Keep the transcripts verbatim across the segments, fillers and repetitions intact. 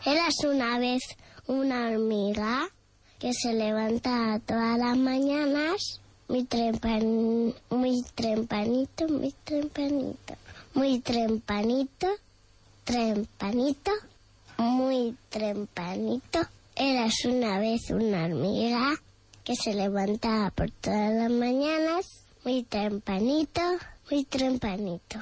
Érase una vez una hormiga que se levanta todas las mañanas muy trempan, muy trempanito, muy trempanito, muy trempanito, trempanito, muy trempanito. Érase una vez una hormiga que se levantaba por todas las mañanas muy trempanito, muy trempanito.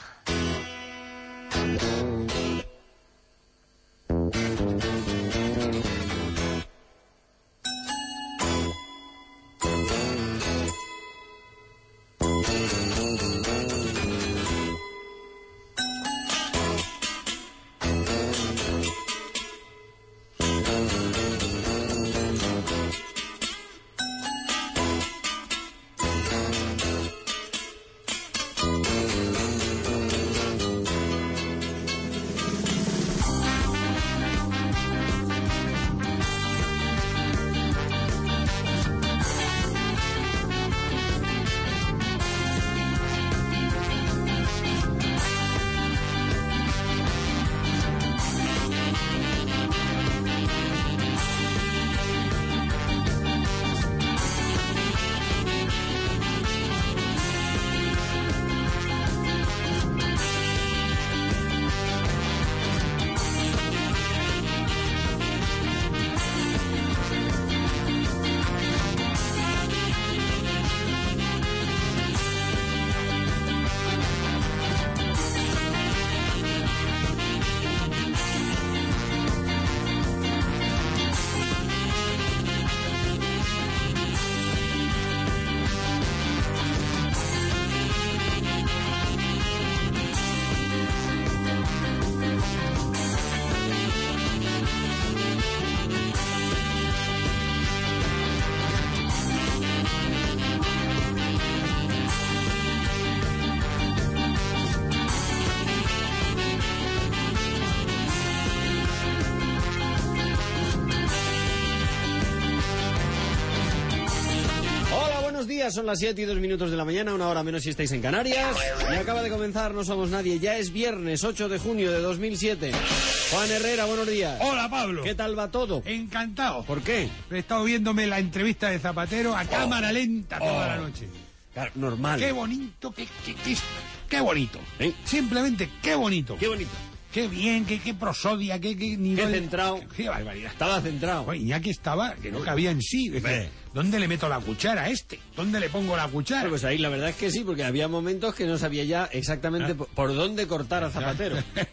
Son las siete y dos minutos de la mañana, una hora menos si estáis en Canarias. Y acaba de comenzar No Somos Nadie. Ya es viernes ocho de junio de dos mil siete. Juan Herrera, buenos días. Hola, Pablo. ¿Qué tal va todo? Encantado. ¿Por qué? He estado viéndome la entrevista de Zapatero a cámara lenta toda oh. la noche. Claro, normal. Qué bonito, qué, qué, qué, qué bonito. ¿Eh? Simplemente, qué bonito. Qué bonito. Qué bien, qué, qué prosodia, qué, qué nivel. Qué centrado. Qué barbaridad. Estaba centrado. Bueno, Iñaki estaba, que no cabía en sí. Decía, ¿dónde le meto la cuchara a este? ¿Dónde le pongo la cuchara? Pues ahí la verdad es que sí, porque había momentos que no sabía ya exactamente ¿Ah? por dónde cortar a Zapatero.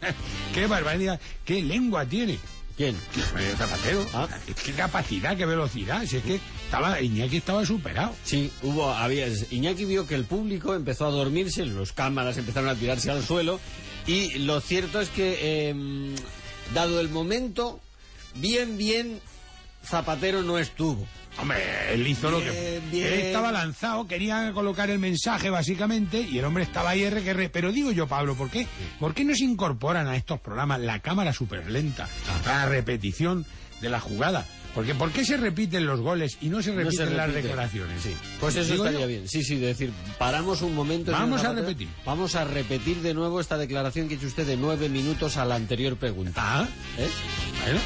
Qué barbaridad, qué lengua tiene. ¿Quién? Zapatero. ¿Ah? Qué capacidad, qué velocidad. Si es que estaba, Iñaki estaba superado. Sí, hubo, había, Iñaki vio que el público empezó a dormirse, los cámaras empezaron a tirarse al suelo, y lo cierto es que, eh, dado el momento, bien, bien, Zapatero no estuvo. Hombre, él hizo bien, lo que... Bien. Él estaba lanzado, quería colocar el mensaje, básicamente, y el hombre estaba ahí R que R. Pero digo yo, Pablo, ¿por qué? ¿Por qué no se incorporan a estos programas la cámara súper lenta, la repetición de la jugada? Porque ¿por qué se repiten los goles y no se repiten no se repite. las declaraciones? Sí. Pues eso ¿Digo estaría yo? bien. Sí, sí, de decir, paramos un momento. Vamos a repetir. Vamos a repetir de nuevo esta declaración que ha hecho usted de nueve minutos a la anterior pregunta. Ah, ¿eh? Bueno,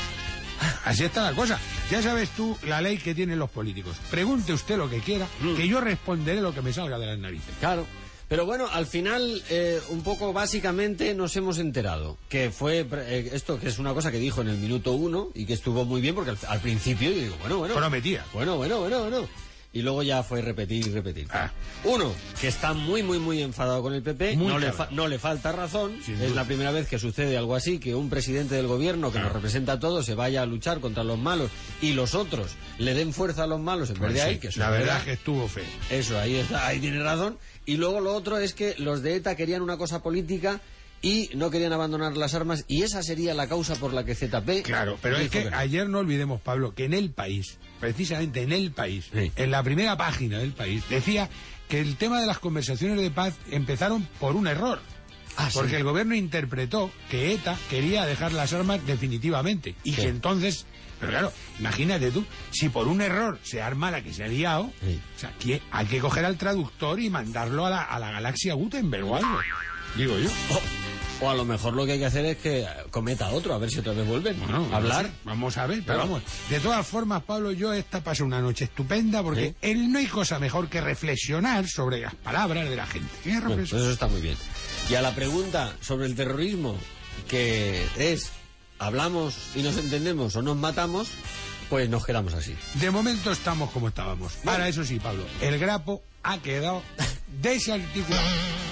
así está la cosa. Ya sabes tú la ley que tienen los políticos. Pregunte usted lo que quiera, mm. que yo responderé lo que me salga de las narices. Claro. Pero bueno, al final, eh, un poco básicamente nos hemos enterado que fue eh, esto, que es una cosa que dijo en el minuto uno y que estuvo muy bien, porque al, al principio yo digo, bueno, bueno. Prometía. Bueno, bueno, bueno, bueno. Y luego ya fue repetir y repetir. Ah. Uno, que está muy, muy, muy enfadado con el P P, no le, fa no le falta razón. Sin es duda. La primera vez que sucede algo así, que un presidente del gobierno que claro. nos representa a todos se vaya a luchar contra los malos y los otros le den fuerza a los malos en vez pues de sí, ahí. Que la verdad es que estuvo feo. Eso, ahí está, ahí tiene razón. Y luego lo otro es que los de ETA querían una cosa política y no querían abandonar las armas, y esa sería la causa por la que Z P... Claro, pero es que, que no. Ayer no olvidemos, Pablo, que en El País, precisamente en El País, sí. en la primera página del País, decía que el tema de las conversaciones de paz empezaron por un error. Ah, porque sí. el gobierno interpretó que ETA quería dejar las armas definitivamente, y sí. que entonces... Pero claro, imagínate tú, si por un error se arma la que se ha liado, sí. o sea, que hay que coger al traductor y mandarlo a la, a la galaxia Gutenberg o algo, digo yo. Oh. O a lo mejor lo que hay que hacer es que cometa otro, a ver si otra vez vuelven bueno, a hablar. No sé, vamos a ver, pero bueno. vamos. De todas formas, Pablo, yo esta pasé una noche estupenda porque ¿sí? él, no hay cosa mejor que reflexionar sobre las palabras de la gente. Bueno, pues eso está muy bien. Y a la pregunta sobre el terrorismo, que es, ¿hablamos y nos entendemos o nos matamos? Pues nos quedamos así. De momento estamos como estábamos. Bueno. Ahora, eso sí, Pablo, el grapo ha quedado desarticulado.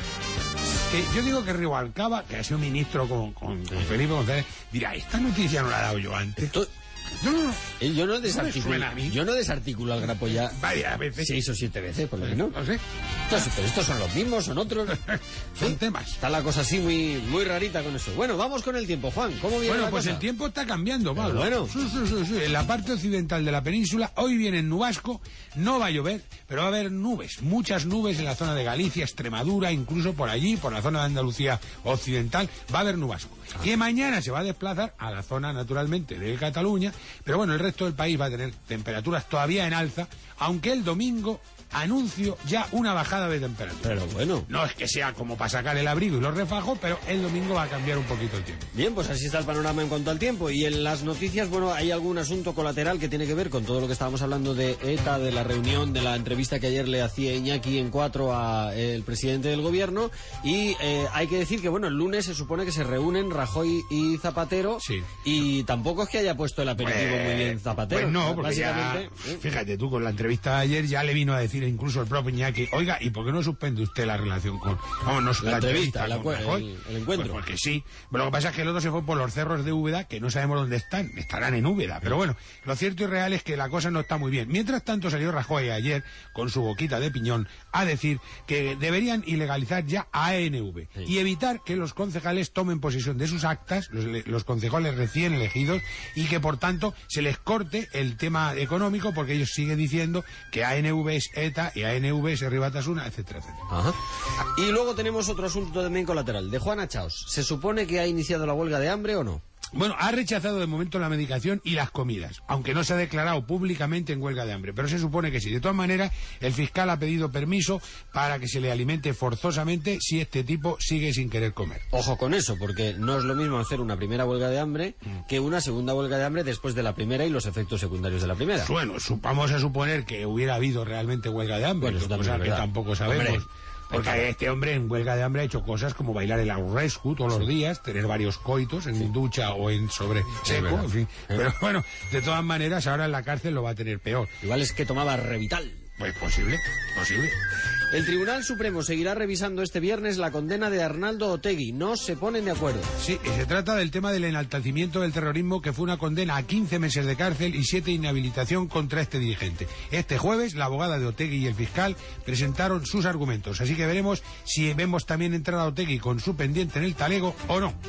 Que yo digo que Rubalcaba, que ha sido ministro con, con, con Felipe González, dirá, esta noticia no la he dado yo antes. Esto... No, no, no. Yo no desarticulo. ¿No yo no desarticulo al grapo ya. Varias veces. Seis o siete veces, por lo menos. No sé. Entonces, pero estos son los mismos, son otros. Son temas. Está la cosa así muy, muy rarita con eso. Bueno, vamos con el tiempo, Juan. ¿Cómo viene Bueno, la pues cosa? El tiempo está cambiando, Pablo. Bueno. Sí, sí, sí, sí. En la parte occidental de la península, hoy viene nubasco, no va a llover, pero va a haber nubes. Muchas nubes en la zona de Galicia, Extremadura, incluso por allí, por la zona de Andalucía occidental, va a haber nubasco. Ah. Que mañana se va a desplazar a la zona, naturalmente, de Cataluña, pero bueno, el resto del país va a tener temperaturas todavía en alza, aunque el domingo anuncio ya una bajada de temperatura. Pero bueno. No es que sea como para sacar el abrigo y los refajos, pero el domingo va a cambiar un poquito el tiempo. Bien, pues así está el panorama en cuanto al tiempo. Y en las noticias, bueno, hay algún asunto colateral que tiene que ver con todo lo que estábamos hablando de ETA, de la reunión, de la entrevista que ayer le hacía Iñaki en cuatro al presidente del gobierno. Y eh, hay que decir que, bueno, el lunes se supone que se reúnen Rajoy y Zapatero. Sí. Y tampoco es que haya puesto el aperitivo pues, muy bien Zapatero. Pues no, porque ya, ¿eh? Fíjate tú, con la entrevista de ayer ya le vino a decir incluso el propio Iñaki, oiga, ¿y por qué no suspende usted la relación con... No, no, la, la entrevista, la, con Rajoy? El, el encuentro. Pues porque sí. Pero lo que pasa es que el otro se fue por los cerros de Úbeda, que no sabemos dónde están. Estarán en Úbeda. Pero bueno, lo cierto y real es que la cosa no está muy bien. Mientras tanto salió Rajoy ayer, con su boquita de piñón, a decir que deberían ilegalizar ya a E N V sí. y evitar que los concejales tomen posesión de sus actas, los, los concejales recién elegidos, y que por tanto se les corte el tema económico, porque ellos siguen diciendo que A N V es ETA y A N V es Herri Batasuna, etcétera, etcétera. Ajá. Y luego tenemos otro asunto también colateral, de Juana Chaos. ¿Se supone que ha iniciado la huelga de hambre o no? Bueno, ha rechazado de momento la medicación y las comidas, aunque no se ha declarado públicamente en huelga de hambre, pero se supone que sí. De todas maneras, el fiscal ha pedido permiso para que se le alimente forzosamente si este tipo sigue sin querer comer. Ojo con eso, porque no es lo mismo hacer una primera huelga de hambre que una segunda huelga de hambre después de la primera y los efectos secundarios de la primera. Bueno, vamos a suponer que hubiera habido realmente huelga de hambre, bueno, cosa que tampoco sabemos. Hombre. Porque este hombre en huelga de hambre ha hecho cosas como bailar el aurrescu todos sí. los días, tener varios coitos en sí. ducha o en sobre seco, en fin. Pero bueno, de todas maneras ahora en la cárcel lo va a tener peor. Igual es que tomaba Revital. Pues posible, posible. El Tribunal Supremo seguirá revisando este viernes la condena de Arnaldo Otegi. No se ponen de acuerdo. Sí, y se trata del tema del enaltecimiento del terrorismo, que fue una condena a quince meses de cárcel y siete inhabilitación contra este dirigente. Este jueves, la abogada de Otegi y el fiscal presentaron sus argumentos. Así que veremos si vemos también entrar a Otegi con su pendiente en el talego o no.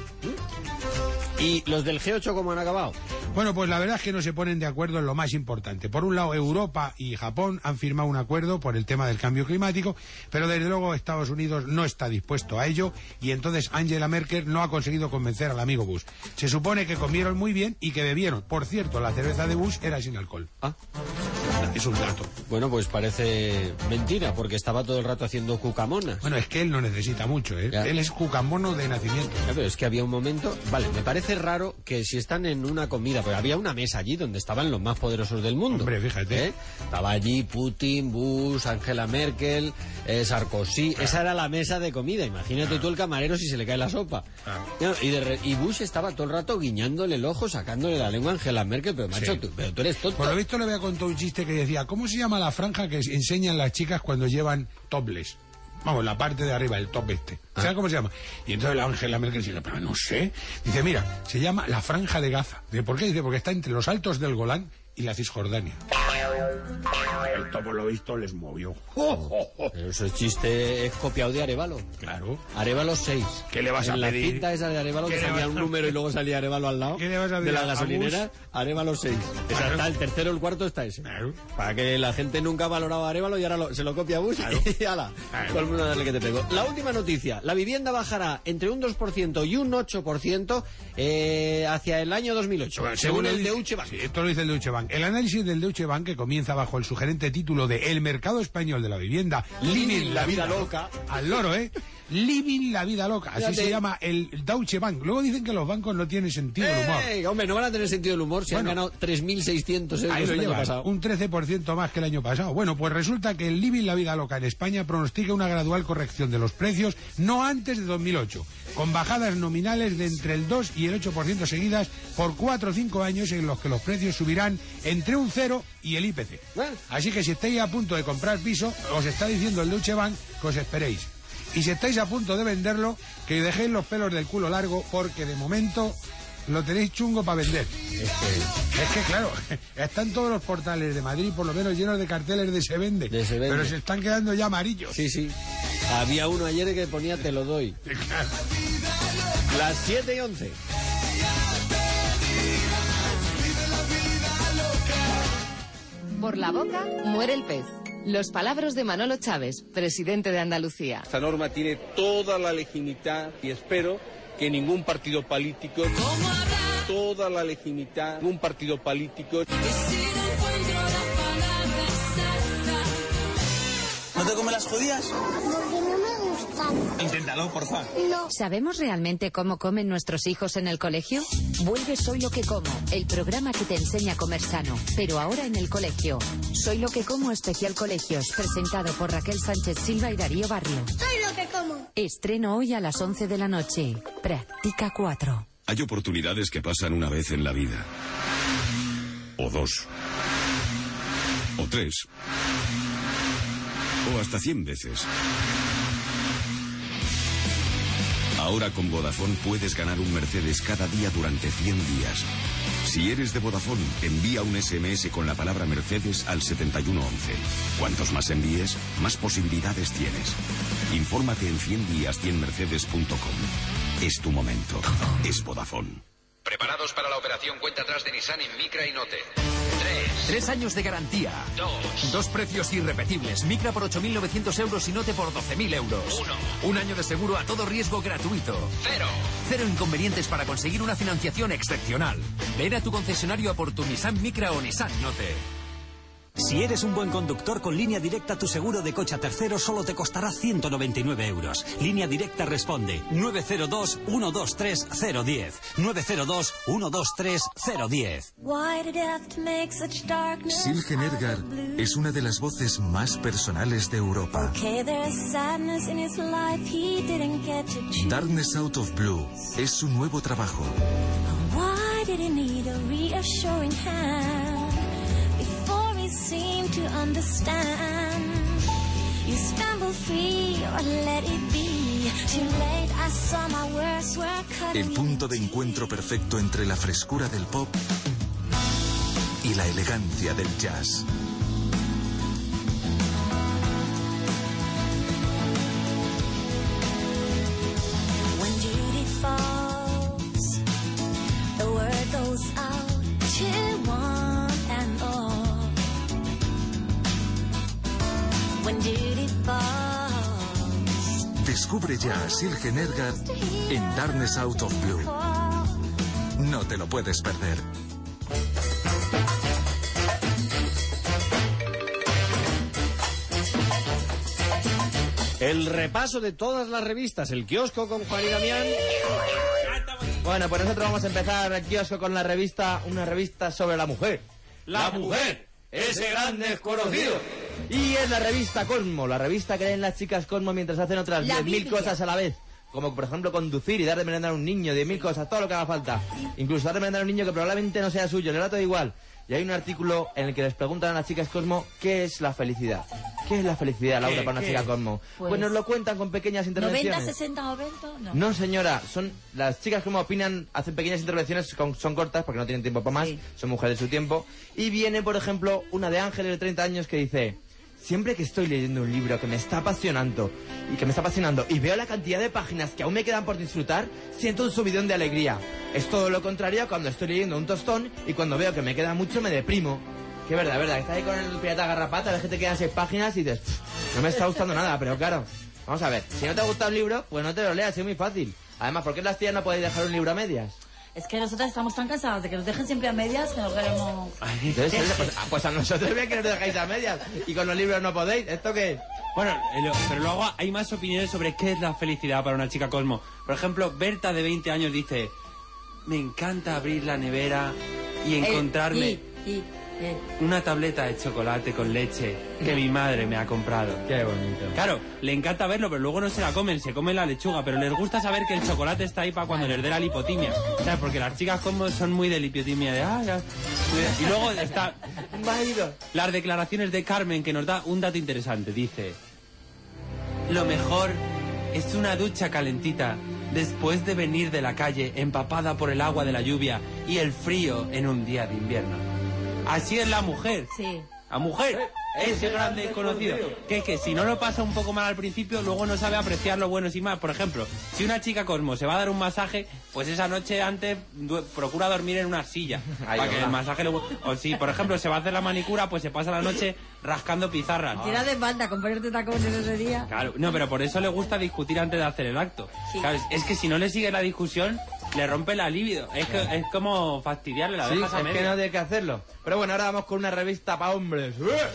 ¿Y los del G ocho cómo han acabado? Bueno, pues la verdad es que no se ponen de acuerdo en lo más importante. Por un lado, Europa y Japón han firmado un acuerdo por el tema del cambio climático, pero desde luego Estados Unidos no está dispuesto a ello, y entonces Angela Merkel no ha conseguido convencer al amigo Bush. Se supone que comieron muy bien y que bebieron. Por cierto, la cerveza de Bush era sin alcohol. Ah. Es un dato. Bueno, pues parece mentira, porque estaba todo el rato haciendo cucamonas. Bueno, es que él no necesita mucho, ¿eh? Ya. Él es cucamono de nacimiento. Ya, pero es que había un momento... Vale, me parece raro que si están en una comida, pero había una mesa allí donde estaban los más poderosos del mundo. Hombre, fíjate. ¿Eh? Estaba allí Putin, Bush, Angela Merkel, eh, Sarkozy. Ah. Esa era la mesa de comida. Imagínate ah. tú el camarero si se le cae la sopa. Ah. Y, de re... y Bush estaba todo el rato guiñándole el ojo, sacándole la lengua a Angela Merkel. Pero macho, sí. tú, pero tú eres tonto. Por lo visto le había contado un chiste que decía, ¿cómo se llama la franja que enseñan las chicas cuando llevan topless? Vamos, la parte de arriba, el top este. ¿Sabes ah. cómo se llama? Y entonces la Angela Merkel dice, pero no sé. Dice, mira, se llama la franja de Gaza. Dice, ¿por qué? Dice, porque está entre los altos del Golán y la Cisjordania. Esto por lo visto les movió. Oh, oh, oh. Pero ese chiste es copiado de Arévalo. Claro. Arévalo seis. ¿Qué le vas en a la pedir? La cinta esa de Arévalo que salía un número y luego salía Arévalo al lado. ¿Qué le vas a pedir? De la gasolinera, Arévalo seis. Esa está, el tercero o el cuarto está ese. Claro. Para que la gente nunca ha valorado a Arévalo y ahora lo, se lo copia a Bush. Claro. Y ala, claro. Todo el mundo a darle que te pego. La última noticia. La vivienda bajará entre un dos por ciento y un ocho por ciento eh, hacia el año dos mil ocho. Bueno, según, según el Deutsche Bank. Sí, esto lo dice el Deutsche Bank. El análisis del Deutsche Bank, que comienza bajo el sugerente título de El mercado español de la vivienda, Living la vida loca, al loro, ¿eh? Living la vida loca, así Fíjate. se llama el Deutsche Bank. Luego dicen que los bancos no tienen sentido del humor. ¡Ey! Hombre, no van a tener sentido del humor si bueno, han ganado tres mil seiscientos euros ahí lo el llevan, año pasado. Un trece por ciento más que el año pasado. Bueno, pues resulta que el Living la vida loca en España pronostica una gradual corrección de los precios no antes de dos mil ocho, con bajadas nominales de entre el dos y el ocho por ciento seguidas por cuatro o cinco años en los que los precios subirán entre un cero y el I P C. Bueno. Así que si estáis a punto de comprar piso, os está diciendo el Deutsche Bank que os esperéis. Y si estáis a punto de venderlo, que dejéis los pelos del culo largo, porque de momento lo tenéis chungo para vender. Es que, es que, claro, están todos los portales de Madrid, por lo menos llenos de carteles de se vende, de se vende. Pero se están quedando ya amarillos. Sí, sí. Había uno ayer que ponía te lo doy. Claro. Las siete y once. Por la boca muere el pez. Los palabras de Manolo Chávez, presidente de Andalucía. Esta norma tiene toda la legitimidad y espero que ningún partido político, toda la legitimidad, ningún partido político. ¿No te comes las judías? Porque no me gustan. Inténtalo, por favor. No. ¿Sabemos realmente cómo comen nuestros hijos en el colegio? Vuelve Soy lo que como, el programa que te enseña a comer sano, pero ahora en el colegio. Soy lo que como, especial colegios, presentado por Raquel Sánchez Silva y Darío Barrio. Soy lo que como. Estreno hoy a las once de la noche. Práctica cuatro. Hay oportunidades que pasan una vez en la vida. O dos. O tres. O hasta cien veces. Ahora con Vodafone puedes ganar un Mercedes cada día durante cien días. Si eres de Vodafone, envía un ese eme ese con la palabra Mercedes al setenta y uno once. Cuantos más envíes, más posibilidades tienes. Infórmate en cien días cien mercedes punto com. Es tu momento. Es Vodafone. Preparados para la operación cuenta atrás de Nissan en Micra y Note. Tres. Tres años de garantía. Dos. Dos precios irrepetibles. Micra por ocho mil novecientos euros y Note por doce mil euros. Uno. Un año de seguro a todo riesgo gratuito. Cero. Cero inconvenientes para conseguir una financiación excepcional. Ven a tu concesionario a por tu Nissan Micra o Nissan Note. Si eres un buen conductor, con Línea Directa tu seguro de coche a tercero solo te costará ciento noventa y nueve euros. Línea Directa responde nueve cero dos, uno dos tres, cero uno cero. nueve cero dos, uno dos tres, cero uno cero. Silken Ergar es una de las voces más personales de Europa. Darkness Out of Blue es su nuevo trabajo. Seem to understand. You stumble free or let it be. Too late, I saw my words were cut. El punto de encuentro perfecto entre la frescura del pop y la elegancia del jazz. When duty falls, the word goes out to one and all. Descubre ya a Silken Ergar en Darkness Out of Blue. No te lo puedes perder. El repaso de todas las revistas, el kiosco con Juan y Damián. Bueno, pues nosotros vamos a empezar el kiosco con la revista, una revista sobre la mujer. La, la mujer, ese gran desconocido. Y es la revista Cosmo, la revista que leen las chicas Cosmo mientras hacen otras diez mil cosas a la vez. Como por ejemplo conducir y dar de merendar a un niño, diez mil cosas, todo lo que haga falta. Incluso dar de merendar a un niño que probablemente no sea suyo, le da todo igual. Y hay un artículo en el que les preguntan a las chicas Cosmo qué es la felicidad. ¿Qué es la felicidad, Laura, para una chica Cosmo? Pues, pues nos lo cuentan con pequeñas intervenciones. ¿noventa, sesenta, noventa? No. No, señora, son las chicas Cosmo opinan, hacen pequeñas intervenciones, con, son cortas porque no tienen tiempo para más, sí. Son mujeres de su tiempo. Y viene, por ejemplo, una de Ángeles de treinta años que dice: siempre que estoy leyendo un libro que me está apasionando y que me está apasionando y veo la cantidad de páginas que aún me quedan por disfrutar, siento un subidón de alegría. Es todo lo contrario a cuando estoy leyendo un tostón y cuando veo que me queda mucho me deprimo. Que verdad, verdad, que estás ahí con el pirata garrapata, ves que te quedan seis páginas y dices, no me está gustando nada, pero claro, vamos a ver, si no te gusta un libro, pues no te lo leas, es muy fácil. Además, ¿por qué las tías no podéis dejar un libro a medias? Es que nosotras estamos tan cansadas de que nos dejen siempre a medias que nos queremos... Ay, entonces, pues, pues a nosotros bien que nos dejáis a medias y con los libros no podéis. ¿Esto qué? Bueno, pero luego hay más opiniones sobre qué es la felicidad para una chica Cosmo. Por ejemplo, Berta, de veinte años, dice: me encanta abrir la nevera y encontrarme Eh, y, y, eh. una tableta de chocolate con leche que mi madre me ha comprado. Qué bonito. Claro, le encanta verlo, pero luego no se la comen, se comen la lechuga, pero les gusta saber que el chocolate está ahí para cuando les dé la lipotimia. ¿Sabes? Porque las chicas como son muy de lipotimia, de ah, ya. Y luego está las declaraciones de Carmen, que nos da un dato interesante. Dice: lo mejor es una ducha calentita después de venir de la calle empapada por el agua de la lluvia y el frío en un día de invierno. Así es la mujer. Sí. La mujer, ese grande conocido, que es que si no lo pasa un poco mal al principio, luego no sabe apreciar lo bueno y más. Por ejemplo, si una chica Cosmo se va a dar un masaje, pues esa noche antes du- procura dormir en una silla, Ahí para que va. el masaje lo... O si, por ejemplo, se va a hacer la manicura, pues se pasa la noche rascando pizarras. Tira de banda con ponerte tacones ese día. Claro, no, pero por eso le gusta discutir antes de hacer el acto. Sí. Claro, es, es que si no le sigue la discusión, le rompe la libido. Es, que, es como fastidiarle, la Sí, dejas a es que media. no tiene que hacerlo. Pero bueno, ahora vamos con una revista para hombres.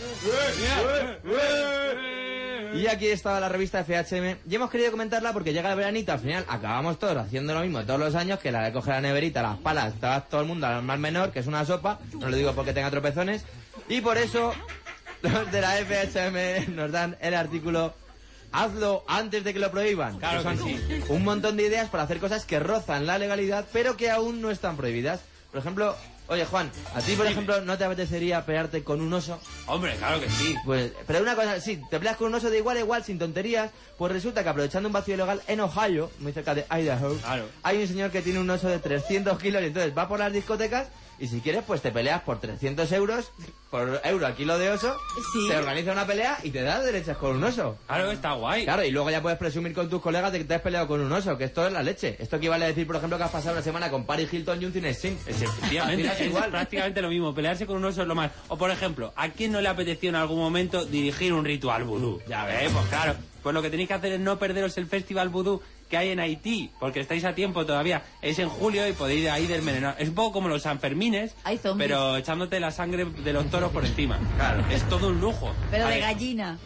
Y aquí estaba la revista F H M y hemos querido comentarla porque llega el veranito, al final acabamos todos haciendo lo mismo todos los años, que la de coger la neverita, las palas, estaba todo el mundo al más menor, que es una sopa, no lo digo porque tenga tropezones, y por eso los de la F H M nos dan el artículo hazlo antes de que lo prohíban. Claro son que sí. un montón de ideas para hacer cosas que rozan la legalidad, pero que aún no están prohibidas. Por ejemplo, oye Juan, ¿a ti por ejemplo no te apetecería pelearte con un oso? Hombre, claro que sí. Pues, pero una cosa, sí, te peleas con un oso de igual a igual, sin tonterías, pues resulta que aprovechando un vacío legal en Ohio, muy cerca de Idaho, Claro. hay un señor que tiene un oso de trescientos kilos y entonces va por las discotecas y si quieres pues te peleas por trescientos euros, por euro al kilo de oso, Sí. te organiza una pelea y te da derechas con un oso. Claro, está guay. Claro, y luego ya puedes presumir con tus colegas de que te has peleado con un oso, que esto es la leche. Esto equivale a decir, por ejemplo, que has pasado una semana con Paris Hilton y un cine sin. Efectivamente, Es es igual. prácticamente lo mismo. Pelearse con un oso es lo más. O por ejemplo, ¿a quién no le apeteció en algún momento dirigir un ritual vudú? Ya ves, pues claro. Pues lo que tenéis que hacer es no perderos el festival vudú que hay en Haití, porque estáis a tiempo todavía. Es en julio y podéis ir ahí desmenenar. Es un poco como los Sanfermines, Hay zombies. pero echándote la sangre de los toros por encima. Claro. Es todo un lujo. Pero de Vale. gallina.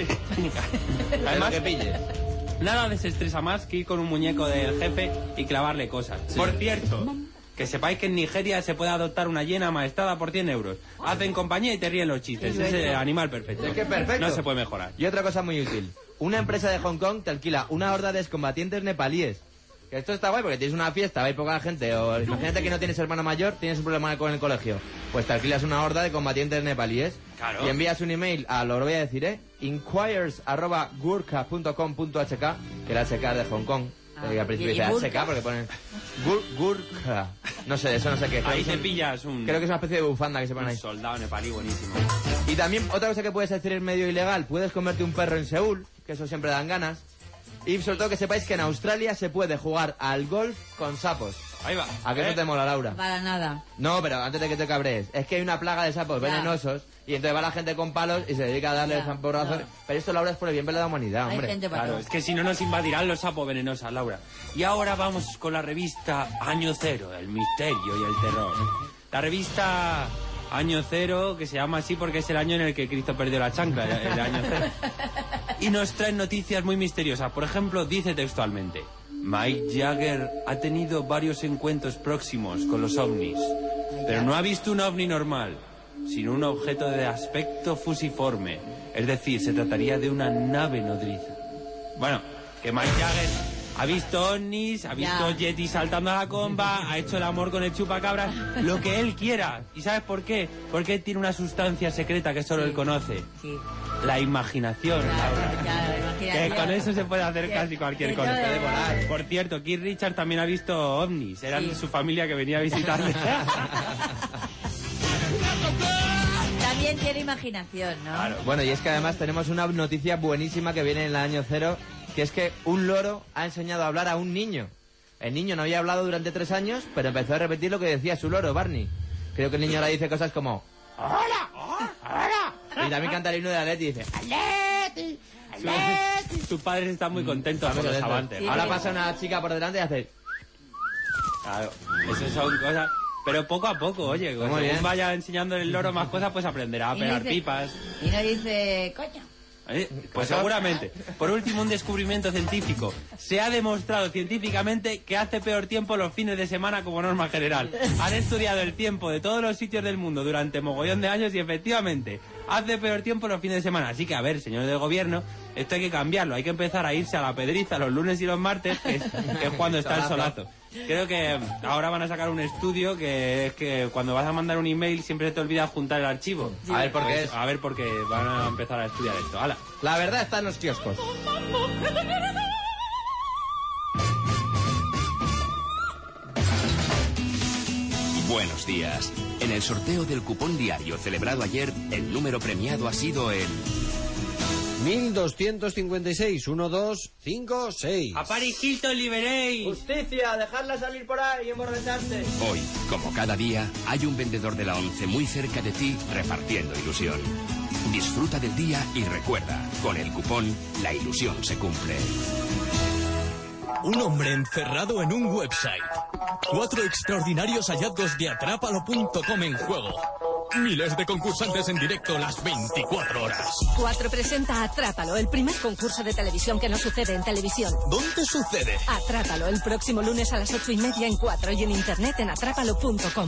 Además que pilles. Nada desestresa más que ir con un muñeco del jefe y clavarle cosas. Por cierto, que sepáis que en Nigeria se puede adoptar una hiena amaestrada por cien euros. Hacen compañía y te ríen los chistes. Es el animal perfecto. Es que perfecto. No se puede mejorar. Y otra cosa muy útil. Una empresa de Hong Kong te alquila una horda de excombatientes nepalíes. Que esto está guay porque tienes una fiesta, hay poca gente, o imagínate que no tienes hermano mayor, tienes un problema con el colegio. Pues te alquilas una horda de combatientes nepalíes. Claro. Y envías un email a, lo voy a decir, ¿eh? inquires arroba gurkha punto com punto h k, que era H K de Hong Kong. Ah, Eh, al principio ¿y dice Gurkha? H K porque ponen Gur, Gurkha. No sé, eso no sé qué. Creo Ahí que te es un- pillas un, Creo que es una especie de bufanda que se pone un ahí. soldado nepalí buenísimo. Y también otra cosa que puedes hacer en medio ilegal, puedes comerte un perro en Seúl, que eso siempre dan ganas. Y sobre todo que sepáis que en Australia se puede jugar al golf con sapos. Ahí va. ¿A qué ¿Eh? no te mola, Laura? Para nada. No, pero antes de que te cabrees, es que hay una plaga de sapos Ya. venenosos y entonces va la gente con palos y se dedica a darle Ya, zamporrazos. ya. Pero esto, Laura, es por el bien de la humanidad, Hay hombre. gente para Claro, todo. es que si no nos invadirán los sapos venenosos, Laura. Y ahora vamos con la revista Año Cero, el misterio y el terror. La revista Año Cero, que se llama así porque es el año en el que Cristo perdió la chancla, el, el año cero. Y nos traen noticias muy misteriosas. Por ejemplo, dice textualmente: Mike Jagger ha tenido varios encuentros próximos con los ovnis, pero no ha visto un ovni normal, sino un objeto de aspecto fusiforme. Es decir, se trataría de una nave nodriza. Bueno, que Mike Jagger ha visto ovnis, ha visto Ya. yetis saltando a la comba, ha hecho el amor con el chupacabras, lo que él quiera. ¿Y sabes por qué? Porque él tiene una sustancia secreta que solo Sí. él conoce. Sí. La imaginación, Laura. Ya, ya, Que imagínate. con eso se puede hacer Que- casi cualquier que cosa. yo de Puede verdad. volar. Por cierto, Keith Richards también ha visto ovnis. Eran Sí. su familia que venía a visitarle. También tiene imaginación, ¿no? Claro. Bueno, y es que además tenemos una noticia buenísima que viene en el año cero, que es que un loro ha enseñado a hablar a un niño. El niño no había hablado durante tres años, pero empezó a repetir lo que decía su loro, Barney. Creo que el niño ahora dice cosas como ¡Hola! ¡Hola! Y también canta el himno de Atleti y dice ¡Atleti! ¡Atleti! Sus padres están muy contentos Está muy con los contento. avances. Sí. Ahora pasa una chica por delante y hace... Claro, eso son cosas... Pero poco a poco, oye, Muy según bien. vaya enseñando el loro más cosas, pues aprenderá a Y pegar dice- pipas. Y no dice, coño. ¿Eh? Pues seguramente. Por último, un descubrimiento científico. Se ha demostrado científicamente que hace peor tiempo los fines de semana como norma general. Han estudiado el tiempo de todos los sitios del mundo durante mogollón de años y efectivamente hace peor tiempo los fines de semana. Así que, a ver, señores del gobierno, esto hay que cambiarlo. Hay que empezar a irse a la pedriza los lunes y los martes, que es, que es cuando está el solazo. Creo que ahora van a sacar un estudio que es que cuando vas a mandar un email siempre te olvidas juntar el archivo. A ver por qué Pues, es. A ver por qué van a empezar a estudiar esto. ¡Hala! La verdad está en los kioscos. Buenos días. En el sorteo del cupón diario celebrado ayer, el número premiado ha sido el... mil doscientos cincuenta y seis, uno dos cinco seis. ¡A Paris Hilton liberéis! Justicia, dejarla salir por ahí y emborracharse. Hoy, como cada día, hay un vendedor de la ONCE muy cerca de ti repartiendo ilusión. Disfruta del día y recuerda, con el cupón, la ilusión se cumple. Un hombre encerrado en un website. Cuatro extraordinarios hallazgos de Atrápalo punto com en juego. Miles de concursantes en directo las veinticuatro horas. Cuatro presenta Atrápalo, el primer concurso de televisión que no sucede en televisión. ¿Dónde sucede? Atrápalo, el próximo lunes a las ocho y media en cuatro y en internet en atrápalo punto com.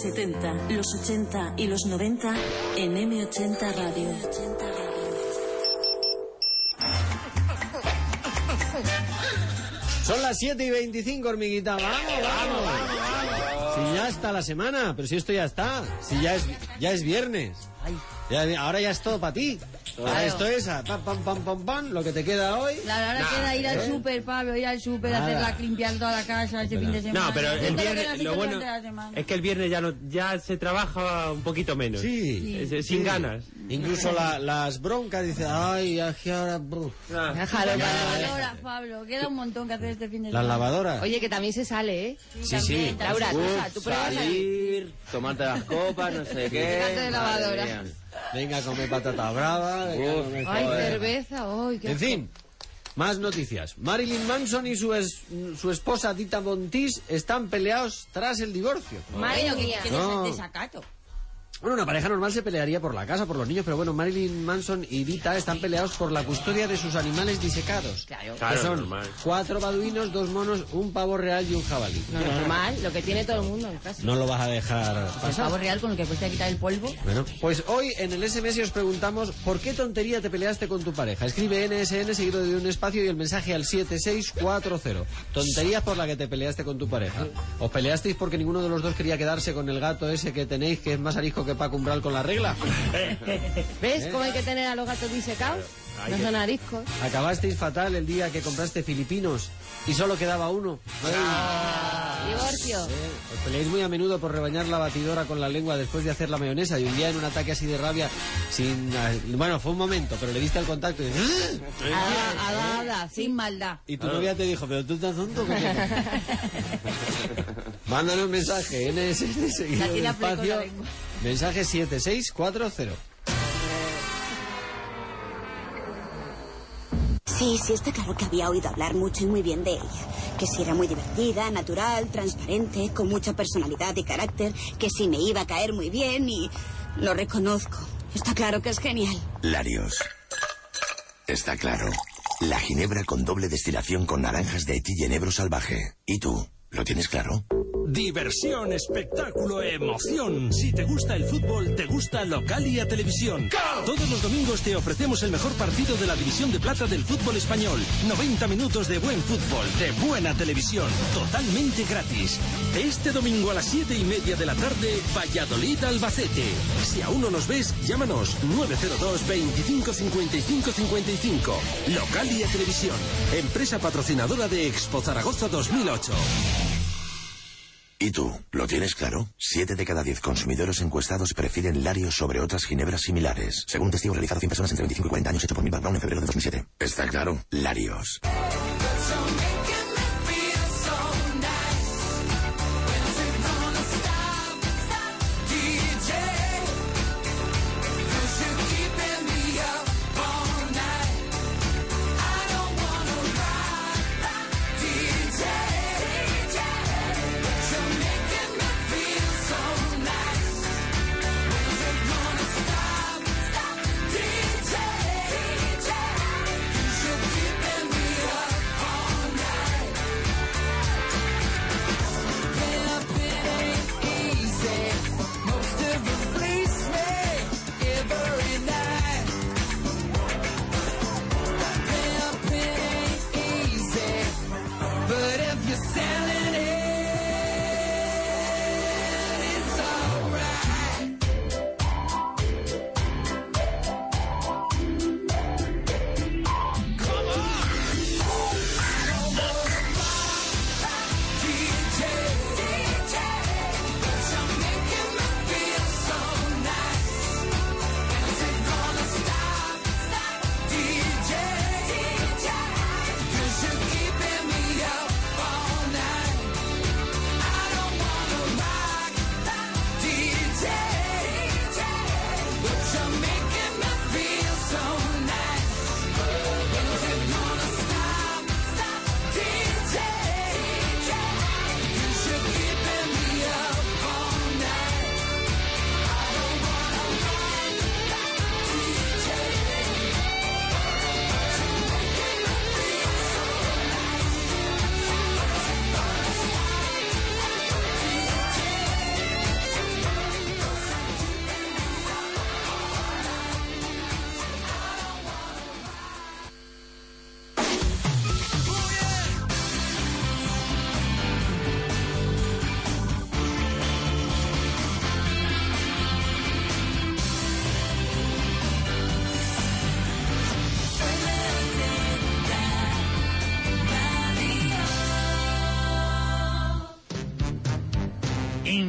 setenta, los ochenta y los noventa en eme ochenta Radio. Son las siete y veinticinco, hormiguita. Vamos, vamos, vamos, vamos. Si ya está la semana, pero si esto ya está. Si ya es, ya es viernes. Ya, ahora ya es todo para ti. Ahora esto es a pam, pam, pam, pam, pam, lo que te queda hoy. Claro, ahora nah, queda ir al ¿eh? súper, Pablo, ir al súper, hacer la, limpiar toda la casa este fin de semana. No, pero el viernes, lo, lo bueno es que el viernes ya no, ya se trabaja un poquito menos. Sí. Es, es, sin sí. ganas. Incluso la, las broncas, dice, ay, aquí ahora... Ah. Déjalo, las lavadoras, Pablo, queda un montón que hacer este fin de semana. Las lavadoras. Oye, que también se sale, ¿eh? Sí, sí. sí. Laura, tú, Uf, tú pruebas salir, tomarte las copas, no sé qué. de lavadora. Venga, come patata brava. Venga, Uf, come Ay, joder. cerveza, ay, qué En fin, más noticias. Marilyn Manson y su, es, su esposa Tita Montis están peleados tras el divorcio. Madre mía, que No. desacato. Bueno, una pareja normal se pelearía por la casa, por los niños, pero bueno, Marilyn Manson y Dita están peleados por la custodia de sus animales disecados. Claro, que son normal. cuatro baduinos, dos monos, un pavo real y un jabalí. No, normal, lo que tiene todo el mundo en casa. No lo vas a dejar El pasar. pavo real con el que cuesta quitar el polvo. Bueno, pues hoy en el ese eme ese os preguntamos ¿por qué tontería te peleaste con tu pareja? Escribe ene ese ene seguido de un espacio y el mensaje al siete seis cuatro cero. Tonterías por la que te peleaste con tu pareja. ¿Os peleasteis porque ninguno de los dos quería quedarse con el gato ese que tenéis que es más arisco que Paco Umbral con la regla? ¿Ves cómo hay que tener a los gatos disecados? No son ariscos. ¿Acabasteis fatal el día que compraste filipinos y solo quedaba uno? Ah, divorcio. Eh, os peleáis muy a menudo por rebañar la batidora con la lengua después de hacer la mayonesa y un día en un ataque así de rabia sin... Bueno, fue un momento, pero le diste el contacto y... Adada, sin maldad. Y tu novia te dijo, pero tú estás tonto. Mándale un mensaje, ene ese ene seguido de espacio, mensaje siete seis cuatro cero. Sí, sí, está claro que había oído hablar mucho y muy bien de ella. Que si era muy divertida, natural, transparente, con mucha personalidad y carácter, que si me iba a caer muy bien y... Lo reconozco. Está claro que es genial. Larios. Está claro. La ginebra con doble destilación con naranjas de Haití y enebro salvaje. ¿Y tú? ¿Lo tienes claro? Diversión, espectáculo, emoción. Si te gusta el fútbol, te gusta Localia Televisión. Todos los domingos te ofrecemos el mejor partido de la división de plata del fútbol español. noventa minutos de buen fútbol, de buena televisión, totalmente gratis. Este domingo a las siete y media de la tarde, Valladolid-Albacete. Si aún no nos ves, llámanos nueve cero dos, veinticinco cincuenta y cinco cincuenta y cinco. Localia Televisión, empresa patrocinadora de Expo Zaragoza dos mil ocho. ¿Y tú? ¿Lo tienes claro? Siete de cada diez consumidores encuestados prefieren Larios sobre otras ginebras similares. Según testigo realizado a cien personas entre veinticinco y cuarenta años, hecho por Milbar Brown en febrero de dos mil siete. Está claro. Larios.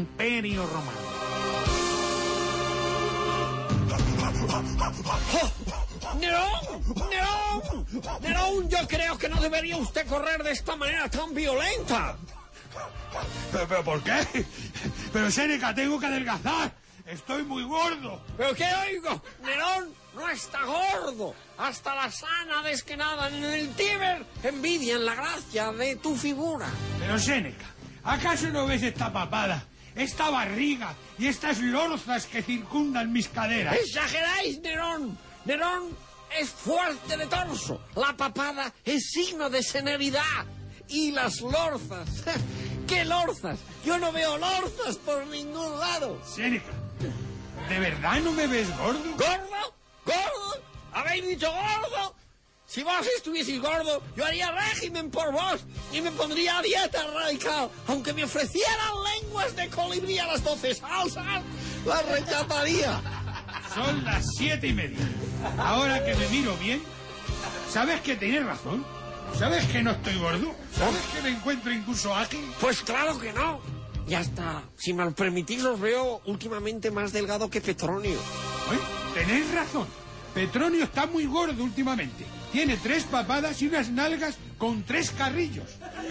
Imperio Romano. ¡Oh! ¡Nerón! ¡Nerón! ¡Nerón! Yo creo que no debería usted correr de esta manera tan violenta. ¿Pero, pero por qué? Pero, Séneca, tengo que adelgazar. Estoy muy gordo. ¿Pero qué oigo? Nerón no está gordo. Hasta las ánades que nadan en el Tíber envidian la gracia de tu figura. Pero, Séneca, ¿acaso no ves esta papada, esta barriga y estas lorzas que circundan mis caderas? ¡Exageráis, Nerón! Nerón es fuerte de torso. La papada es signo de serenidad. Y las lorzas. ¿Qué lorzas? Yo no veo lorzas por ningún lado. Séneca, ¿de verdad no me ves gordo? ¿Gordo? ¿Gordo? ¿Habéis dicho gordo? Si vos estuvieseis gordo, yo haría régimen por vos y me pondría a dieta radical. Aunque me ofrecieran lenguas de colibrí a las doce salsas, las rechazaría. Son las siete y media. Ahora que me miro bien, ¿sabes que tienes razón? ¿Sabes que no estoy gordo? ¿Sabes que me encuentro incluso ágil? Pues claro que no. Ya está. Si me lo permitís, los veo últimamente más delgado que Petronio. ¿Eh? Tenéis razón. Petronio está muy gordo últimamente. Tiene tres papadas y unas nalgas con tres carrillos.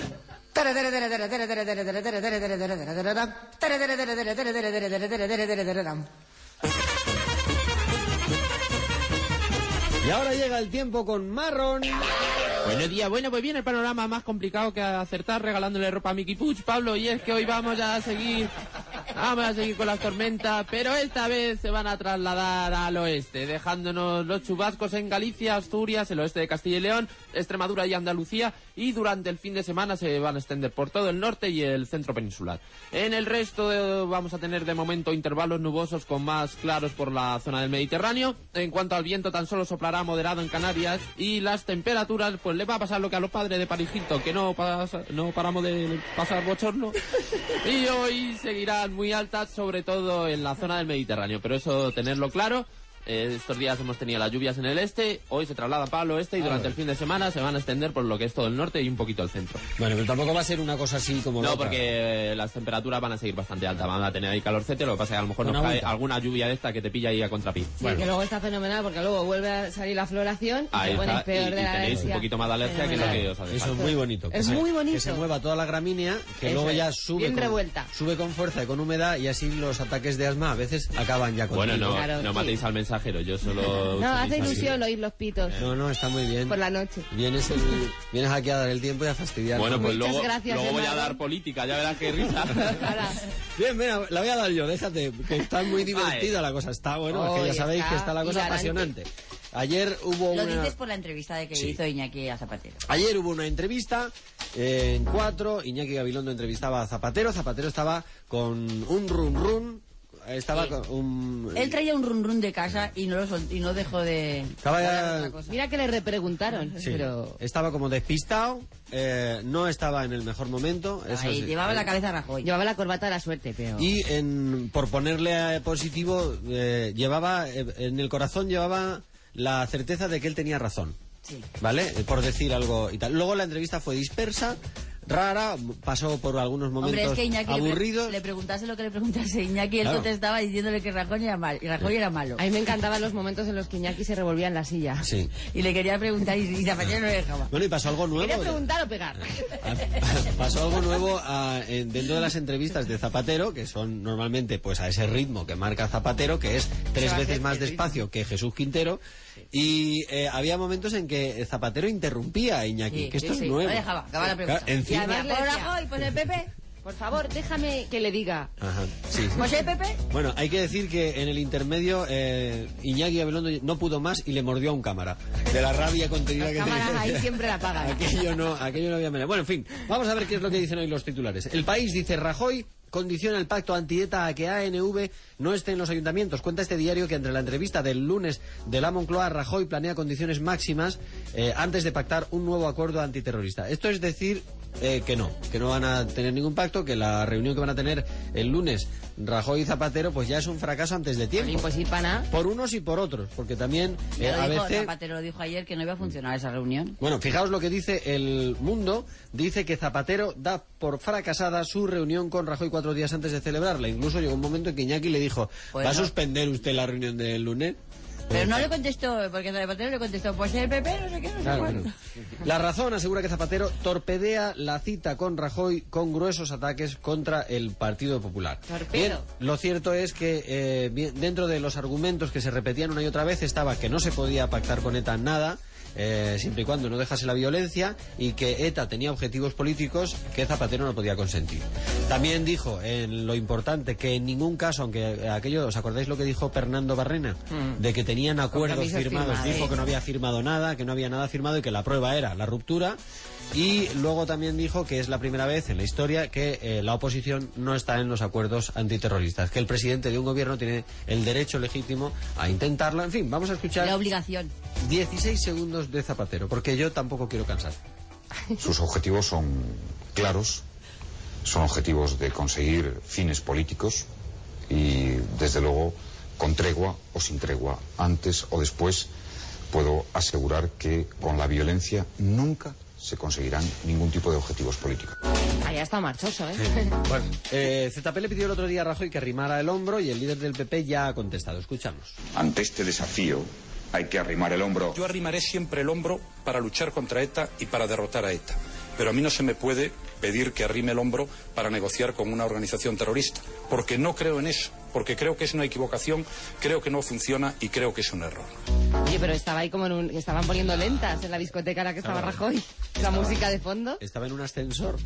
Y ahora llega el tiempo con Marrón. Buenos días, bueno, pues viene el panorama más complicado que acertar regalándole ropa a Mickey Puch, Pablo, y es que hoy vamos a seguir, vamos a seguir con las tormentas, pero esta vez se van a trasladar al oeste, dejándonos los chubascos en Galicia, Asturias, el oeste de Castilla y León, Extremadura y Andalucía, y durante el fin de semana se van a extender por todo el norte y el centro peninsular. En el resto de, vamos a tener de momento intervalos nubosos con más claros por la zona del Mediterráneo. En cuanto al viento, tan solo soplará moderado en Canarias, y las temperaturas, pues le va a pasar lo que a los padres de Paris Hilton, que no, pasa, no paramos de pasar bochorno, y hoy seguirán muy altas, sobre todo en la zona del Mediterráneo, pero eso tenerlo claro. Eh, estos días hemos tenido las lluvias en el este, hoy se trasladan para el oeste y durante el fin de semana se van a extender por lo que es todo el norte y un poquito el centro. Bueno, pero tampoco va a ser una cosa así como No, loca. porque las temperaturas van a seguir bastante altas, van a tener ahí calorcete, lo que pasa es que a lo mejor nos cae alguna lluvia de esta que te pilla ahí a contrapié. Sí, bueno, que luego está fenomenal porque luego vuelve a salir la floración y ahí te pones está, peor y, de y la tenéis alergia. un poquito más de alergia que lo que os hace Eso falta. es muy bonito. Es que muy se, bonito. Que se mueva toda la gramínea, que Eso luego es, ya sube bien con, revuelta. sube con fuerza y con humedad, y así los ataques de asma a veces acaban ya con. Bueno, no, Claro, no sí. matéis al mensajero, yo solo... No, hace ilusión oír los pitos No, no, está muy bien. por la noche. Vienes, el, vienes aquí a dar el tiempo y a fastidiar. Bueno, pues Muchas luego, gracias, luego voy a Eduardo. dar política, ya verás qué risa. Ahora, Bien, mira, la voy a dar yo, déjate, que está muy divertida la cosa. Está bueno, Oh, es que ya ya sabéis está que está la cosa hilarante. apasionante. Ayer hubo Lo una... dices por la entrevista de que Sí. hizo Iñaki a Zapatero. Ayer hubo una entrevista eh, en cuatro, Iñaki Gabilondo entrevistaba a Zapatero, Zapatero estaba con un run run, estaba Sí. con un... Él traía un run run de casa y no lo sol- y no dejó de... Estaba de ya- hablar de otra cosa. mira que le repreguntaron, Sí, pero estaba como despistado, eh, no estaba en el mejor momento. Eso Ahí, sí. llevaba la cabeza a Rajoy. llevaba la corbata de la suerte, pero... Y en, por ponerle eh, positivo, eh, llevaba, eh, en el corazón llevaba la certeza de que él tenía razón. Sí. ¿Vale? Eh, Por decir algo y tal. Luego la entrevista fue dispersa, rara, pasó por algunos momentos Hombre, es que Iñaki le pre- aburridos. le preguntase lo que le preguntase Iñaki, él Claro. contestaba diciéndole que Rajoy era, mal, y Rajoy era malo. A mí me encantaban los momentos en los que Iñaki se revolvía en la silla. Sí. Y le quería preguntar y, y Zapatero no le dejaba. Bueno, y pasó algo nuevo. Quería preguntar o pegar. Pasó algo nuevo ah, en- dentro de las entrevistas de Zapatero, que son normalmente pues a ese ritmo que marca Zapatero, que es tres va a veces hacer más ese despacio que Jesús Quintero, y eh, había momentos en que Zapatero interrumpía a Iñaki, Sí, que esto sí, es sí, nuevo. no dejaba, acababa la pregunta. Claro, Y encima... además le Por decía, Rajoy, pues el P P. por favor, déjame que le diga. Ajá, sí. Pues el P P. Bueno, hay que decir que en el intermedio eh, Iñaki Gabilondo no pudo más y le mordió a un cámara. De la rabia contenida que Cámaras tenía. ahí siempre la pagan. Aquello no, aquello no había manera. Bueno, en fin, vamos a ver qué es lo que dicen hoy los titulares. El País dice: Rajoy condiciona el pacto antieta a que A N V no esté en los ayuntamientos. Cuenta este diario que entre la entrevista del lunes de la Moncloa, Rajoy planea condiciones máximas eh, antes de pactar un nuevo acuerdo antiterrorista. Esto es decir, eh, que no, que no van a tener ningún pacto, que la reunión que van a tener el lunes Rajoy y Zapatero pues ya es un fracaso antes de tiempo. Pues sí, pana. Por unos y por otros, porque también eh, a veces... Zapatero lo dijo ayer que no iba a funcionar esa reunión. Bueno, fijaos lo que dice El Mundo, dice que Zapatero da por fracasada su reunión con Rajoy cuatro días antes de celebrarla. Incluso llegó un momento en que Iñaki le dijo, pues ¿va no. a suspender usted la reunión del lunes? Pero no le contestó, porque Zapatero le contestó, pues el P P no sé qué, no sé Claro, cuánto. bueno. La Razón asegura que Zapatero torpedea la cita con Rajoy con gruesos ataques contra el Partido Popular. Torpedo. Bien, lo cierto es que eh, bien, dentro de los argumentos que se repetían una y otra vez estaba que no se podía pactar con ETA nada, Eh, siempre y cuando no dejase la violencia, y que ETA tenía objetivos políticos que Zapatero no podía consentir. También dijo en lo importante que en ningún caso, aunque aquello, ¿os acordáis lo que dijo Fernando Barrena? Mm. De que tenían acuerdos firmados, firmados. Dijo que no había firmado nada, que no había nada firmado y que la prueba era la ruptura. Y luego también dijo que es la primera vez en la historia que eh, la oposición no está en los acuerdos antiterroristas, que el presidente de un gobierno tiene el derecho legítimo a intentarlo. En fin, vamos a escuchar La obligación. dieciséis segundos de Zapatero, porque yo tampoco quiero cansar. Sus objetivos son claros, son objetivos de conseguir fines políticos y, desde luego, con tregua o sin tregua, antes o después, puedo asegurar que con la violencia nunca se conseguirán ningún tipo de objetivos políticos. Ahí está marchoso, ¿eh? Sí. Bueno, eh, Z P le pidió el otro día a Rajoy que arrimara el hombro y el líder del P P ya ha contestado. Escuchamos. Ante este desafío hay que arrimar el hombro. Yo arrimaré siempre el hombro para luchar contra ETA y para derrotar a ETA. Pero a mí no se me puede pedir que arrime el hombro para negociar con una organización terrorista, porque no creo en eso, porque creo que es una equivocación, creo que no funciona y creo que es un error. Oye, pero estaba ahí como en un... Estaban poniendo lentas en la discoteca en la que estaba Claro. Rajoy. La Estaba- música de fondo. Estaba en un ascensor.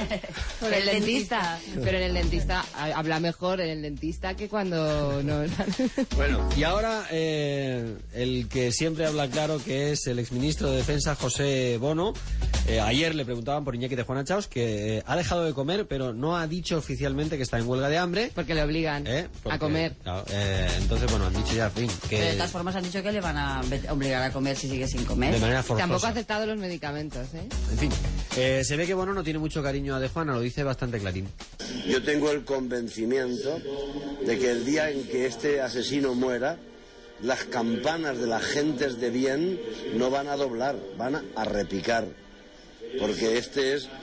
Con el dentista. Pero en el dentista ha- habla mejor en el dentista que cuando no... Bueno, y ahora eh, el que siempre habla claro, que es el exministro de Defensa, José Bono. Eh, ayer le preguntaban por Iñaki de Juana Chaos, que eh, ha dejado de comer, pero no ha dicho oficialmente que está en huelga de hambre. Porque le obligan ¿eh? Porque, a comer. claro, eh, entonces, bueno, han dicho ya, en fin, que... Pero de todas formas han dicho que le van a ve- obligar a comer si sigue sin comer. De manera forzosa. Tampoco ha aceptado los medicamentos, ¿eh? En fin, eh, se ve que Bono no tiene mucho cariño a De Juana, lo dice bastante clarín. Yo tengo el convencimiento de que el día en que este asesino muera, las campanas de las gentes de bien no van a doblar, van a repicar, porque este es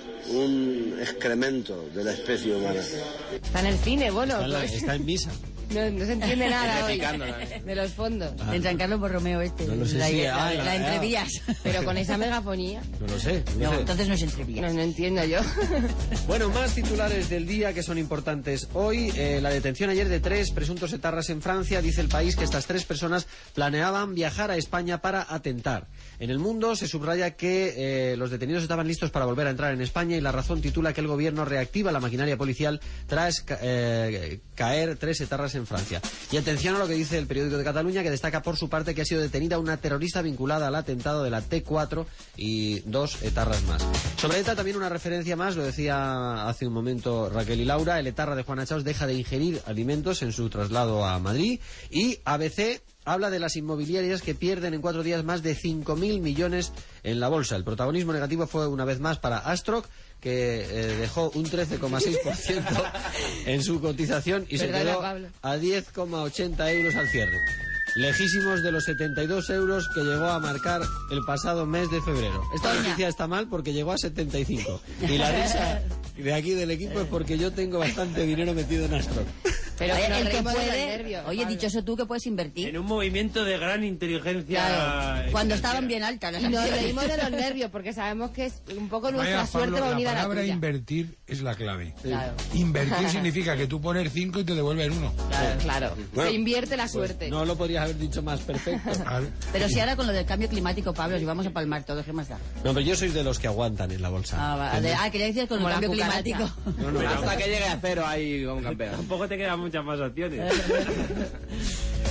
un excremento de la especie humana. Está en el cine, bueno. Está en, la- pues. está en misa. No, no se entiende nada hoy Repicándola. de los fondos. Ah. En San Carlos Borromeo este. No lo sé la, si- la- ah, la la- entrevías. Pero con esa megafonía. No lo sé. No, No, sé. entonces no es entrevías. No, no entiendo yo. Bueno, más titulares del día que son importantes hoy. Eh, la detención ayer de tres presuntos etarras en Francia. Dice El País que estas tres personas planeaban viajar a España para atentar. En El Mundo se subraya que eh, los detenidos estaban listos para volver a entrar en España, y La Razón titula que el gobierno reactiva la maquinaria policial tras ca- eh, caer tres etarras en Francia. Y atención a lo que dice el periódico de Cataluña, que destaca por su parte que ha sido detenida una terrorista vinculada al atentado de la T cuatro y dos etarras más. Sobre ETA también una referencia más, lo decía hace un momento Raquel y Laura. El etarra de Juana Chaos deja de ingerir alimentos en su traslado a Madrid, y A B C habla de las inmobiliarias que pierden en cuatro días más de cinco mil millones en la bolsa. El protagonismo negativo fue una vez más para Astroc, que eh, dejó un trece coma seis por ciento en su cotización y se Perdona, quedó Pablo. a diez coma ochenta euros al cierre. Lejísimos de los setenta y dos euros que llegó a marcar el pasado mes de febrero. Esta noticia está mal porque llegó a setenta y cinco. Y la risa de aquí del equipo es porque yo tengo bastante dinero metido en Astroc. Pero Oye, que nos el que reímos de los puede, nervios, oye, Pablo. dichoso tú que puedes invertir. En un movimiento de gran inteligencia. Claro, cuando financiera. estaban bien altas las Y nos acciones. reímos de los nervios porque sabemos que es un poco nuestra Vaya, suerte Pablo, va la unida a la palabra tuya. invertir es la clave. Claro. Invertir significa que tú pones cinco y te devuelven uno. Claro, claro. Bueno, Se invierte la suerte. No lo podrías haber dicho más perfecto. Pero si ahora con lo del cambio climático, Pablo, si vamos a palmar todos, ¿qué más da? No, pero yo soy de los que aguantan en la bolsa. Ah, vale. Ah, quería decir con Como el la cambio cucaracha. climático. No, no, Hasta no. que llegue a cero ahí como campeón. Tampoco te quedan muchas más opciones.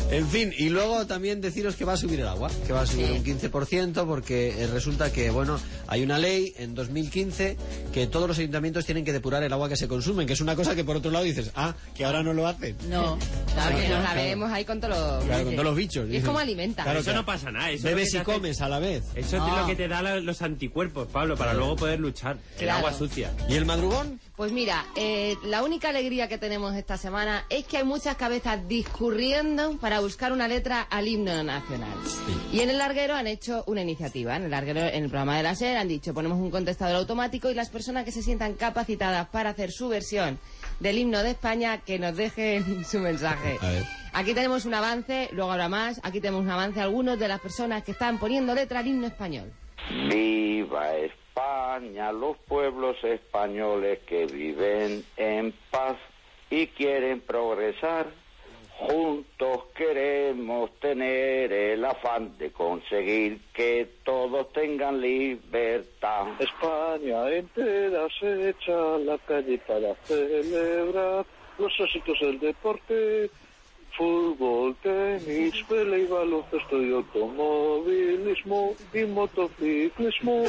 En fin, y luego también deciros que va a subir el agua, que va a subir sí. un quince por ciento, porque resulta que, bueno, hay una ley en dos mil quince que todos los ayuntamientos tienen que depurar el agua que se consumen, que es una cosa que por otro lado dices, ah, que ahora no lo hacen. No, claro, que nos la vemos ahí con todos los... Claro, con todos los bichos. Y es como alimenta. Claro, eso no pasa nada. Eso bebes y hace... comes a la vez. Eso no. es lo que te da la, los anticuerpos, Pablo, para claro. luego poder luchar. Claro. El agua sucia. ¿Y el madrugón? Pues mira, eh, la única alegría que tenemos esta semana es que hay muchas cabezas discurriendo para buscar una letra al himno nacional. Sí. Y en el larguero han hecho una iniciativa. En el larguero, en el programa de la SER, han dicho, ponemos un contestador automático y las personas que se sientan capacitadas para hacer su versión del himno de España, que nos dejen su mensaje. A ver. Aquí tenemos un avance, luego habrá más. Aquí tenemos un avance, algunos de las personas que están poniendo letra al himno español. ¡Viva España! Los pueblos españoles que viven en paz y quieren progresar. Juntos queremos tener el afán de conseguir que todos tengan libertad. España entera se echa a la calle para celebrar los éxitos del deporte. Fútbol, tenis, pelea y baloncesto y automovilismo y motociclismo.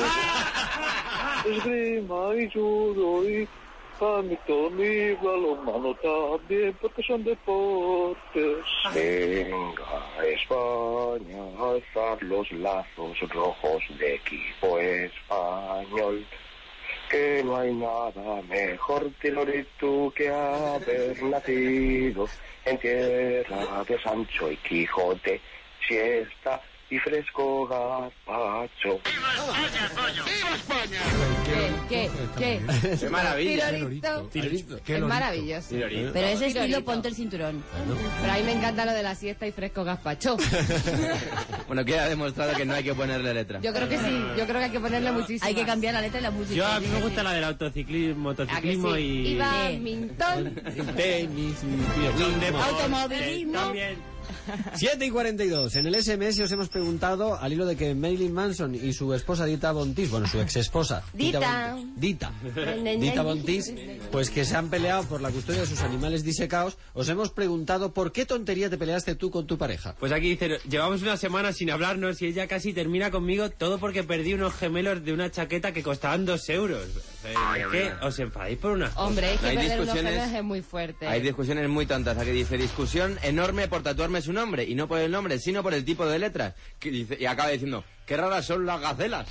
Esgrima y judo y badminton y balonmano también, porque son deportes. Venga, España, alzar los lazos rojos de equipo español. Que no hay nada mejor, Tiloritu, que haber nacido en tierra de Sancho y Quijote, siesta y fresco gazpacho. ¡Viva España, coño! ¡Viva España! ¿Qué? ¿Qué? ¿Qué? ¡Qué maravilla! Es maravilloso. Pero ese estilo, ponte el cinturón. Pero a mí me encanta lo de la siesta y fresco gazpacho. Bueno, queda demostrado que no hay que ponerle letra. Yo creo que sí, yo creo que hay que ponerle muchísimo. Hay que cambiar la letra y la música. Yo a mí me gusta la del autociclismo, motociclismo sí? y... Y badminton. Tenis, automovilismo. También. siete y cuarenta y dos. En el S M S os hemos preguntado, al hilo de que Marilyn Manson y su esposa Dita Von Teese, bueno, su ex esposa Dita Dita Dita Von Teese, pues que se han peleado por la custodia de sus animales disecados, os hemos preguntado por qué tontería te peleaste tú con tu pareja. Pues aquí dice, llevamos una semana sin hablarnos y ella casi termina conmigo, todo porque perdí unos gemelos de una chaqueta que costaban dos euros. ¿Es que os enfadéis por unas cosas? Hombre, es que hay perder unos gemelos es muy fuerte. Hay discusiones muy tontas. Aquí dice, discusión enorme por tatuarme su nombre, y no por el nombre, sino por el tipo de letras. Que dice, y acaba diciendo, qué raras son las gacelas.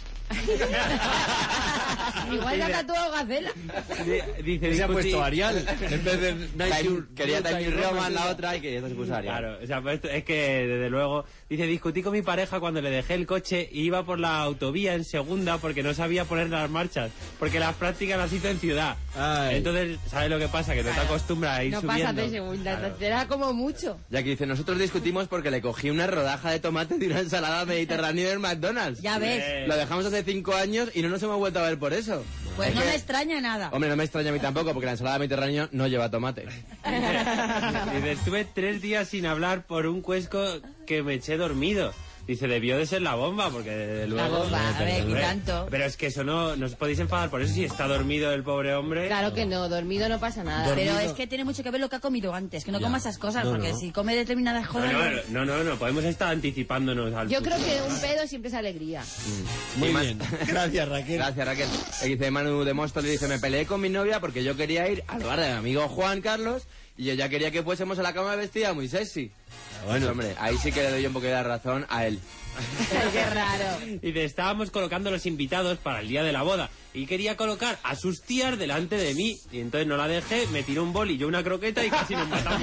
Igual la ha tatuado gacela. Dice, se ha puesto Arial en vez de Nike. Quería Times Roman la otra y que ya se puso Arial. Claro, o sea, pues es que desde luego, dice, discutí con mi pareja cuando le dejé el coche y iba por la autovía en segunda porque no sabía poner las marchas, porque las prácticas las hice en ciudad. Ay. Entonces, ¿sabes lo que pasa? Que no te acostumbras a ir no subiendo. No pasa de segunda, claro. Te da como mucho. Ya que dice, nosotros discutimos porque le cogí una rodaja de tomate de una ensalada mediterránea del McDonald's. Ya ves. Lo dejamos hace cinco años y no nos hemos vuelto a ver por eso. Pues es no que... me extraña nada. Hombre, no me extraña a mí tampoco, porque la ensalada mediterránea no lleva tomate. Dice, estuve tres días sin hablar por un cuesco que me eché dormido. Dice, debió de ser la bomba, porque desde luego... La bomba, a ver, ¿qué tanto? Pero es que eso no, no os podéis enfadar por eso si está dormido el pobre hombre. Claro que no, dormido no pasa nada. Dormido. Pero es que tiene mucho que ver lo que ha comido antes, que no ya. coma esas cosas, no, porque no. si come determinadas cosas... No, no, no, no, no, podemos estar anticipándonos al... Yo creo que un pedo siempre es alegría. Mm. Muy bien, gracias Raquel. Gracias Raquel. Le dice Manu de Mosto, le dice, me peleé con mi novia porque yo quería ir al bar de mi amigo Juan Carlos y ella quería que fuésemos a la cama vestida muy sexy. Bueno, pues, hombre, ahí sí que le doy un poco de razón a él. Qué raro. Y de, estábamos colocando los invitados para el día de la boda y quería colocar a sus tías delante de mí y entonces no la dejé, me tiró un boli y yo una croqueta y casi nos matamos.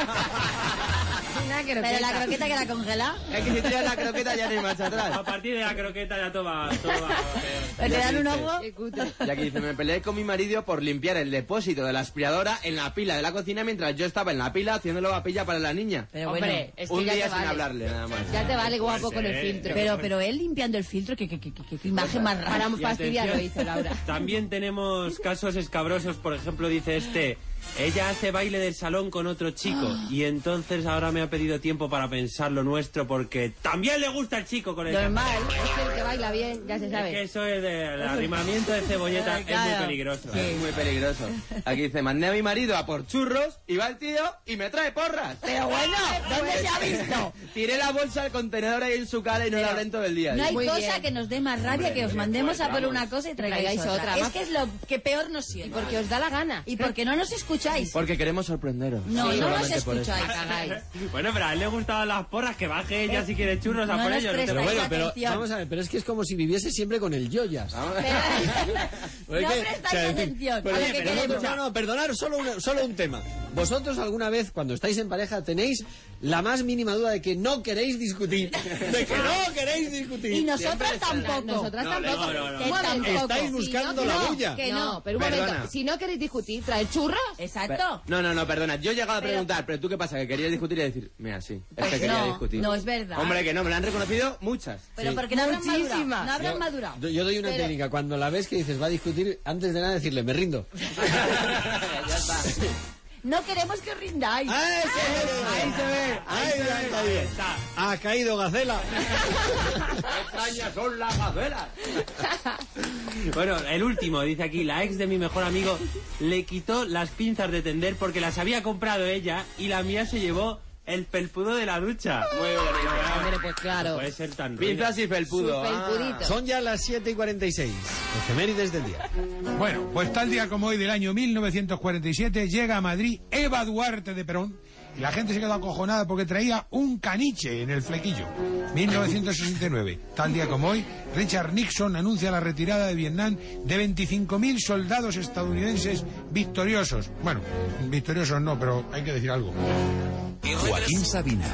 Pero la croqueta que la congela. Es que si tiras la croqueta ya no hay marcha atrás. A partir de la croqueta ya todo va... Todo va ¿Te dan un ojo? Ya que dice, me peleé con mi marido por limpiar el depósito de la aspiradora en la pila de la cocina mientras yo estaba en la pila haciéndolo papilla para la niña. Pero bueno, hombre, es que un ya día te sin vale. hablarle nada más. Ya te vale guapo con el filtro. Pero pero él limpiando el filtro, que, que, que, que, que imagen más rara. Para fastidiar lo hizo Laura. También tenemos casos escabrosos, por ejemplo, dice este... Ella hace baile del salón con otro chico Ah. y entonces ahora me ha pedido tiempo para pensar lo nuestro porque también le gusta el chico con el Normal, es que el que baila bien, ya se sabe. Es que eso es de, el arrimamiento de cebolleta es muy peligroso. Sí, muy peligroso. Aquí dice, mandé a mi marido a por churros y va el tío y me trae porras. Pero bueno, ¿dónde se ha visto? Tiré la bolsa al contenedor ahí en su cara y no la abren todo el día. No hay Muy cosa bien. que nos dé más rabia que os mandemos a por una cosa y traigáis, Traigáis otra. otra. Es Más- que es lo que peor nos siente. Y porque os da la gana. Y porque no nos escucháis. Porque queremos sorprenderos. No, Sí, no nos solamente por eso. escucháis. Bueno, pero a él le gustaban las porras, que baje ella si quiere churros a No por nos ellos. prestáis Pero bueno, pero atención. vamos a ver, pero es que es como si viviese siempre con el yoyas. No Porque, prestáis o sea, en fin, atención pero- a lo que pero no, queremos. no, no, perdonar, solo, una- solo un tema. ¿Vosotros alguna vez, cuando estáis en pareja, tenéis la más mínima duda de que no queréis discutir? De que no queréis discutir. Y nosotras tampoco. Nosotras No, tampoco. no, no, no. Que Que tampoco. Estáis Si buscando no, la no, bulla. Que no, no. pero un Perdona. momento, si no queréis discutir, ¿traed churros? Exacto. No, no, no, perdona. Yo he llegado a Pero- preguntar, pero ¿tú qué pasa? ¿Que querías discutir y decir, mira, sí, es Pues que quería no, discutir? no es verdad. Hombre, que no, me lo han reconocido muchas. Pero Sí. porque no habrán madurado. Muchísimas. No habrán Yo- madurado. Yo, yo doy una Pero- técnica. Cuando la ves que dices va a discutir, antes de nada decirle me rindo. Ya está. No queremos que os rindáis. ¡Ah, ese es! Ahí se ve, ahí Ahí se ve. está bien. Ha caído Gacela. Extrañas son las gacelas. Bueno, el último, dice aquí, la ex de mi mejor amigo le quitó las pinzas de tender porque las había comprado ella y la mía se llevó el felpudo de la ducha. Muy bonito. Hombre, pues claro. Puede ser tan Pinzas y felpudo. Su felpudito. Ah. Son ya las siete y cuarenta y seis. Efemérides del día. Bueno, pues tal día como hoy del año mil novecientos cuarenta y siete llega a Madrid Eva Duarte de Perón y la gente se quedó acojonada porque traía un caniche en el flequillo. mil novecientos sesenta y nueve, tal día como hoy, Richard Nixon anuncia la retirada de Vietnam de veinticinco mil soldados estadounidenses victoriosos. Bueno, victoriosos no, pero hay que decir algo. Joaquín Sabina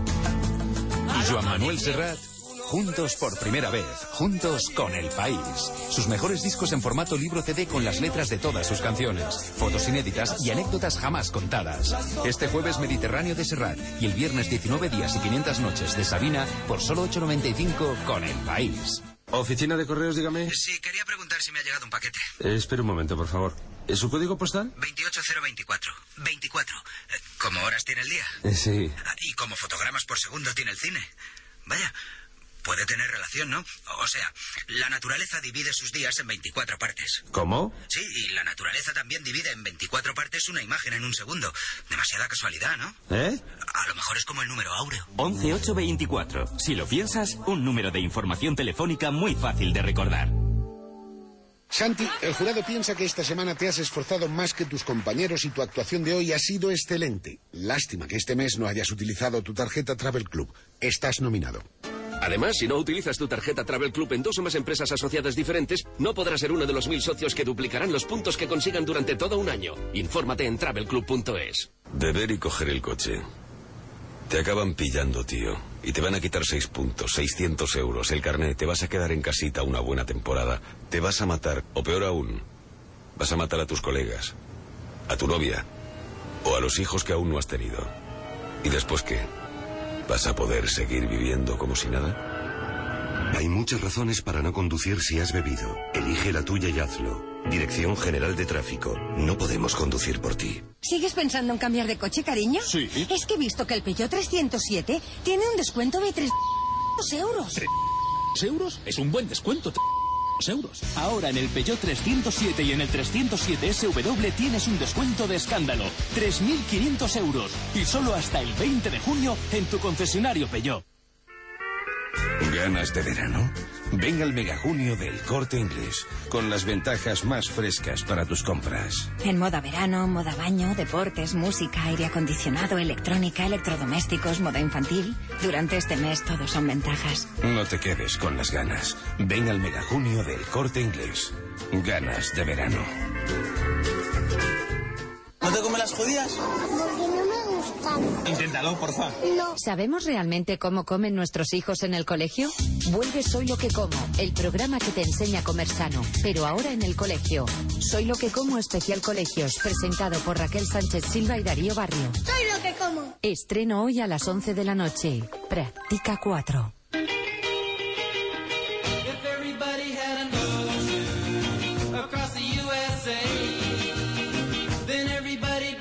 y Joan Manuel Serrat, juntos por primera vez, juntos con El País. Sus mejores discos en formato libro C D con las letras de todas sus canciones, fotos inéditas y anécdotas jamás contadas. Este jueves Mediterráneo de Serrat y el viernes diecinueve días y quinientas noches de Sabina por solo ocho noventa y cinco con El País. Oficina de correos, dígame. Sí, quería preguntar si me ha llegado un paquete. Eh, espere un momento, por favor. ¿Es su código postal? veintiocho cero veinticuatro. veinticuatro. Eh, ¿Cómo horas tiene el día? Eh, sí. Ah, ¿y como fotogramas por segundo tiene el cine? Vaya, puede tener relación, ¿no? O sea, la naturaleza divide sus días en veinticuatro partes. ¿Cómo? Sí, y la naturaleza también divide en veinticuatro partes una imagen en un segundo. Demasiada casualidad, ¿no? ¿Eh? A lo mejor es como el número áureo. once ocho veinticuatro. Si lo piensas, un número de información telefónica muy fácil de recordar. Santi, el jurado piensa que esta semana te has esforzado más que tus compañeros y tu actuación de hoy ha sido excelente. Lástima que este mes no hayas utilizado tu tarjeta Travel Club. Estás nominado. Además, si no utilizas tu tarjeta Travel Club en dos o más empresas asociadas diferentes, no podrás ser uno de los mil socios que duplicarán los puntos que consigan durante todo un año. Infórmate en travel club punto es. Beber y coger el coche. Te acaban pillando, tío. Y te van a quitar seis puntos, seiscientos euros, el carnet. Te vas a quedar en casita una buena temporada. Te vas a matar, o peor aún, vas a matar a tus colegas, a tu novia, o a los hijos que aún no has tenido. ¿Y después qué? ¿Vas a poder seguir viviendo como si nada? Hay muchas razones para no conducir si has bebido. Elige la tuya y hazlo. Dirección General de Tráfico. No podemos conducir por ti. ¿Sigues pensando en cambiar de coche, cariño? Sí. Es que he visto que el Peugeot trescientos siete tiene un descuento de trescientos euros. ¿tres euros? Es un buen descuento. Euros. Ahora en el Peugeot trescientos siete y en el trescientos siete S W tienes un descuento de escándalo. tres mil quinientos euros. Y solo hasta el veinte de junio en tu concesionario Peugeot. ¿Ganas de verano? Ven al megajunio del Corte Inglés, con las ventajas más frescas para tus compras. En moda verano, moda baño, deportes, música, aire acondicionado, electrónica, electrodomésticos, moda infantil. Durante este mes todos son ventajas. No te quedes con las ganas. Ven al megajunio del Corte Inglés. Ganas de verano. ¿No te comes las judías? Porque no me gustan. Inténtalo, porfa. No. ¿Sabemos realmente cómo comen nuestros hijos en el colegio? Vuelve Soy lo que como, el programa que te enseña a comer sano, pero ahora en el colegio. Soy lo que como especial colegios, presentado por Raquel Sánchez Silva y Darío Barrio. Soy lo que como. Estreno hoy a las once de la noche. Practica cuatro. Across the U S A, then everybody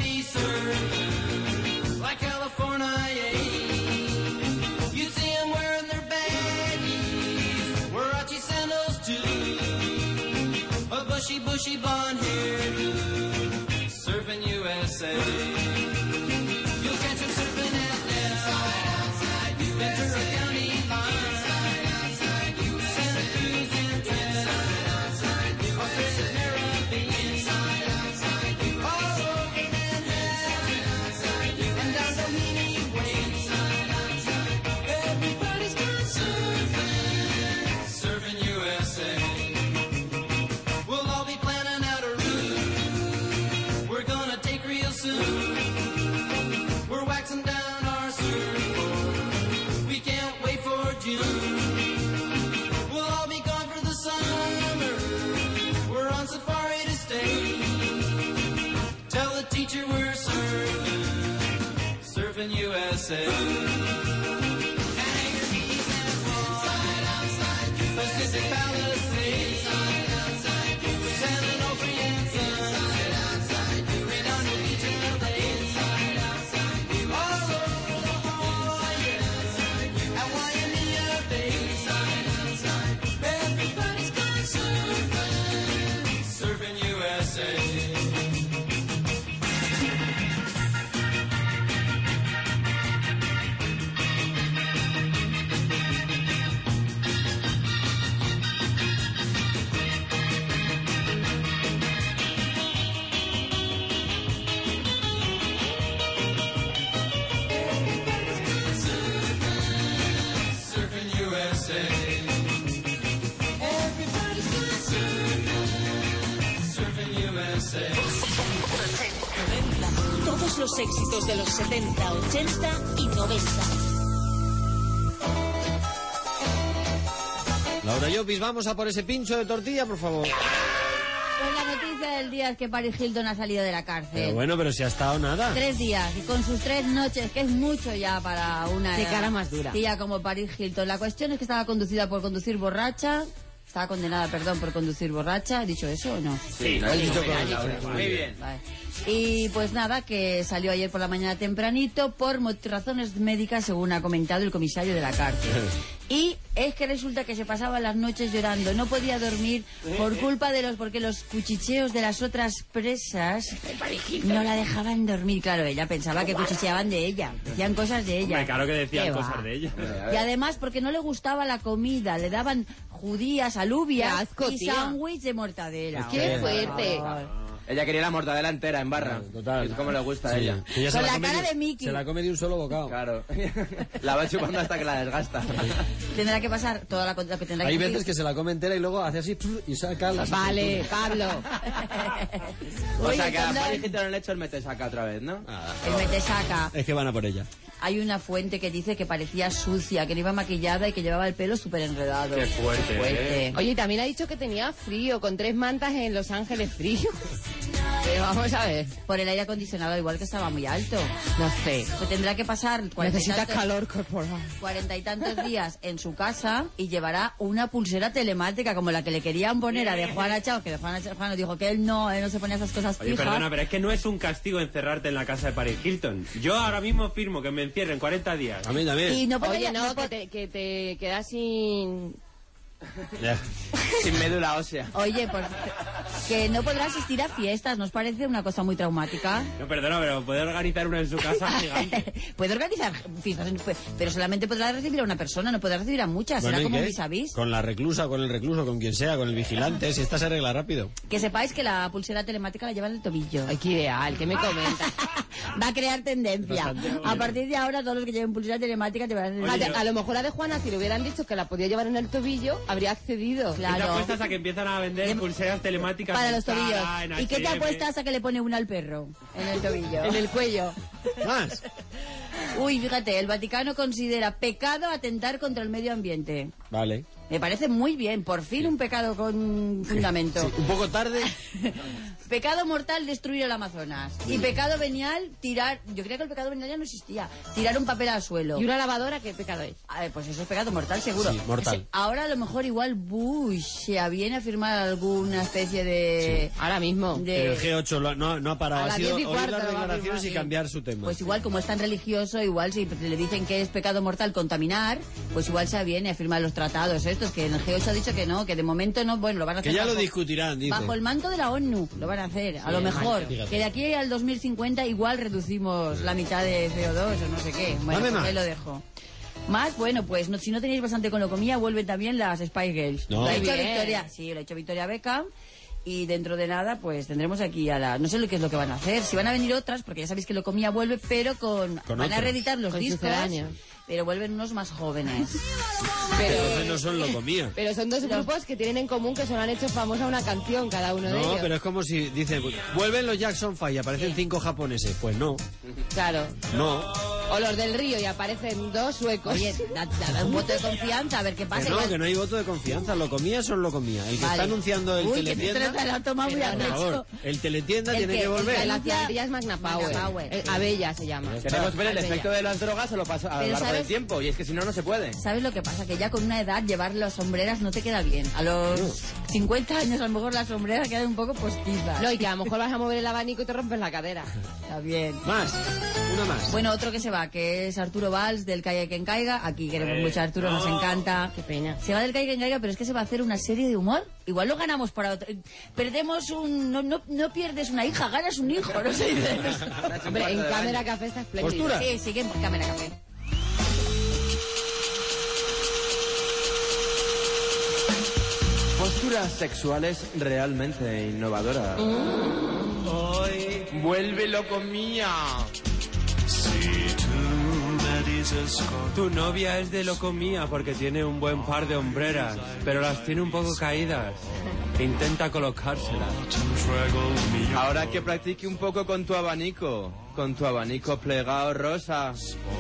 bushy, bushy blonde hair, surfing U S A. You'll catch him surfing at Nell, Ventura County line, Santa Cruz and Trent, Australia, Caribbean, all over Manhattan, and down Doheny Way. Everybody's gone surfing, surfing U S A. We'll all be planning out a route we're gonna take real soon. We're waxing down our surfboard, we can't wait for June. We'll all be gone for the summer, we're on safari to stay. Tell the teacher we're surfing, surfing U S A. Hang your knees and fall, Pacific Palisades, San Onofre and Sun, Redondo Beach and L A, all over La Jolla, at Waimea Bay. Everybody's gone surfing, surfing U S A. Surfing U S A. Everybody's gone surfing, surfing U S A. Todos los éxitos de los setenta, ochenta y noventa. Laura Llopis, vamos a por ese pincho de tortilla, por favor. Pues la noticia del día es que Paris Hilton ha salido de la cárcel. Pero bueno, pero si ha estado nada. Tres días y con sus tres noches, que es mucho ya para una Qué cara más dura. tía como Paris Hilton. La cuestión es que estaba conducida por conducir borracha. Estaba condenada, perdón, por conducir borracha. ¿He dicho eso o no? Sí, lo has Sí, dicho sí, con sí, Laura. sí, Muy sí. bien. Vale. Y pues nada, que salió ayer por la mañana tempranito por mo- razones médicas, según ha comentado el comisario de la cárcel. Y es que resulta que se pasaba las noches llorando, no podía dormir por culpa de los, porque los cuchicheos de las otras presas no la dejaban dormir. Claro, ella pensaba que cuchicheaban de ella, decían cosas de ella. Hombre, claro que decían ¿Qué cosas va? de ella. Y además porque no le gustaba la comida, le daban judías, alubias Qué asco, y tía. sándwich de mortadera. Qué Hombre, fuerte. por favor. Ella quería la mortadela entera en barra. Total. Es como le gusta a Sí. ella. Ella se Con la come cara de- de Mickey. Se la come de un solo bocado. Claro. La va chupando hasta que la desgasta. Tendrá que pasar toda la lo que tendrá Hay que veces que se la come entera y luego hace así y saca las... Vale, Pablo. O Oye, sea que a cuando- Paris Hilton le he hecho el metesaca otra vez, ¿no? El metesaca. Es que van a por ella. Hay una fuente que dice que parecía sucia, que no iba maquillada y que llevaba el pelo súper enredado. Qué fuerte, Fuerte. ¿eh? Oye, y también ha dicho que tenía frío, con tres mantas en Los Ángeles frío. Pero vamos a ver. Por el aire acondicionado, igual que estaba muy alto. No sé. Pues tendrá que pasar cuarenta y Necesita tantos- calor corporal. cuarenta y tantos días en su casa y llevará una pulsera telemática como la que le querían poner a de Juana Chao, que de Juana Chao Juan dijo que él no, él no se ponía esas cosas Oye, fijas. perdona, pero es que no es un castigo encerrarte en la casa de Paris Hilton. Yo ahora mismo firmo que me encierren cuarenta días. A mí también. Y no podía- Oye, no, no que po- te, que te quedas sin... Ya. Sin médula ósea. Oye, pues que no podrá asistir a fiestas, ¿nos parece una cosa muy traumática? No, perdona, pero puede organizar una en su casa gigante. Puede organizar fiestas, en- pero solamente podrá recibir a una persona, no podrá recibir a muchas, Bueno, será ¿y como qué? un vis a vis. Con la reclusa, con el recluso, con quien sea, con el vigilante, si esta se arregla rápido. Que sepáis que la pulsera telemática la lleva en el tobillo. Ay, qué ideal, ¿qué me comenta? Va a crear tendencia. Bastante bien. A partir de ahora, todos los que lleven pulsera telemática llevarán en el A, Oye, de- a lo mejor a de Juana, si le hubieran dicho que la podía llevar en el tobillo, habría accedido. ¿Qué te Claro. apuestas a que empiezan a vender pulseras telemáticas Para en los Zara, tobillos. en ¿Y qué te H and M? apuestas a que le pone una al perro? En el tobillo. En el cuello. Más. Uy, fíjate, el Vaticano considera pecado atentar contra el medio ambiente. Vale. Me parece muy bien, por fin un pecado con fundamento. Sí, un poco tarde. Pecado mortal, destruir el Amazonas. Y pecado venial, tirar... Yo creía que el pecado venial ya no existía. Tirar un papel al suelo. ¿Y una lavadora qué pecado es? A ver, pues eso es pecado mortal, seguro. Sí, mortal. Sí, ahora a lo mejor igual Bush se aviene a firmar alguna especie de... Ahora mismo. de- El G ocho lo- no, no ha parado. A Ha las sido diez y oír cuarto las lo va a declaraciones y firmar, sí. cambiar su tema. Pues igual, como es tan religioso, igual si le dicen que es pecado mortal contaminar, pues igual se aviene a firmar los tratados estos. estos, que en el G ocho ha dicho que no, que de momento no, bueno, lo van a hacer. Que ya bajo, lo discutirán, dice. Bajo el manto de la ONU lo van a hacer, a Sí, lo mejor. fíjate. Que de aquí al dos mil cincuenta igual reducimos la mitad de C O dos o no sé qué. Bueno, Dame pues más. ahí lo dejo. Más, bueno, pues no, si no tenéis bastante con lo comía, vuelven también las Spice Girls. No. Lo ha Muy hecho bien. Victoria, sí, lo ha hecho Victoria Beckham. Y dentro de nada, pues tendremos aquí a la... No sé lo que es lo que van a hacer. Si van a venir otras, porque ya sabéis que lo comía vuelve, pero con... Con van a otros. reeditar los Con discos, sucedáneos. pero vuelven unos más jóvenes. Pero, Entonces no son lo comía. pero son dos grupos que tienen en común que solo han hecho famosa una canción cada uno de No, ellos. pero es como si dicen, vuelven los Jackson Five y aparecen cinco japoneses. Pues no, Claro. no. O los del Río y aparecen dos suecos. Oye, da, da un voto de confianza, a ver qué Que pasa. no, Igual- que no hay voto de confianza. Lo comía son lo comía. El que Vale. está anunciando el Uy, que teletienda... te lo ha tomado muy a por pecho. favor, el teletienda El tiene que- que el volver. que La plantilla es Magna Power. Magna Power. Eh, Abella se llama. Queremos ver el Abella. efecto de las drogas a lo, paso, a lo Pero largo ¿sabes? del tiempo, y es que si no, no se puede. ¿Sabes lo que pasa? Que ya con una edad llevar las sombreras no te queda bien. A los cincuenta años a lo mejor las sombreras quedan un poco postizas. No, y que a lo mejor vas a mover el abanico y te rompes la cadera. Está bien. Más, una más. Bueno, otro que se va, que es Arturo Valls del Caiga Quien Caiga. Aquí queremos Eh, mucho a Arturo, nos no. encanta. Qué pena. Se va del Caiga Quien Caiga, pero es que se va a hacer una serie de humor. Igual lo ganamos para otro. Perdemos un... No, no, no pierdes una hija, ganas un hijo. No sé. Hombre, en Cámara Café está espléndido. Postura. Sí, sigue en Cámara Café. Posturas sexuales realmente innovadoras. Hoy vuelve lo comía. Tu novia es de locomía porque tiene un buen par de hombreras, pero las tiene un poco caídas. Intenta colocárselas. Ahora que practique un poco con tu abanico, con tu abanico plegado rosa.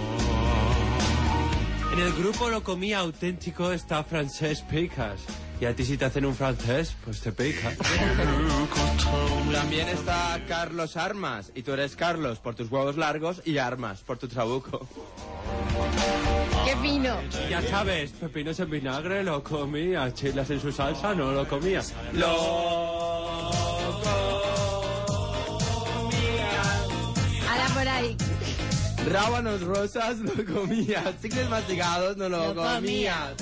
En el grupo Locomía auténtico está Francesc Picas. Y a ti si te hacen un francés, pues te pica. También está Carlos Armas, y tú eres Carlos por tus huevos largos y Armas por tu trabuco. ¡Qué fino! Ya sabes, pepinos en vinagre lo comía, chilas en su salsa no lo comía. Lo Ala por ahí. rábanos rosas lo comías, chicles masticados no lo, Lo comía. comías.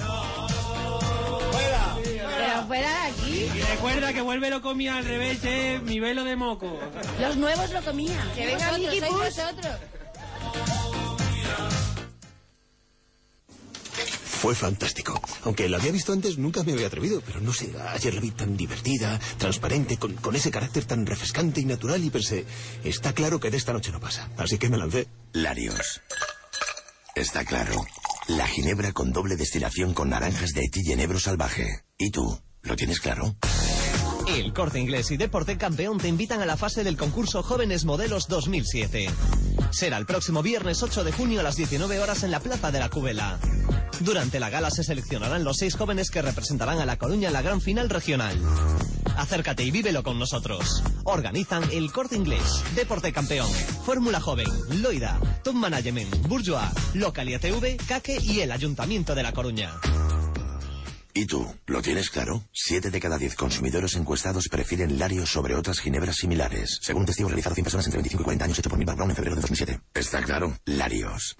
Pero fuera de aquí. Y recuerda que vuelve lo comía al revés, eh, mi velo de moco. Los nuevos lo comían. Que venga Vosotros, Mickey sois Puss. vosotros. Fue fantástico. Aunque la había visto antes, nunca me había atrevido. Pero no sé, ayer la vi tan divertida, transparente, con, con ese carácter tan refrescante y natural y pensé, está claro que de esta noche no pasa. Así que me lancé. Larios. Está claro. La ginebra con doble destilación con naranjas de Haití y enebro salvaje. ¿Y tú? ¿Lo tienes claro? El Corte Inglés y Deporte Campeón te invitan a la fase del concurso Jóvenes Modelos dos mil siete. Será el próximo viernes ocho de junio a las diecinueve horas en la Plaza de la Cubela. Durante la gala se seleccionarán los seis jóvenes que representarán a La Coruña en la gran final regional. Acércate y vívelo con nosotros. Organizan el Corte Inglés, Deporte Campeón, Fórmula Joven, Loida, Top Management, Bourgeois, Localia T V, Caque y el Ayuntamiento de La Coruña. ¿Y tú? ¿Lo tienes claro? Siete de cada diez consumidores encuestados prefieren Larios sobre otras ginebras similares. Según un testigo realizado a cien personas entre veinticinco y cuarenta años hecho por Milbar Brown en febrero de dos mil siete. Está claro. Larios.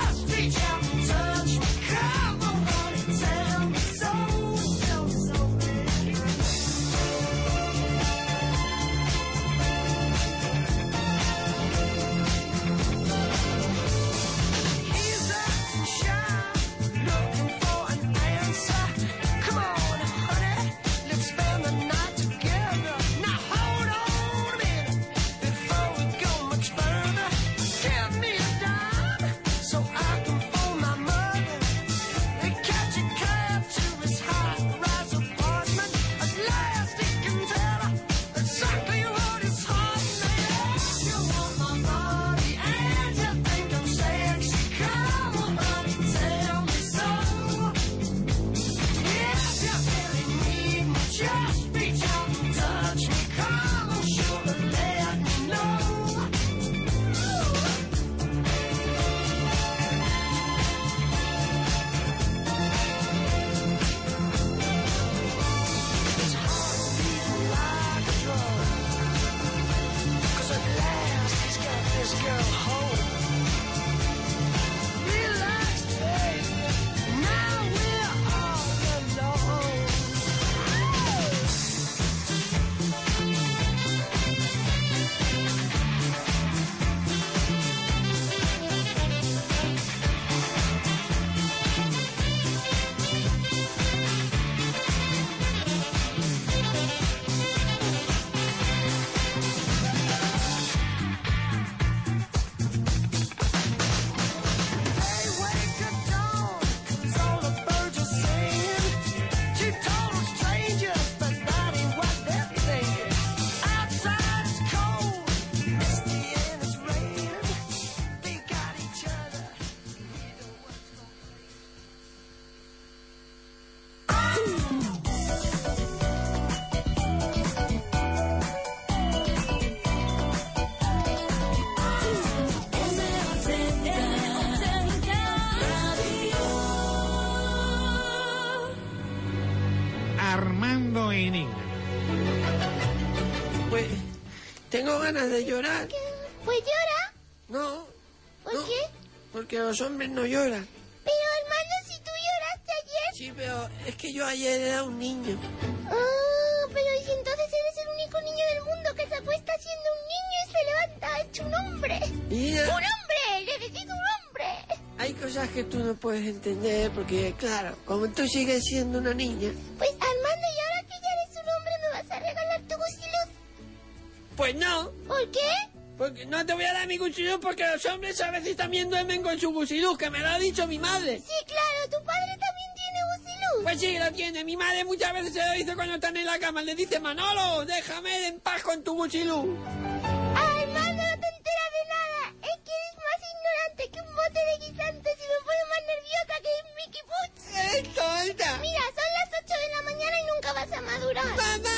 Tengo ganas de llorar. Pues llora. No. ¿Por no, qué? Porque los hombres no lloran. Pero hermano, si tú lloraste ayer. Sí, pero es que yo ayer era un niño. Ah, pero si entonces eres el único niño del mundo que se acuesta siendo un niño y se levanta hecho un hombre. Mira. ¡Un hombre! ¡Necesito un hombre! Hay cosas que tú no puedes entender porque, claro, como tú sigues siendo una niña... Pues Armando, y ahora que ya eres un hombre, ¿me vas a regalar tu gusiluz? Pues no. ¿Por qué? Porque no te voy a dar mi gusiluz porque los hombres a veces también duermen con su gusiluz, que me lo ha dicho mi madre. Sí, claro, tu padre también tiene gusiluz. Pues sí, lo tiene. Mi madre muchas veces se lo dice cuando están en la cama. Le dice, Manolo, déjame en paz con tu gusiluz. Ah, Armando, no te enteras de nada. Es que eres más ignorante que un bote de guisantes y me pone más nerviosa que un Mickey Puch. ¡Escolta! Mira, son las ocho de la mañana y nunca vas a madurar. ¡Mamá!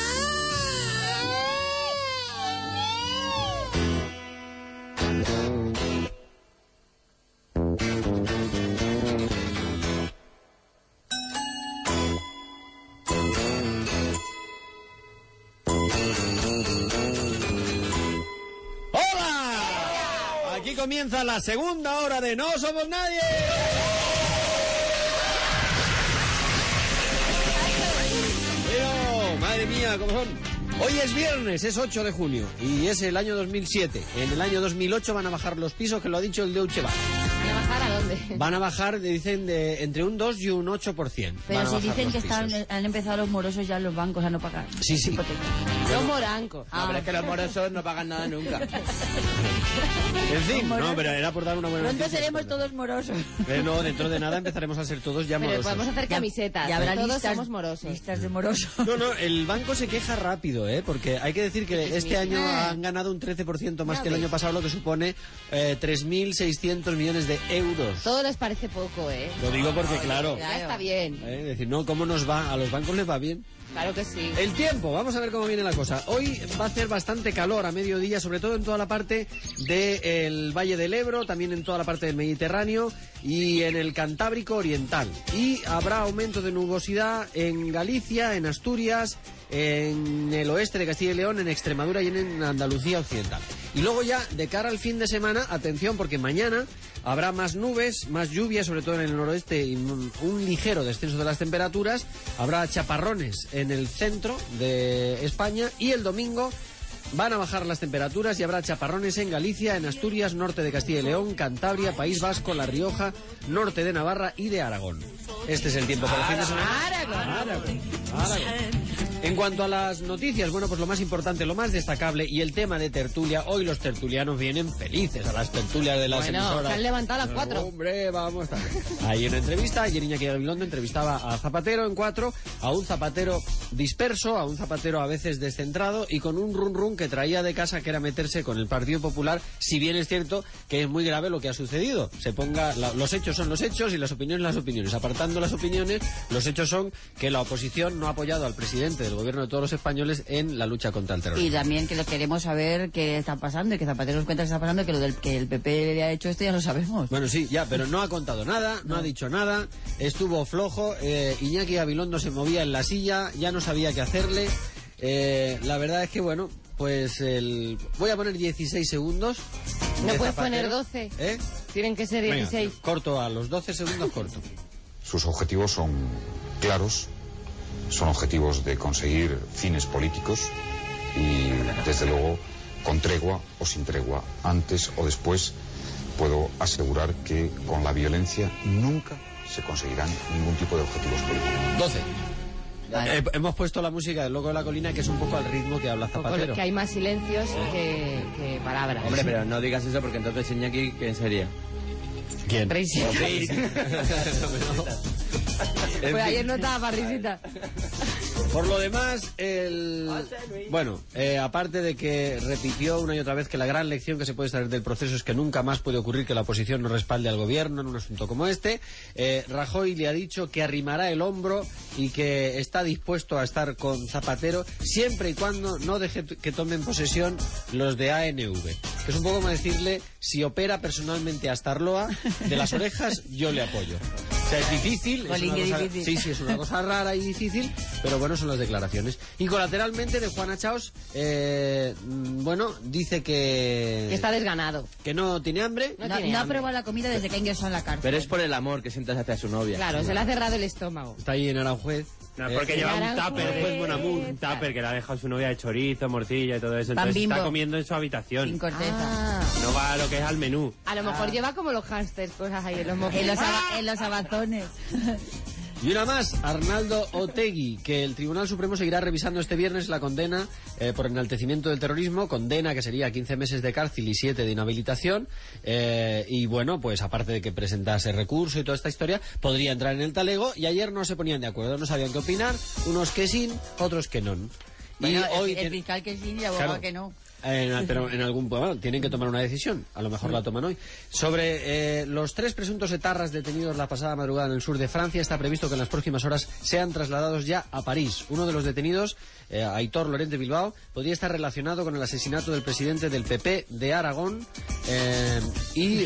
¡Hola! Aquí comienza la segunda hora de No Somos Nadie. Pero, madre mía, ¿cómo son? Hoy es viernes, es ocho de junio y es el año dos mil siete. En el año dos mil ocho van a bajar los pisos, que lo ha dicho el Deutsche Bank. ¿Van a bajar a dónde? Van a bajar, dicen, de entre un dos y un ocho por ciento. Pero si dicen que están, han empezado los morosos ya en los bancos a no pagar. Sí, sí. Los morancos. Ah, pero es que los morosos no pagan nada nunca. En fin, no, pero era por dar una buena Pronto noticia. seremos todos morosos. Pero no, dentro de nada empezaremos a ser todos ya Pero morosos. podemos hacer camisetas. Y habrá todos listas, somos morosos. listas de morosos. No, no, el banco se queja rápido, ¿eh? Porque hay que decir que este año han ganado un trece por ciento más que el año pasado, lo que supone eh, tres mil seiscientos millones de euros. Todo les parece poco, ¿eh? Lo digo porque, claro, Ya está bien. ¿eh? Es decir, no, ¿cómo nos va? A los bancos les va bien. Claro que sí. El tiempo, vamos a ver cómo viene la cosa. Hoy va a hacer bastante calor a mediodía, sobre todo en toda la parte del Valle del Ebro, también en toda la parte del Mediterráneo y en el Cantábrico Oriental. Y habrá aumento de nubosidad en Galicia, en Asturias, en el oeste de Castilla y León, en Extremadura y en Andalucía Occidental. Y luego ya, de cara al fin de semana, atención, porque mañana habrá más nubes, más lluvia, sobre todo en el noroeste, y un, un ligero descenso de las temperaturas. Habrá chaparrones en el centro de España y el domingo van a bajar las temperaturas y habrá chaparrones en Galicia, en Asturias, norte de Castilla y León, Cantabria, País Vasco, La Rioja, norte de Navarra y de Aragón. Este es el tiempo para el fin de semana. Aragón. Aragón. Aragón. En cuanto a las noticias, bueno, pues lo más importante, lo más destacable y el tema de tertulia, hoy los tertulianos vienen felices a las tertulias de las Bueno, emisoras. se han levantado a las cuatro. Hombre, vamos a ver. Hay una entrevista, ayer Iñaki Gabilondo entrevistaba a Zapatero en cuatro, a un Zapatero disperso, a un Zapatero a veces descentrado y con un run run que traía de casa, que era meterse con el Partido Popular, si bien es cierto que es muy grave lo que ha sucedido. Se ponga, la, los hechos son los hechos y las opiniones las opiniones. Apartando las opiniones, los hechos son que la oposición no ha apoyado al presidente del gobierno de todos los españoles en la lucha contra el terrorismo. Y también que lo queremos saber qué está pasando y que Zapatero nos cuenta qué está pasando, que lo del que el P P le ha hecho esto ya lo sabemos. Bueno, sí, ya, pero no ha contado nada, no, no ha dicho nada, estuvo flojo, eh, Iñaki Gabilondo se movía en la silla, ya no sabía qué hacerle. Eh, la verdad es que, bueno, pues el... voy a poner dieciséis segundos. No puedes Zapatero. poner doce. ¿Eh? Tienen que ser dieciséis. Venga, corto a los doce segundos, corto. Sus objetivos son claros, son objetivos de conseguir fines políticos y, desde luego, con tregua o sin tregua, antes o después, puedo asegurar que con la violencia nunca se conseguirán ningún tipo de objetivos políticos. doce. Eh, hemos puesto la música del Loco de la Colina, que es un poco al ritmo que habla Zapatero. Que hay más silencios que, que palabras. Hombre, pero no digas eso porque entonces Iñaki, ¿quién sería? ¿Quién? Risita. Pues ayer no estaba para risita. Por lo demás, el... bueno, eh, aparte de que repitió una y otra vez que la gran lección que se puede extraer del proceso es que nunca más puede ocurrir que la oposición no respalde al gobierno en un asunto como este, eh, Rajoy le ha dicho que arrimará el hombro y que está dispuesto a estar con Zapatero siempre y cuando no deje que tomen posesión los de A N V. Que es un poco como decirle, si opera personalmente a Starloa, de las orejas yo le apoyo. sea, es difícil. Es una cosa, difícil. Sí, sí, es una cosa rara y difícil, pero bueno, son las declaraciones. Y colateralmente de Juana Chaos, eh, bueno, dice que... Que está desganado. Que no tiene hambre. No, no, no ha probado la comida desde que ingresó en la cárcel. Pero es por el amor que sientas hacia su novia. Claro, se le ha cerrado el estómago. Está ahí en Aranjuez. No, es porque Eh, lleva un Naranjuez. tupper, pues, buen amor, un tupper que le ha dejado su novia de chorizo, morcilla y todo eso. Pan Entonces Bimbo. está comiendo en su habitación. Sin corteza. Ah, No va a lo que es al menú. a lo mejor lleva como los hámsters, cosas ahí en los mofles. En los, aba- en los abazones. Y una más, Arnaldo Otegi, que el Tribunal Supremo seguirá revisando este viernes la condena eh, por enaltecimiento del terrorismo, condena que sería quince meses de cárcel y siete de inhabilitación, eh, y bueno, pues aparte de que presentase recurso y toda esta historia, podría entrar en el talego, y ayer no se ponían de acuerdo, no sabían qué opinar, unos que sí, otros que no. Bueno, y hoy el, el tiene- fiscal que sí y el abogado Claro. que no. En- pero en algún bueno, tienen que tomar una decisión, a lo mejor la toman hoy. Sobre eh, los tres presuntos etarras detenidos la pasada madrugada en el sur de Francia, está previsto que en las próximas horas sean trasladados ya a París. Uno de los detenidos, eh, Aitor Lorente Bilbao, podría estar relacionado con el asesinato del presidente del P P de Aragón eh, y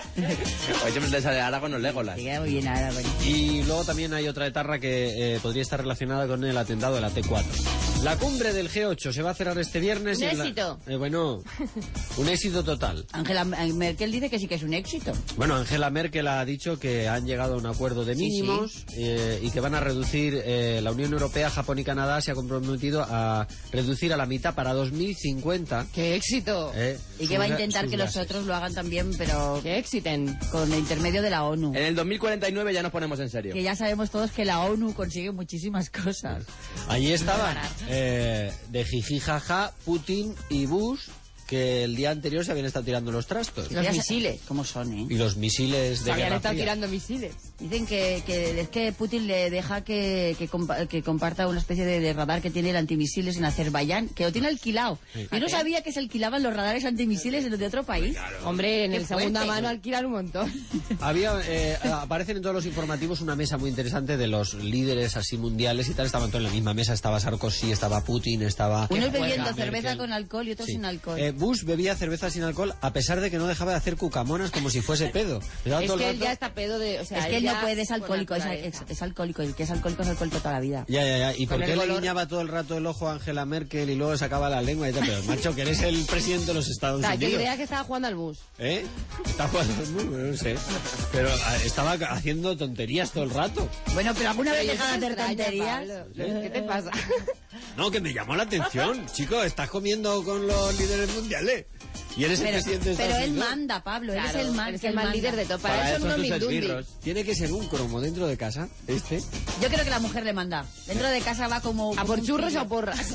Hoy siempre le sale Aragón o Legolas. Se queda muy bien Aragón. y luego también hay otra etarra que eh, podría estar relacionada con el atentado de la T cuatro. La cumbre del G ocho se va a cerrar este viernes. Un y en la- éxito. eh, bueno, un éxito total. Angela Merkel dice que sí que es un éxito. Bueno, Angela Merkel ha dicho que han llegado a un acuerdo de Sí, mínimos eh, y que van a reducir, eh, la Unión Europea, Japón y Canadá se ha comprometido a reducir a la mitad para dos mil cincuenta. ¡Qué éxito! eh, Y que sus va a ga- intentar sus que los gases. otros lo hagan también, pero ¡Que éxiten! con el intermedio de la ONU. En el dos mil cuarenta y nueve ya nos ponemos en serio. Que ya sabemos todos que la ONU consigue muchísimas cosas. Allí estaban eh, de jiji jaja Putin y Bush, que el día anterior se habían estado tirando los trastos. Los misiles, ¿cómo son, eh? Y los misiles de Se habían Guerra estado Fría. tirando misiles. Dicen que, que es que Putin le deja que, que, compa- que comparta una especie de, de radar que tiene el antimisiles en Azerbaiyán, que lo tiene alquilado. Sí. Yo no sabía que se alquilaban los radares antimisiles en- de otro país. Hombre, en Qué el segunda fuerte. mano alquilan un montón. Había, eh, aparecen en todos los informativos una mesa muy interesante de los líderes así mundiales y tal. Estaban todos en la misma mesa. Estaba Sarkozy, estaba Putin, estaba... Unos bebiendo Angela cerveza Merkel. con alcohol y otros Sí. sin alcohol. Eh, Bush bebía cerveza sin alcohol a pesar de que no dejaba de hacer cucamonas como si fuese pedo. Le daba Es todo el que él rato- ya está pedo de... O sea, es que él no ya puede, es por alcohólico, es, naturaleza. es- es alcohólico, y el que es alcohólico es alcohólico toda la vida. Ya, ya, ya. ¿Y Con por qué el le color- guiñaba todo el rato el ojo a Angela Merkel y luego sacaba la lengua y tal? Pero, macho, que eres el presidente de los Estados O sea, que Unidos. creía que estaba jugando al bus. ¿Eh? Está jugando muy bueno, no sé. Pero ah, estaba haciendo tonterías todo el rato. Bueno, pero alguna vez Pero deja de eso hacer extraña, tonterías. Pablo. ¿Qué te pasa? No, que me llamó la atención. Chico, estás comiendo con los líderes mundiales. Y eres el Pero, presidente de pero Estados él Unidos. manda, Pablo, él Claro, es el man, eres que el él mal manda. líder de todo. Para, Para eso eso son sus unos mindundis. esbirros. Tiene que ser un cromo dentro de casa, este. Yo creo que la mujer le manda. Dentro de casa va como... ¿A por un churros pillo. o porras?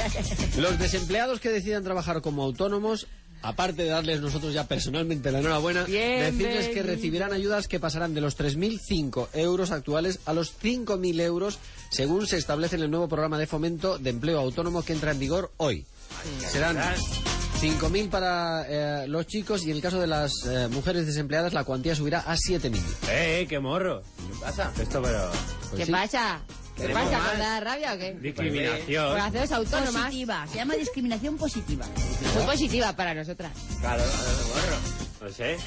Los desempleados que decidan trabajar como autónomos, aparte de darles nosotros ya personalmente la enhorabuena, decirles que Bienvenido. recibirán ayudas que pasarán de los tres mil cinco euros actuales a los cinco mil euros, según se establece en el nuevo programa de fomento de empleo autónomo que entra en vigor hoy. Serán cinco mil para eh, los chicos y en el caso de las eh, mujeres desempleadas la cuantía subirá a siete mil. ¡Eh, qué morro! ¿Qué pasa? Esto, pero... Pues ¿Qué sí. pasa? ¿Qué Queremos pasa? más. ¿Con la rabia o qué? Discriminación. Por haceros autónomas. Positiva, se llama discriminación positiva. Muy positiva para nosotras. Claro, morro. No sé.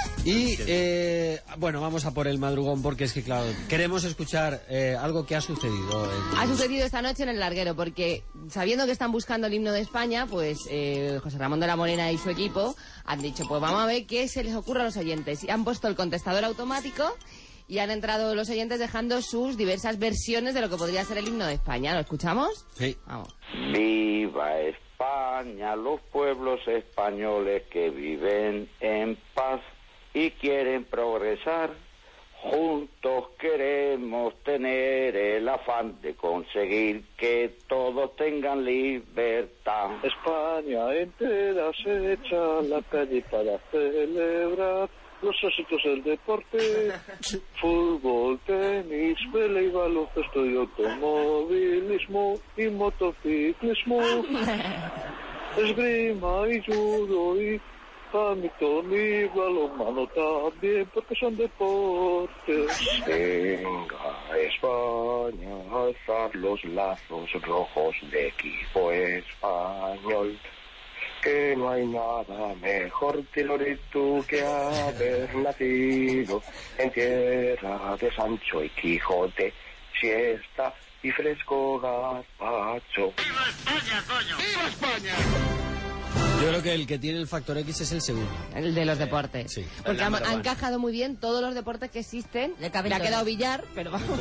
Y eh, bueno, vamos a por el madrugón porque es que, claro, queremos escuchar eh, algo que ha sucedido. en- Ha sucedido esta noche en el larguero, porque sabiendo que están buscando el himno de España, pues eh, José Ramón de la Morena y su equipo han dicho, pues vamos a ver qué se les ocurre a los oyentes. Y han puesto el contestador automático y han entrado los oyentes dejando sus diversas versiones de lo que podría ser el himno de España. ¿Lo escuchamos? Sí. Vamos. Viva España, los pueblos españoles que viven en paz y quieren progresar. Juntos queremos tener el afán de conseguir que todos tengan libertad. España entera se echa a la calle para celebrar los éxitos del deporte, fútbol, tenis, vela y baloncesto y automovilismo y motociclismo, esgrima y judo y badminton y balonmano también, porque son deportes. Venga, España, alzar los lazos rojos de equipo español. Que no hay nada mejor, Tiloretu, que haber nacido en tierra de Sancho y Quijote, siesta y fresco gazpacho. ¡Viva España, coño! ¡Viva España! Yo creo que el que tiene el factor X es el segundo. El de los deportes. Sí. Porque han, han encajado muy bien todos los deportes que existen. Le, Le ha quedado billar, pero vamos.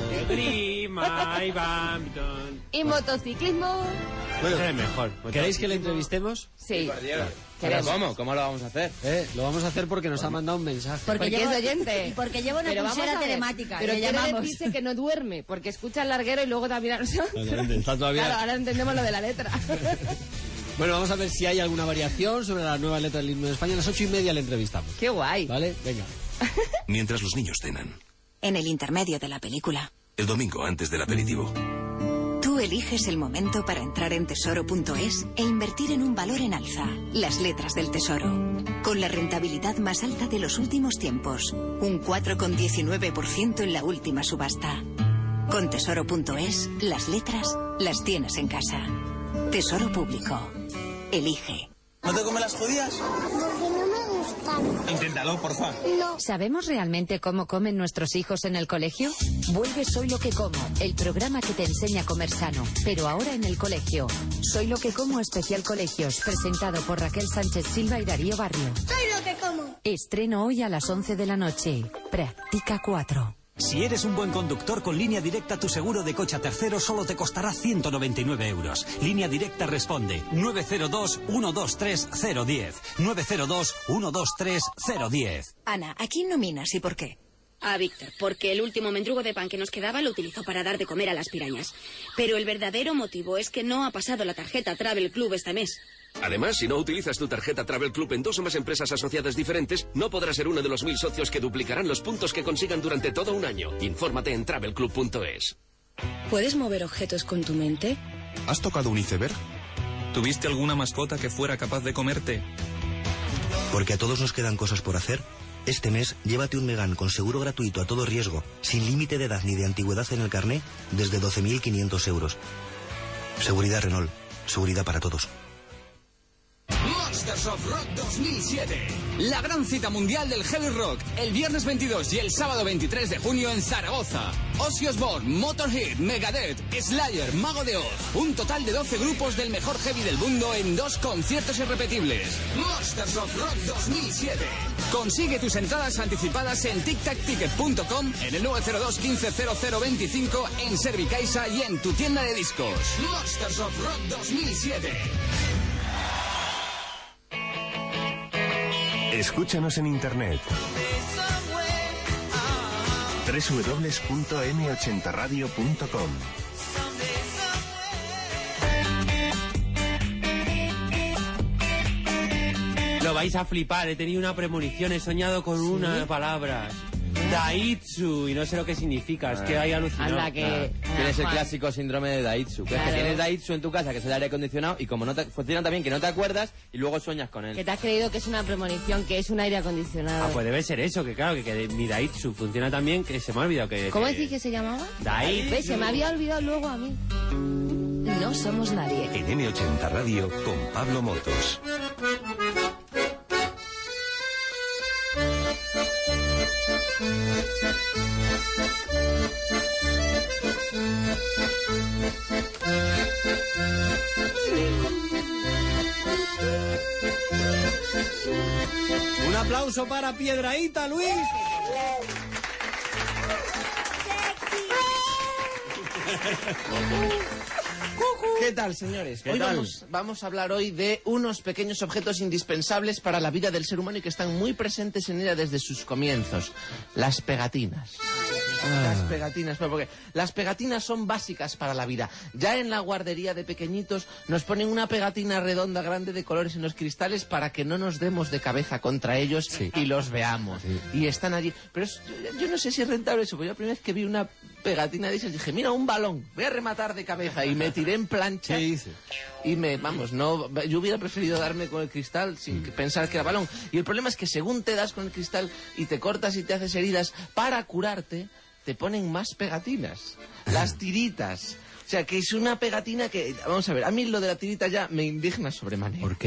Grima y badminton. Y motociclismo. Bueno, es mejor. ¿Queréis que le entrevistemos? Sí. ¿Pero cómo? ¿Cómo lo vamos a hacer? Eh, lo vamos a hacer porque nos ha mandado un mensaje. Porque, Porque llevo, es oyente. Y porque llevo una Pero vamos pulsera a ver, telemática. Pero le quiere llamamos. decirse que no duerme, porque escucha el larguero y luego también a nosotros. Está todavía... Claro, ahora entendemos lo de la letra. Bueno, vamos a ver si hay alguna variación sobre la nueva letra del himno de España. A las ocho y media le entrevistamos. ¡Qué guay! ¿Vale? Venga. Mientras los niños cenan. En el intermedio de la película. El domingo antes del aperitivo. Tú eliges el momento para entrar en tesoro punto es e invertir en un valor en alza, las letras del tesoro. Con la rentabilidad más alta de los últimos tiempos, un cuatro coma diecinueve por ciento en la última subasta. Con tesoro punto es, las letras las tienes en casa. Tesoro Público. Elige. ¿No te comes las judías? Porque no me gustan. Inténtalo, porfa. No. ¿Sabemos realmente cómo comen nuestros hijos en el colegio? Vuelve Soy lo que como, el programa que te enseña a comer sano, pero ahora en el colegio. Soy lo que como especial colegios, presentado por Raquel Sánchez Silva y Darío Barrio. Soy lo que como. Estreno hoy a las once de la noche. Práctica cuatro. Si eres un buen conductor, con Línea Directa tu seguro de coche a tercero solo te costará ciento noventa y nueve euros. Línea Directa responde nueve cero dos, uno dos tres, cero uno cero. nueve cero dos, uno dos tres, cero uno cero. Ana, ¿a quién nominas y por qué? A Víctor, porque el último mendrugo de pan que nos quedaba lo utilizó para dar de comer a las pirañas. Pero el verdadero motivo es que no ha pasado la tarjeta Travel Club este mes. Además, si no utilizas tu tarjeta Travel Club en dos o más empresas asociadas diferentes, no podrás ser uno de los mil socios que duplicarán los puntos que consigan durante todo un año. Infórmate en travel club punto es. ¿Puedes mover objetos con tu mente? ¿Has tocado un iceberg? ¿Tuviste alguna mascota que fuera capaz de comerte? Porque a todos nos quedan cosas por hacer. Este mes, llévate un Megane con seguro gratuito a todo riesgo, sin límite de edad ni de antigüedad en el carné, desde doce mil quinientos euros. Seguridad Renault. Seguridad para todos. Monsters of Rock dos mil siete. La gran cita mundial del heavy rock. El viernes veintidós y el sábado veintitrés de junio en Zaragoza. Ozzy Osbourne, Motorhead, Megadeth, Slayer, Mago de Oz. Un total de doce grupos del mejor heavy del mundo en dos conciertos irrepetibles. Monsters of Rock dos mil siete. Consigue tus entradas anticipadas en tic tac ticket punto com, en el nueve cero dos, quince, cero cero veinticinco, en Servicaixa y en tu tienda de discos. Monsters of Rock dos mil siete. Escúchanos en internet doble u doble u doble u punto eme ochenta radio punto com. Lo vais a flipar, he tenido una premonición, he soñado con ¿Sí? unas palabras. Daitsu, y no sé lo que significa, es que hay alucinado. Anda, que tienes el clásico síndrome de Daitsu, que Claro. es que tienes Daitsu en tu casa, que es el aire acondicionado, y como no te funciona también, que no te acuerdas, y luego sueñas con él. Que te has creído que es una premonición, que es un aire acondicionado. Ah, pues debe ser eso, que claro, que, que mi Daitsu funciona también, que se me ha olvidado que... ¿Cómo que- decís que se llamaba? Daitsu. ¿Ves? Se me había olvidado luego a mí. No somos nadie. En eme ochenta Radio con Pablo Motos. Un aplauso para Piedraíta, Luis. ¿Qué tal, señores? ¿Qué Hoy tal? Vamos, vamos a hablar hoy de unos pequeños objetos indispensables para la vida del ser humano y que están muy presentes en ella desde sus comienzos. Las pegatinas. Las pegatinas, pero porque las pegatinas son básicas para la vida. Ya en la guardería de pequeñitos nos ponen una pegatina redonda grande de colores en los cristales para que no nos demos de cabeza contra ellos y los veamos. Y están allí. Pero es- yo, yo no sé si es rentable eso, porque yo la primera vez que vi una pegatina de esas dije, mira, un balón, voy a rematar de cabeza. Y me tiré en plancha. Y me, vamos, no, yo hubiera preferido darme con el cristal sin que pensar que era balón. Y el problema es que según te das con el cristal y te cortas y te haces heridas, para curarte te ponen más pegatinas. Las tiritas. O sea, que es una pegatina que, vamos a ver, a mí lo de la tirita ya me indigna sobremanera. ¿Por qué?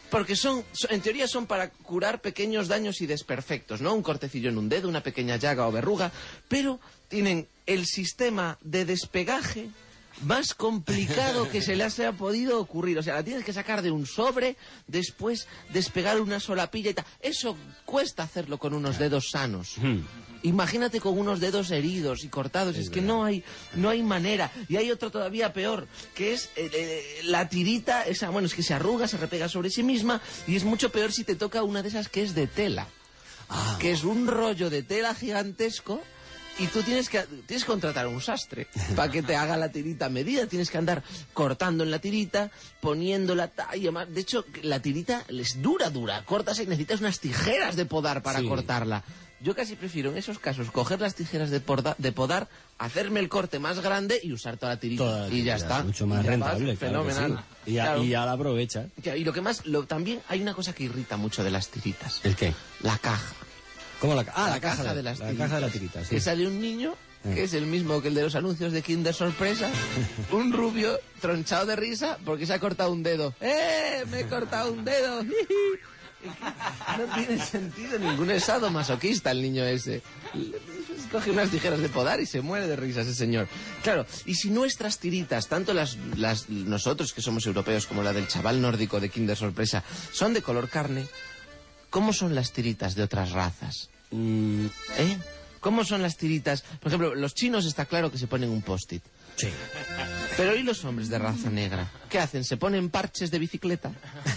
Porque son, en teoría son para curar pequeños daños y desperfectos, ¿no? Un cortecillo en un dedo, una pequeña llaga o verruga, pero tienen el sistema de despegaje más complicado que se les haya podido ocurrir. O sea, la tienes que sacar de un sobre, después despegar una solapilla y tal. Eso cuesta hacerlo con unos dedos sanos. Hmm. Imagínate con unos dedos heridos y cortados. Es, es que no hay, no hay manera. Y hay otro todavía peor, que es eh, eh, la tirita, esa, bueno, es que se arruga, se repega sobre sí misma, y es mucho peor si te toca una de esas que es de tela. Ah. Que es un rollo de tela gigantesco. Y tú tienes que tienes que contratar a un sastre para que te haga la tirita a medida. Tienes que andar cortando en la tirita, poniendo la talla más. De hecho, la tirita es dura, dura. Cortas y necesitas unas tijeras de podar para sí. cortarla. Yo casi prefiero en esos casos coger las tijeras de, porda, de podar, hacerme el corte más grande y usar toda la tirita. Toda la y ya está. Mucho más rentable. Claro, fenomenal. Sí. Y, a, claro. y ya la aprovecha. Y lo que más, lo, también hay una cosa que irrita mucho de las tiritas. ¿El qué? La caja. ¿Cómo la, ah, la, la caja, caja de, de las la tiritas. caja de la tirita, sí. Que sale un niño, eh. que es el mismo que el de los anuncios de Kinder Sorpresa, un rubio tronchado de risa porque se ha cortado un dedo. ¡Eh! ¡Me he cortado un dedo! No tiene sentido ningún estado masoquista el niño ese. Coge unas tijeras de podar y se muere de risa ese señor. Claro, y si nuestras tiritas, tanto las, las nosotros que somos europeos como la del chaval nórdico de Kinder Sorpresa, son de color carne, ¿cómo son las tiritas de otras razas? Mm, ¿Eh? ¿Cómo son las tiritas? Por ejemplo, los chinos está claro que se ponen un post-it. Sí. Pero ¿y los hombres de raza negra? ¿Qué hacen? ¿Se ponen parches de bicicleta?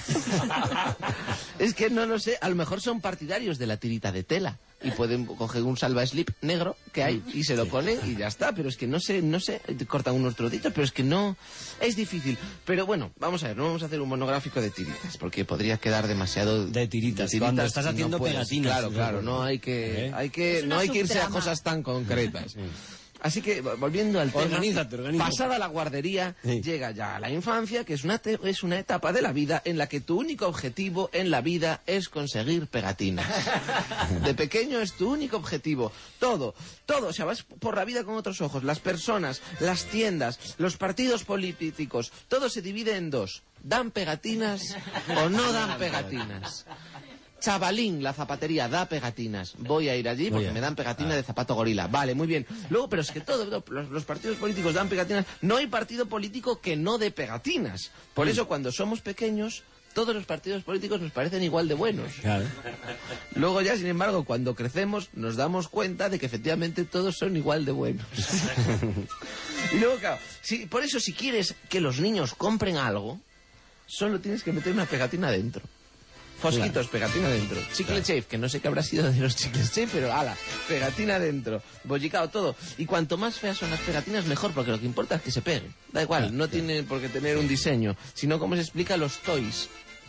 Es que no lo sé. A lo mejor son partidarios de la tirita de tela. Y pueden coger un salva-slip negro que hay y se lo ponen y ya está. Pero es que no sé, no sé, cortan unos trocitos, pero es que no... Es difícil. Pero bueno, vamos a ver, no vamos a hacer un monográfico de tiritas, porque podría quedar demasiado... De tiritas, de tiritas cuando estás haciendo no pegatinas. Claro, claro, no hay que, ¿Eh? hay que, no hay que irse a cosas tan concretas. Así que, volviendo al tema, organízate, organízate. Pasada la guardería, sí. llega ya la infancia, que es una, te es una etapa de la vida en la que tu único objetivo en la vida es conseguir pegatinas. De pequeño es tu único objetivo. Todo, todo, o sea, vas por la vida con otros ojos. Las personas, las tiendas, los partidos políticos, todo se divide en dos. ¿Dan pegatinas o no dan pegatinas? Chavalín, la zapatería, da pegatinas. Voy a ir allí porque me dan pegatina de zapato gorila. Vale, muy bien. Luego, pero es que todo, los, los partidos políticos dan pegatinas. No hay partido político que no dé pegatinas. Por eso, cuando somos pequeños, todos los partidos políticos nos parecen igual de buenos. Claro. Luego ya, sin embargo, cuando crecemos, nos damos cuenta de que efectivamente todos son igual de buenos. Y luego, claro, si, por eso, si quieres que los niños compren algo, solo tienes que meter una pegatina dentro. Fosquitos, claro. Pegatina dentro. Chicle claro. Chafe, que no sé qué habrá sido de los chicles Chafe, pero ala, pegatina dentro. Bollicao, todo. Y cuanto más feas son las pegatinas, mejor, porque lo que importa es que se pegue. Da igual, claro, no claro. tiene por qué tener un diseño, sino como se explica los toys.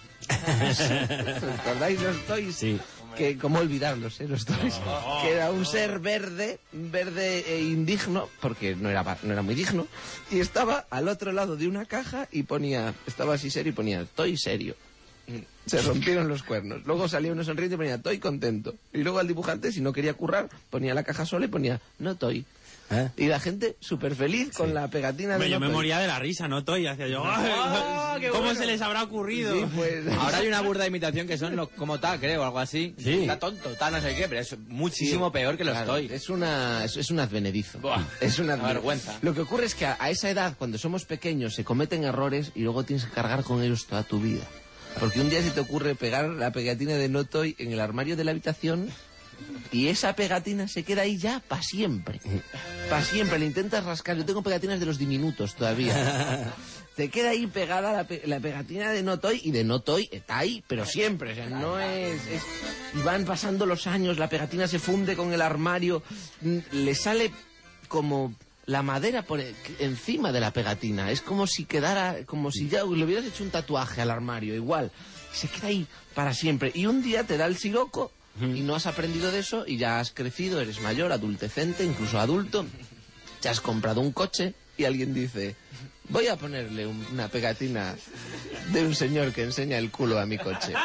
¿Recordáis los toys? Sí. Que, ¿cómo olvidarlos, eh, los toys? Oh, que era un ser verde, verde e indigno, porque no era, no era muy digno, y estaba al otro lado de una caja y ponía, estaba así serio y ponía, toy serio. Se rompieron los cuernos. Luego salía uno sonriente y ponía, estoy contento. Y luego al dibujante, si no quería currar, ponía la caja sola y ponía, no estoy. ¿Eh? Y la gente súper feliz con sí. la pegatina de Yo no me moría de la risa, no estoy. Hacía yo, oh, ¿cómo bueno. se les habrá ocurrido? Sí, pues... Ahora hay una burda imitación que son los, como tal, creo, algo así. Sí. Está tonto, tal, no sé qué, pero es muchísimo sí. peor que lo claro, estoy. Es una, es, es un advenedizo. Buah, es una vergüenza. Lo que ocurre es que a, a esa edad, cuando somos pequeños, se cometen errores y luego tienes que cargar con ellos toda tu vida. Porque un día se te ocurre pegar la pegatina de No Toy en el armario de la habitación y esa pegatina se queda ahí ya para siempre. Para siempre. Le intentas rascar. Yo tengo pegatinas de los diminutos todavía. Te queda ahí pegada la, pe la pegatina de No Toy y de No Toy está ahí, pero siempre. O sea, no es, es... Y van pasando los años, la pegatina se funde con el armario, le sale como... la madera por encima de la pegatina. Es como si quedara, como si ya le hubieras hecho un tatuaje al armario, igual. Se queda ahí para siempre. Y un día te da el siroco y no has aprendido de eso y ya has crecido, eres mayor, adultecente, incluso adulto. Te has comprado un coche y alguien dice, voy a ponerle un- una pegatina de un señor que enseña el culo a mi coche.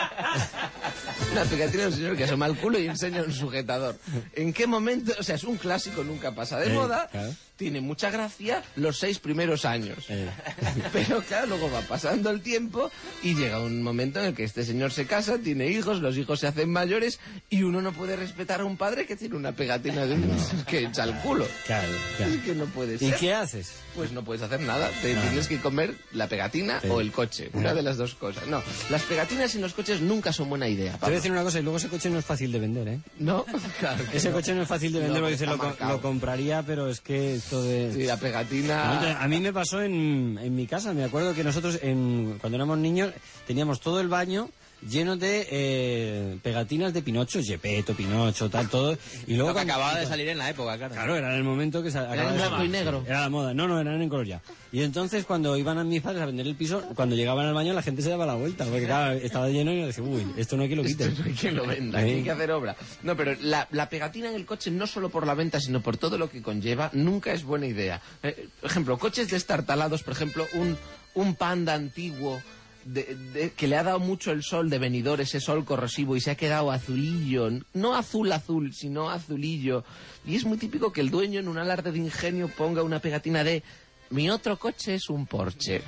Una pegatina de un señor que asoma el culo y enseña un sujetador. ¿En qué momento? O sea, es un clásico, nunca pasa de Eh, moda. claro. Tiene mucha gracia los seis primeros años. Pero claro, luego va pasando el tiempo y llega un momento en el que este señor se casa, tiene hijos, los hijos se hacen mayores y uno no puede respetar a un padre que tiene una pegatina de un que echa el culo. Claro, claro. Es que no puede ¿Y ser. qué haces? Pues no puedes hacer nada. Te Nada. tienes que comer la pegatina Sí. o el coche. Una de las dos cosas. No, las pegatinas en los coches nunca son buena idea. Te voy a Pablo. decir una cosa, y luego ese coche no es fácil de vender, ¿eh? No, claro que Ese no. coche no es fácil de vender, No, porque dice, está lo, co- marcado. lo compraría, pero es que esto de... Sí, la pegatina... A mí me pasó en, en mi casa, me acuerdo que nosotros en, cuando éramos niños teníamos todo el baño lleno de eh, pegatinas de Pinocho, Gepetto, Pinocho, tal, todo. Y luego Lo que cuando- acababa de salir en la época, claro. Claro, era en el momento que se acababa en de blanco salir. y negro. Era la moda. No, no, eran en color ya. Y entonces cuando iban a mis padres a vender el piso, cuando llegaban al baño la gente se daba la vuelta, porque claro, estaba lleno y decía, uy, esto no hay que lo quiten. Esto no hay quien lo venda, aquí hay que hacer obra. No, pero la, la pegatina en el coche, no solo por la venta, sino por todo lo que conlleva, nunca es buena idea. Eh, por ejemplo, coches destartalados, por ejemplo, un, un Panda antiguo de- de- que le ha dado mucho el sol de venidor, ese sol corrosivo, y se ha quedado azulillo, no azul azul, sino azulillo. Y es muy típico que el dueño, en un alarde de ingenio, ponga una pegatina de mi otro coche es un Porsche.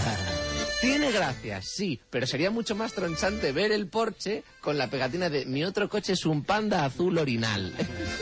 Tiene gracia, sí, pero sería mucho más tronchante ver el Porsche con la pegatina de mi otro coche es un Panda azul orinal.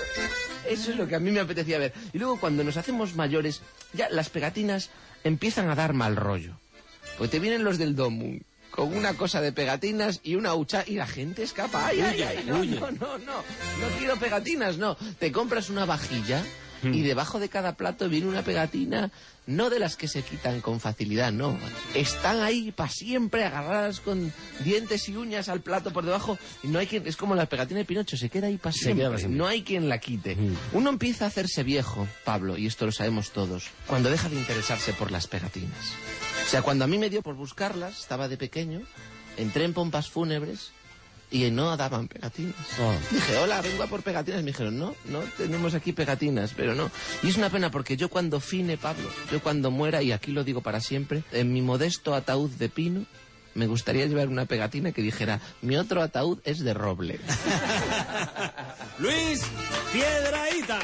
Eso es lo que a mí me apetecía ver. Y luego cuando nos hacemos mayores, ya las pegatinas empiezan a dar mal rollo. Pues te vienen los del Domu con una cosa de pegatinas y una hucha y la gente escapa. ¡Ay, ay, ay! No, Huye. no, no, no. No quiero pegatinas, no. Te compras una vajilla y debajo de cada plato viene una pegatina, no de las que se quitan con facilidad, no. Están ahí para siempre agarradas con dientes y uñas al plato por debajo y no hay quien... Es como la pegatina de Pinocho, se queda ahí para Se siempre. queda pa' siempre. No hay quien la quite. Uno empieza a hacerse viejo, Pablo, y esto lo sabemos todos, cuando deja de interesarse por las pegatinas. O sea, cuando a mí me dio por buscarlas, estaba de pequeño, entré en pompas fúnebres y no daban pegatinas. Oh. Dije, hola, vengo a por pegatinas. Me dijeron, no, no tenemos aquí pegatinas, pero no. Y es una pena porque yo cuando fine, Pablo, yo cuando muera, y aquí lo digo para siempre, en mi modesto ataúd de pino, me gustaría llevar una pegatina que dijera, mi otro ataúd es de roble. Luis Piedrahita.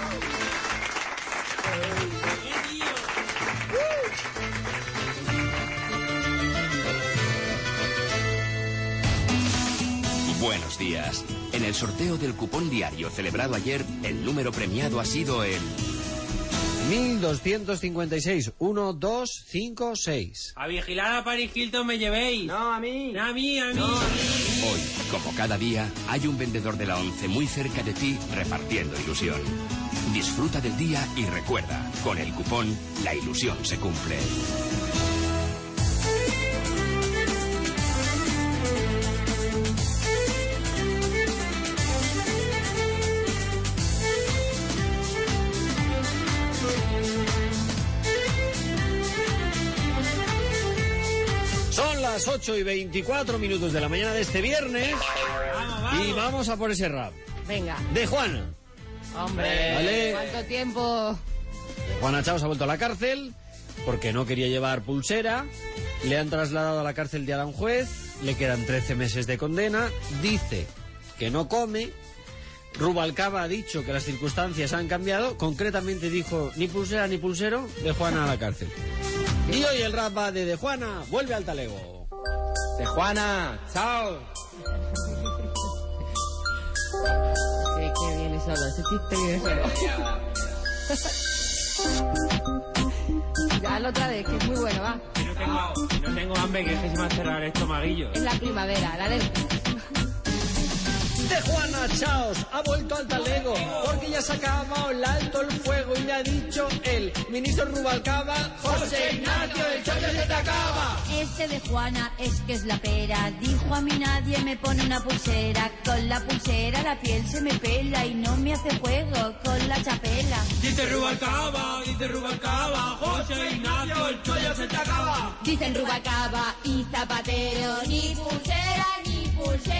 Buenos días. En el sorteo del cupón diario celebrado ayer, el número premiado ha sido el... mil doscientos cincuenta y seis, uno dos cinco seis. A vigilar a Paris Hilton me llevéis. No, a mí. No, a mí, a mí. Hoy, como cada día, hay un vendedor de la ONCE muy cerca de ti repartiendo ilusión. Disfruta del día y recuerda, con el cupón, la ilusión se cumple. Son las ocho y veinticuatro minutos de la mañana de este viernes. Vamos, vamos. Y vamos a por ese rap. Venga. De Juana. Hombre, Vale. ¿cuánto tiempo? Juana Chao se ha vuelto a la cárcel porque no quería llevar pulsera. Le han trasladado a la cárcel de Aranjuez. Le quedan trece meses de condena. Dice que no come. Rubalcaba ha dicho que las circunstancias han cambiado. Concretamente dijo ni pulsera ni pulsero. De Juana a la cárcel. Y hoy el rap va de De Juana. Vuelve al talego. De Juana, chao. Sí, que viene solo, ese chiste viene solo. Ya la otra vez, que es muy bueno, va. Que no tengo, que no tengo hambre, que es que se me ha cerrado el estomaguillo. Es la primavera, la del... De Juana Chaos ha vuelto al talego porque ya se ha acabado el alto el fuego y le ha dicho el ministro Rubalcaba: José Ignacio, el chollo se te acaba. Este de Juana es que es la pera. Dijo a mí nadie me pone una pulsera. Con la pulsera la piel se me pela y no me hace juego con la chapela. Dice Rubalcaba, dice Rubalcaba, José Ignacio, el chollo se te acaba. Dicen Rubalcaba y Zapatero, ni pulsera ni pulsero.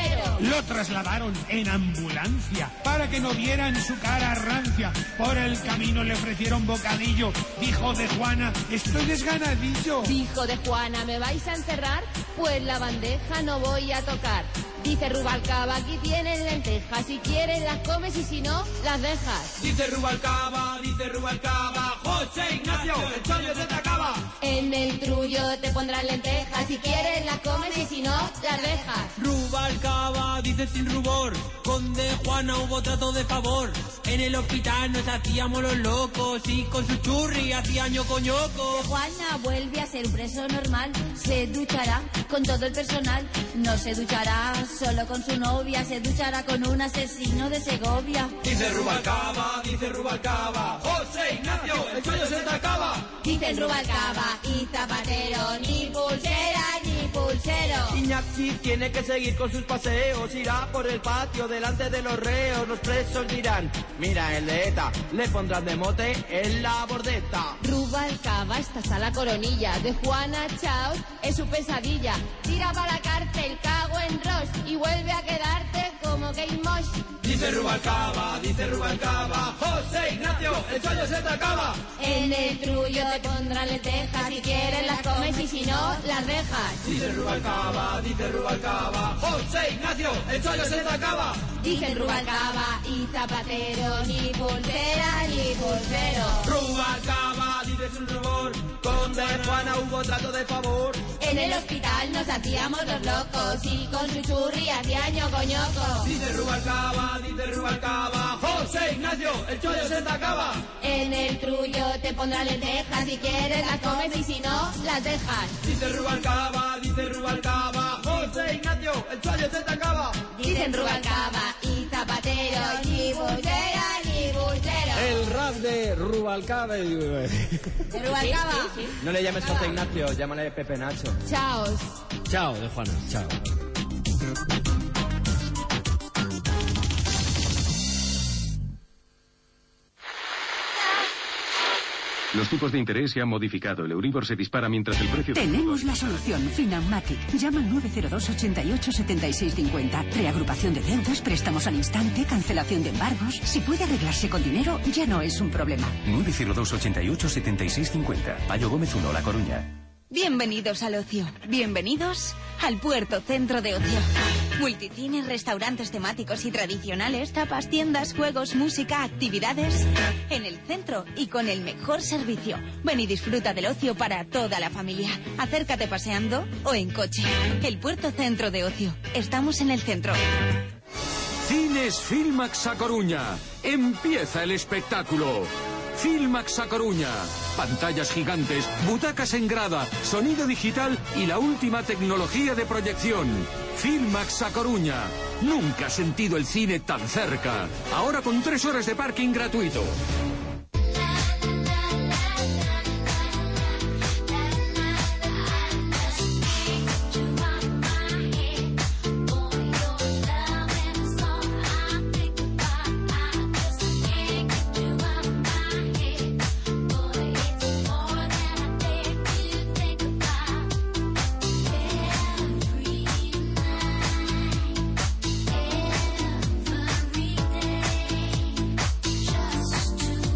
Lo trasladaron en ambulancia para que no vieran su cara rancia. Por el camino le ofrecieron bocadillo. Dijo de Juana, estoy desganadillo. Dijo de Juana, ¿me vais a encerrar? Pues la bandeja no voy a tocar. Dice Rubalcaba, aquí tienen lentejas. Si quieres las comes y si no, las dejas. Dice Rubalcaba, dice Rubalcaba, José Ignacio, el chollo se te acaba. En el trullo te pondrán lentejas. Si quieres las comes y si no, las dejas. Rubalcaba, dice sin rubor, con de Juana hubo trato de favor. En el hospital nos hacíamos los locos y con su churri hacía ñoco ñoco. De Juana vuelve a ser un preso normal. Se duchará con todo el personal. No se duchará solo con su novia. Se duchará con un asesino de Segovia. Dice Rubalcaba, dice Rubalcaba, José Ignacio, el chollo se te acaba. Dicen Rubalcaba y Zapatero, ni pulsera ni pulsero. Iñaki tiene que seguir con sus paseos. Irá por el patio delante de los reos. Los presos dirán, mira el de ETA, le pondrán de mote en la bordeta. Rubalcaba está hasta la coronilla. De Juana Chaos es su pesadilla. Tira para la cárcel, cago en Ross, y vuelve a quedarte como Game Mosh. Dice Rubalcaba, dice Rubalcaba, José Ignacio, el chollo se te acaba. En el trullo te pondrán lentejas. Si quieres las comes y si no, las dejas. Dice Rubalcaba, dice Rubalcaba, José Ignacio, el chollo se te acaba. Dicen Rubalcaba y Zapatero, ni pulsera ni pulsero. Rubalcaba, dice sin rubor, con de Juana hubo trato de favor. En el hospital nos hacíamos los locos y con su churri hacía ñoco ñoco. Dice Rubalcaba, dice Rubalcaba, José Ignacio, el chollo se te acaba. En el trullo te pondrán lentejas. Si quieres las comes y si no, las dejas. Dice Rubalcaba, dice Rubalcaba, José Ignacio, el chollo se te acaba. Dicen Rubalcaba y Zapatero, ni pulsera ni pulsero. El rap de Rubalcaba y... ¿De Rubalcaba? Sí, sí, sí. No le llames José Ignacio, llámale Pepe Nacho. Chaos. Chao, de Juana, chao. Los tipos de interés se han modificado. El Euribor se dispara mientras el precio... Tenemos la solución. Finamatic. Llama al nueve cero dos, ochenta y ocho, setenta y seis cincuenta. Reagrupación de deudas, préstamos al instante, cancelación de embargos. Si puede arreglarse con dinero, ya no es un problema. nueve cero dos, ochenta y ocho, setenta y seis cincuenta. Payo Gómez uno, La Coruña. Bienvenidos al ocio. Bienvenidos al Puerto Centro de Ocio. Multicines, restaurantes temáticos y tradicionales, tapas, tiendas, juegos, música, actividades. En el centro y con el mejor servicio. Ven y disfruta del ocio para toda la familia. Acércate paseando o en coche. El Puerto Centro de Ocio. Estamos en el centro. Cines Filmax a Coruña. Empieza el espectáculo. Filmax a Coruña. Pantallas gigantes, butacas en grada, sonido digital y la última tecnología de proyección. Filmax a Coruña. Nunca has sentido el cine tan cerca. Ahora con tres horas de parking gratuito. Just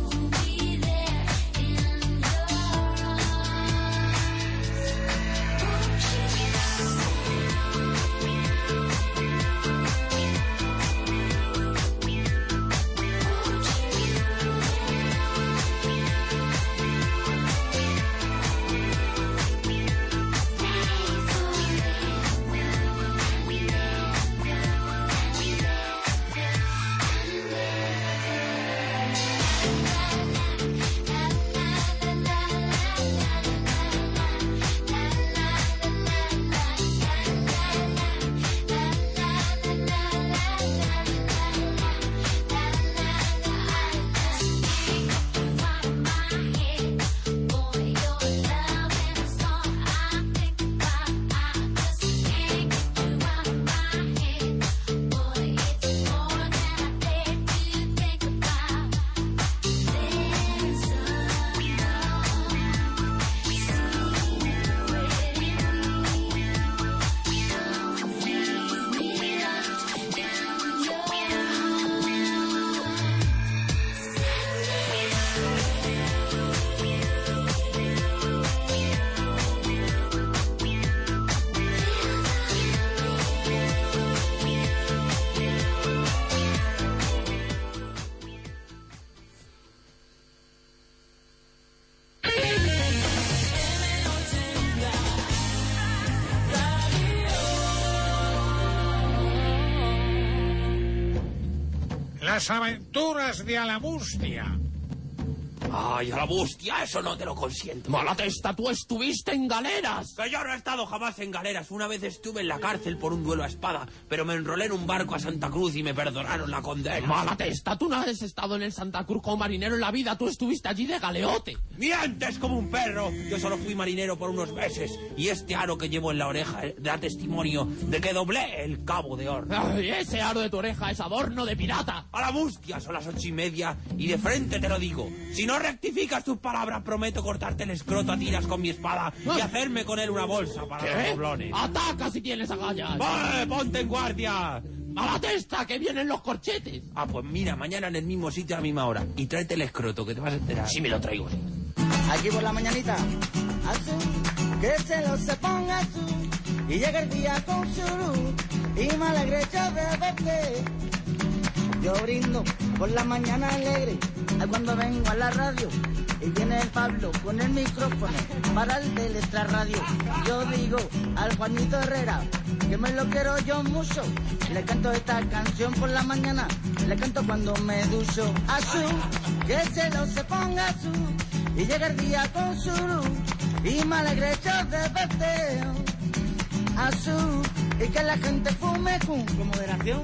Las aventuras de Alamustia. Ay, a la bustia, eso no te lo consiento. Mala testa, tú estuviste en galeras. Que yo no he estado jamás en galeras. Una vez estuve en la cárcel por un duelo a espada, pero me enrolé en un barco a Santa Cruz y me perdonaron la condena. Mala testa, tú no has estado en el Santa Cruz como marinero en la vida, tú estuviste allí de galeote. ¡Mientes como un perro! Yo solo fui marinero por unos meses y este aro que llevo en la oreja da testimonio de que doblé el Cabo de Horno. Ay, ese aro de tu oreja es adorno de pirata. A la bustia, son las ocho y media y de frente te lo digo. Si no rectificas tus palabras, prometo cortarte el escroto a tiras con mi espada y hacerme con él una bolsa para ¿Qué? los doblones. ¡Ataca si tienes agallas! ¡Vale, ponte en guardia! ¡A la testa, que vienen los corchetes! Ah, pues mira, mañana en el mismo sitio a la misma hora. Y tráete el escroto, que te vas a enterar. Sí me lo traigo. Aquí por la mañanita, azul, que se lo se ponga azul, y llega el día con su luz, y me alegre yo de verte. Yo brindo por la mañana alegre, a cuando vengo a la radio, y viene el Pablo con el micrófono para el de Extra Radio. Yo digo al Juanito Herrera que me lo quiero yo mucho, le canto esta canción por la mañana, le canto cuando me ducho. Azul, que se lo se ponga azul, y llega el día con su luz, y me alegre yo de verte. Azul, y que la gente fume con, con moderación.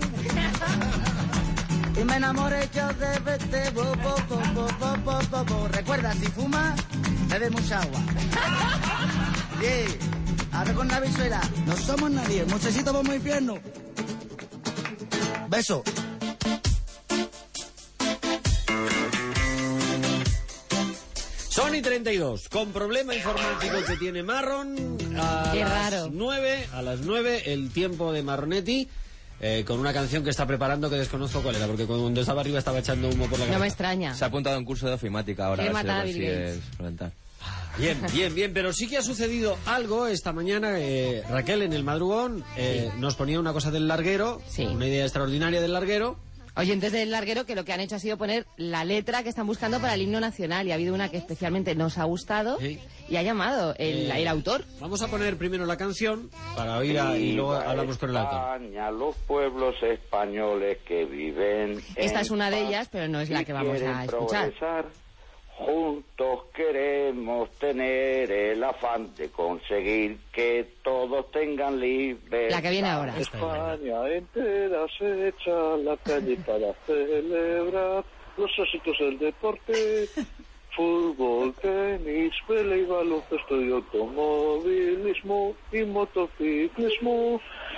Y me enamoré yo de verte, bo, bo, bo, bo, bo, bo, bo, bo. Recuerda, si fumas, bebe mucha agua. Yeah. Ahora con la visuela, no somos nadie, muchachito vamos al infierno. Beso. Sony treinta y dos, con problema informático que tiene Marron, a Qué las raro. nueve, a las nueve, el tiempo de Marronetti. Eh, con una canción que está preparando que desconozco cuál era, porque cuando estaba arriba estaba echando humo por la No me cabeza. extraña. Se ha apuntado a un curso de ofimática ahora. Quiere A ver si matar lo a Bill consigues Gates. solventar. Bien, bien, bien, pero sí que ha sucedido algo esta mañana. eh, Raquel en el madrugón eh, nos ponía una cosa del larguero, una idea extraordinaria del larguero. Oyentes del larguero que lo que han hecho ha sido poner la letra que están buscando para el himno nacional, y ha habido una que especialmente nos ha gustado y ha llamado el, Eh, el autor. Vamos a poner primero la canción para oír a- y luego hablamos con el autor. España, los pueblos españoles que viven Esta en es una de paz ellas, pero no es la y que vamos quieren a escuchar. progresar. Juntos queremos tener el afán de conseguir que todos tengan libertad. La que viene ahora. España entera se echa a la calle para celebrar los éxitos del deporte. Fútbol, tenis, pelea y baloncesto y automovilismo y motociclismo.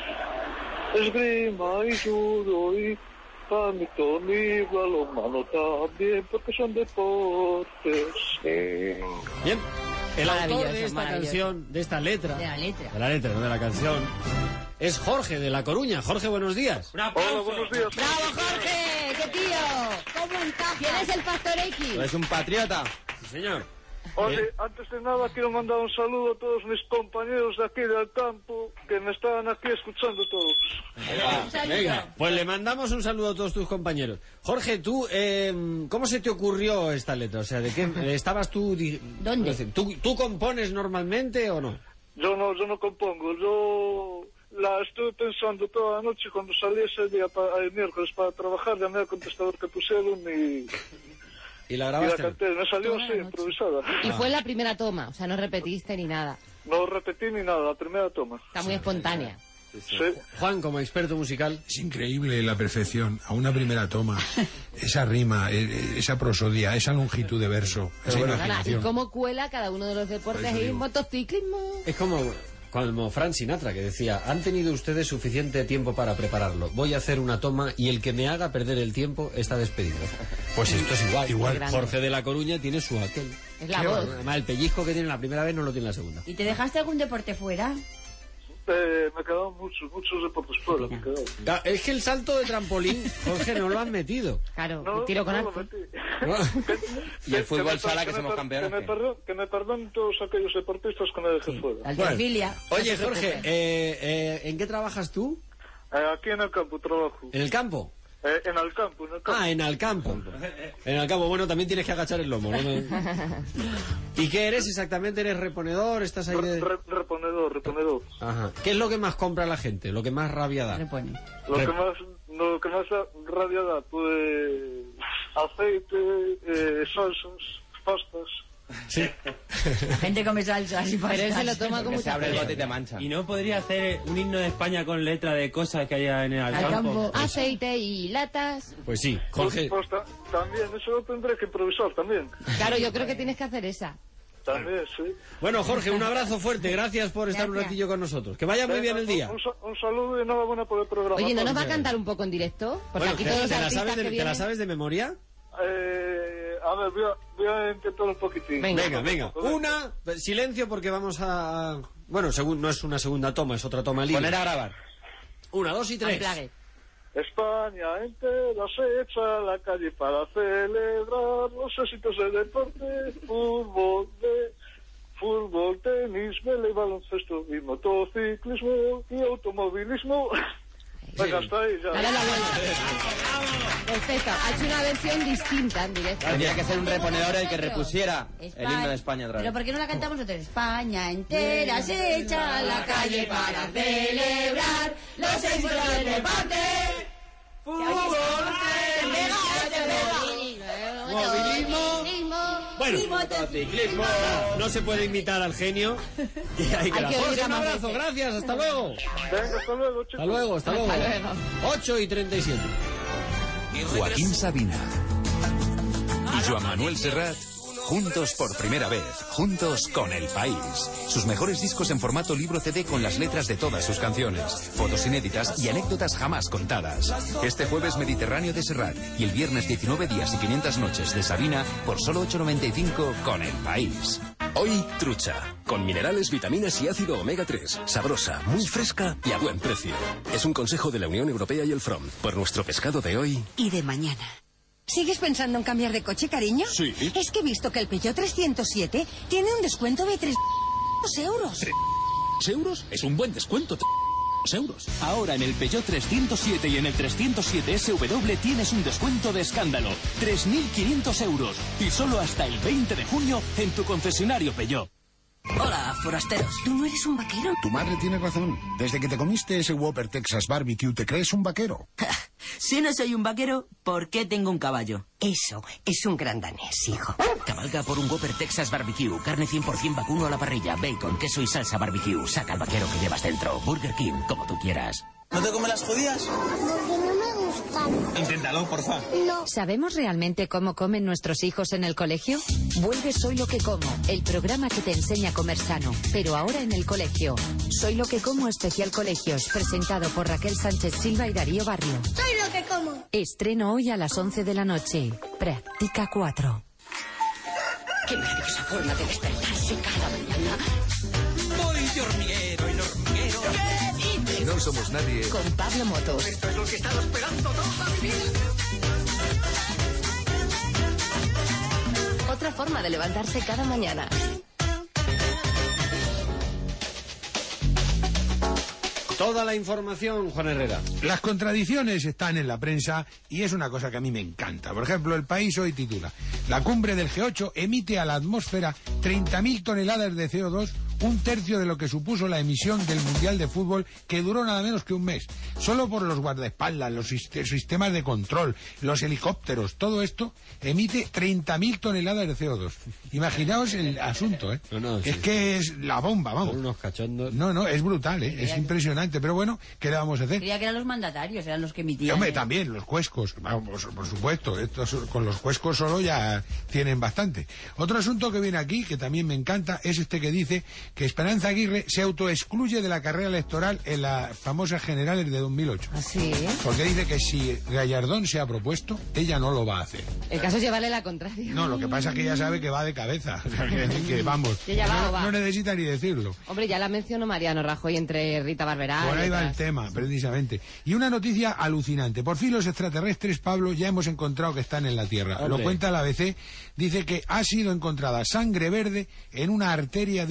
Esgrima y judo y badminton y balonmano también, porque son deportes. Bien, el autor Maravilloso, de esta maravilloso. canción, de esta letra, De la letra. de la letra, no de la canción, es Jorge de La Coruña. Jorge, buenos días. Hola, buenos días. ¡Bravo, Jorge! ¡Qué tío! ¿Cómo encaja? ¿Quién es el Pastor X? Es un patriota. Sí, señor. Oye, antes de nada quiero mandar un saludo a todos mis compañeros de aquí del campo que me están aquí escuchando todos. Venga, pues le mandamos un saludo a todos tus compañeros. Jorge, tú, eh, ¿cómo se te ocurrió esta letra? O sea, ¿de qué estabas tú? di- ¿Dónde? es decir, ¿Tú, ¿Tú compones normalmente o no? Yo no, yo no compongo, yo la estuve pensando toda la noche cuando salí ese día, pa- el miércoles para trabajar, llamé al contestador que pusieron y, Y la y la grabaste. canté, me salió así, improvisada. Y fue la primera toma, o sea, no repetiste ni nada. No repetí ni nada, la primera toma. Está muy espontánea. Juan, como experto musical. Es increíble la perfección, a una primera toma, esa rima, eh, esa prosodia, esa longitud de verso, esa Nada, y imaginación. cómo cuela cada uno de los deportes y motociclismo. Es como, como Frank Sinatra, que decía, han tenido ustedes suficiente tiempo para prepararlo. Voy a hacer una toma y el que me haga perder el tiempo está despedido. Pues esto es igual. Igual. Jorge de La Coruña tiene su aquel. Es la Qué voz. bueno. Además, el pellizco que tiene la primera vez no lo tiene la segunda. ¿Y te dejaste algún deporte fuera? Eh, me quedaron muchos, muchos deportes fuera, me quedaron. Ah, es que el salto de trampolín, Jorge, no lo han metido. Claro, No, tiro con no lo arco. metí. Y el fútbol me- sala que me somos per- campeones. Que me, ¿qué? perdon- que me perdonen todos aquellos deportistas que me dejé fuera. Alterfilia. Oye, No se Jorge, preocupe. eh, eh, ¿en qué trabajas tú? Eh, aquí en el campo trabajo. ¿En el campo? Eh, en Alcampo, en Alcampo. Ah, en Alcampo. En Alcampo, bueno, también tienes que agachar el lomo, ¿no? ¿Y qué eres exactamente? ¿Eres reponedor? ¿Estás ahí de...? Re, reponedor, reponedor. Ajá. ¿Qué es lo que más compra la gente? ¿Lo que más rabia da? Repone. Lo Re... que más, lo que más rabia da, pues... aceite, eh, salsas, pastas... Sí. La gente come salsas y Pero él se lo toma como se abre el bote y te mancha. ¿Y no podría hacer un himno de España con letra de cosas que haya en el Al campo? campo, aceite y latas. Pues sí, Jorge. Pues, pues ta, también, eso lo tendré que improvisar también. Claro, yo creo que tienes que hacer esa. También, sí. Bueno, Jorge, un abrazo fuerte. Gracias por estar Gracias. un ratillo con nosotros. Que vaya muy bien el día. Un, un, un saludo y enhorabuena por el programa. Oye, ¿no nos va a cantar un poco en directo? Porque Bueno, aquí ¿te, todos los te la artistas sabes que de, ¿te vienen... la sabes de memoria? Eh, a ver, voy a, voy a intentar un poquitín. Venga, venga. Una, silencio porque vamos a... Bueno, segun, no es una segunda toma, es otra toma libre. Poner a grabar. Una, dos y tres. Amplague. España entera se echa a la calle para celebrar los éxitos del deporte, fútbol, de, fútbol, tenis, vela y baloncesto, y motociclismo y automovilismo. Venga, hasta ahí ya. Dale la vuelta. Perfecto. Ha hecho una versión distinta en directo. Tendría que ser un reponedor el que repusiera el himno de España otra vez. Pero ¿por qué no la cantamos nosotros? España entera se echa a la calle para celebrar los éxitos del deporte. Fútbol, Movilismo. Bueno, motociclismo. no se puede imitar al genio. Y hay que Hay dar. que Jorge, oír a un más abrazo, veces. gracias, hasta luego. Venga, hasta luego, chicos. Hasta luego, hasta luego. Hasta luego. ocho y treinta y siete. Joaquín Sabina y Joan Manuel Serrat, juntos por primera vez, juntos con El País. Sus mejores discos en formato libro C D con las letras de todas sus canciones, fotos inéditas y anécdotas jamás contadas. Este jueves Mediterráneo de Serrat y el viernes diecinueve días y quinientas noches de Sabina por solo ocho noventa y cinco con El País. Hoy, trucha, con minerales, vitaminas y ácido omega tres. Sabrosa, muy fresca y a buen precio. Es un consejo de la Unión Europea y el F R O M. Por nuestro pescado de hoy... Y de mañana. ¿Sigues pensando en cambiar de coche, cariño? Sí. Es que he visto que el Peugeot trescientos siete tiene un descuento de tres euros. ¿tres euros? Es un buen descuento. Euros. Ahora en el Peugeot trescientos siete y en el trescientos siete S W tienes un descuento de escándalo. tres mil quinientos euros. Y solo hasta el veinte de junio en tu concesionario Peugeot. Hola, forasteros. ¿Tú no eres un vaquero? Tu madre tiene razón. Desde que te comiste ese Whopper Texas Barbecue, ¿te crees un vaquero? Si no soy un vaquero, ¿por qué tengo un caballo? Eso es un gran danés, hijo. Cabalga por un Whopper Texas Barbecue. Carne cien por ciento vacuno a la parrilla. Bacon, queso y salsa barbecue. Saca al vaquero que llevas dentro. Burger King, como tú quieras. ¿No te comes las judías? Porque no me gustan. Inténtalo, porfa. No. ¿Sabemos realmente cómo comen nuestros hijos en el colegio? Vuelve Soy lo que como, el programa que te enseña a comer sano, pero ahora en el colegio. Soy lo que como especial colegios, presentado por Raquel Sánchez Silva y Darío Barrio. Soy lo que como. Estreno hoy a las once de la noche. Práctica cuatro. Qué maravillosa forma de despertarse cada mañana. Voy de hormiguero en hormiguero. No somos nadie. Con Pablo Motos. Esto es lo que he estado esperando toda mi vida. Otra forma de levantarse cada mañana. Toda la información, Juan Herrera. Las contradicciones están en la prensa y es una cosa que a mí me encanta. Por ejemplo, El País hoy titula: la cumbre del G ocho emite a la atmósfera treinta mil toneladas de C O dos, un tercio de lo que supuso la emisión del Mundial de Fútbol, que duró nada menos que un mes. Solo por los guardaespaldas, los sistemas de control, los helicópteros, todo esto emite treinta mil toneladas de C O dos. Imaginaos el asunto, ¿eh? No, no, es sí. que es la bomba, vamos. Son unos cachondos. No, no, es brutal, ¿eh? Es impresionante. Pero bueno, ¿qué le vamos a hacer? Creía que eran los mandatarios, eran los que emitían. Y, hombre, ¿eh? también los cuescos, vamos, por supuesto, estos, con los cuescos solo ya tienen bastante. Otro asunto que viene aquí, que también me encanta, es este que dice que Esperanza Aguirre se autoexcluye de la carrera electoral en las famosas generales de dos mil ocho. Así, ¿eh? Porque dice que si Gallardón se ha propuesto, ella no lo va a hacer. El caso es llevarle la contraria. No, lo que pasa es que ella sabe que va de cabeza. O sea, que, que vamos, Que ella va no, o va. no necesita ni decirlo. Hombre, ya la mencionó Mariano Rajoy entre Rita Barberá. Por y ahí va el otras. tema, precisamente. Y una noticia alucinante. Por fin los extraterrestres, Pablo, ya hemos encontrado que están en la Tierra. Hombre. Lo cuenta la A B C. Dice que ha sido encontrada sangre verde en una arteria de un paciente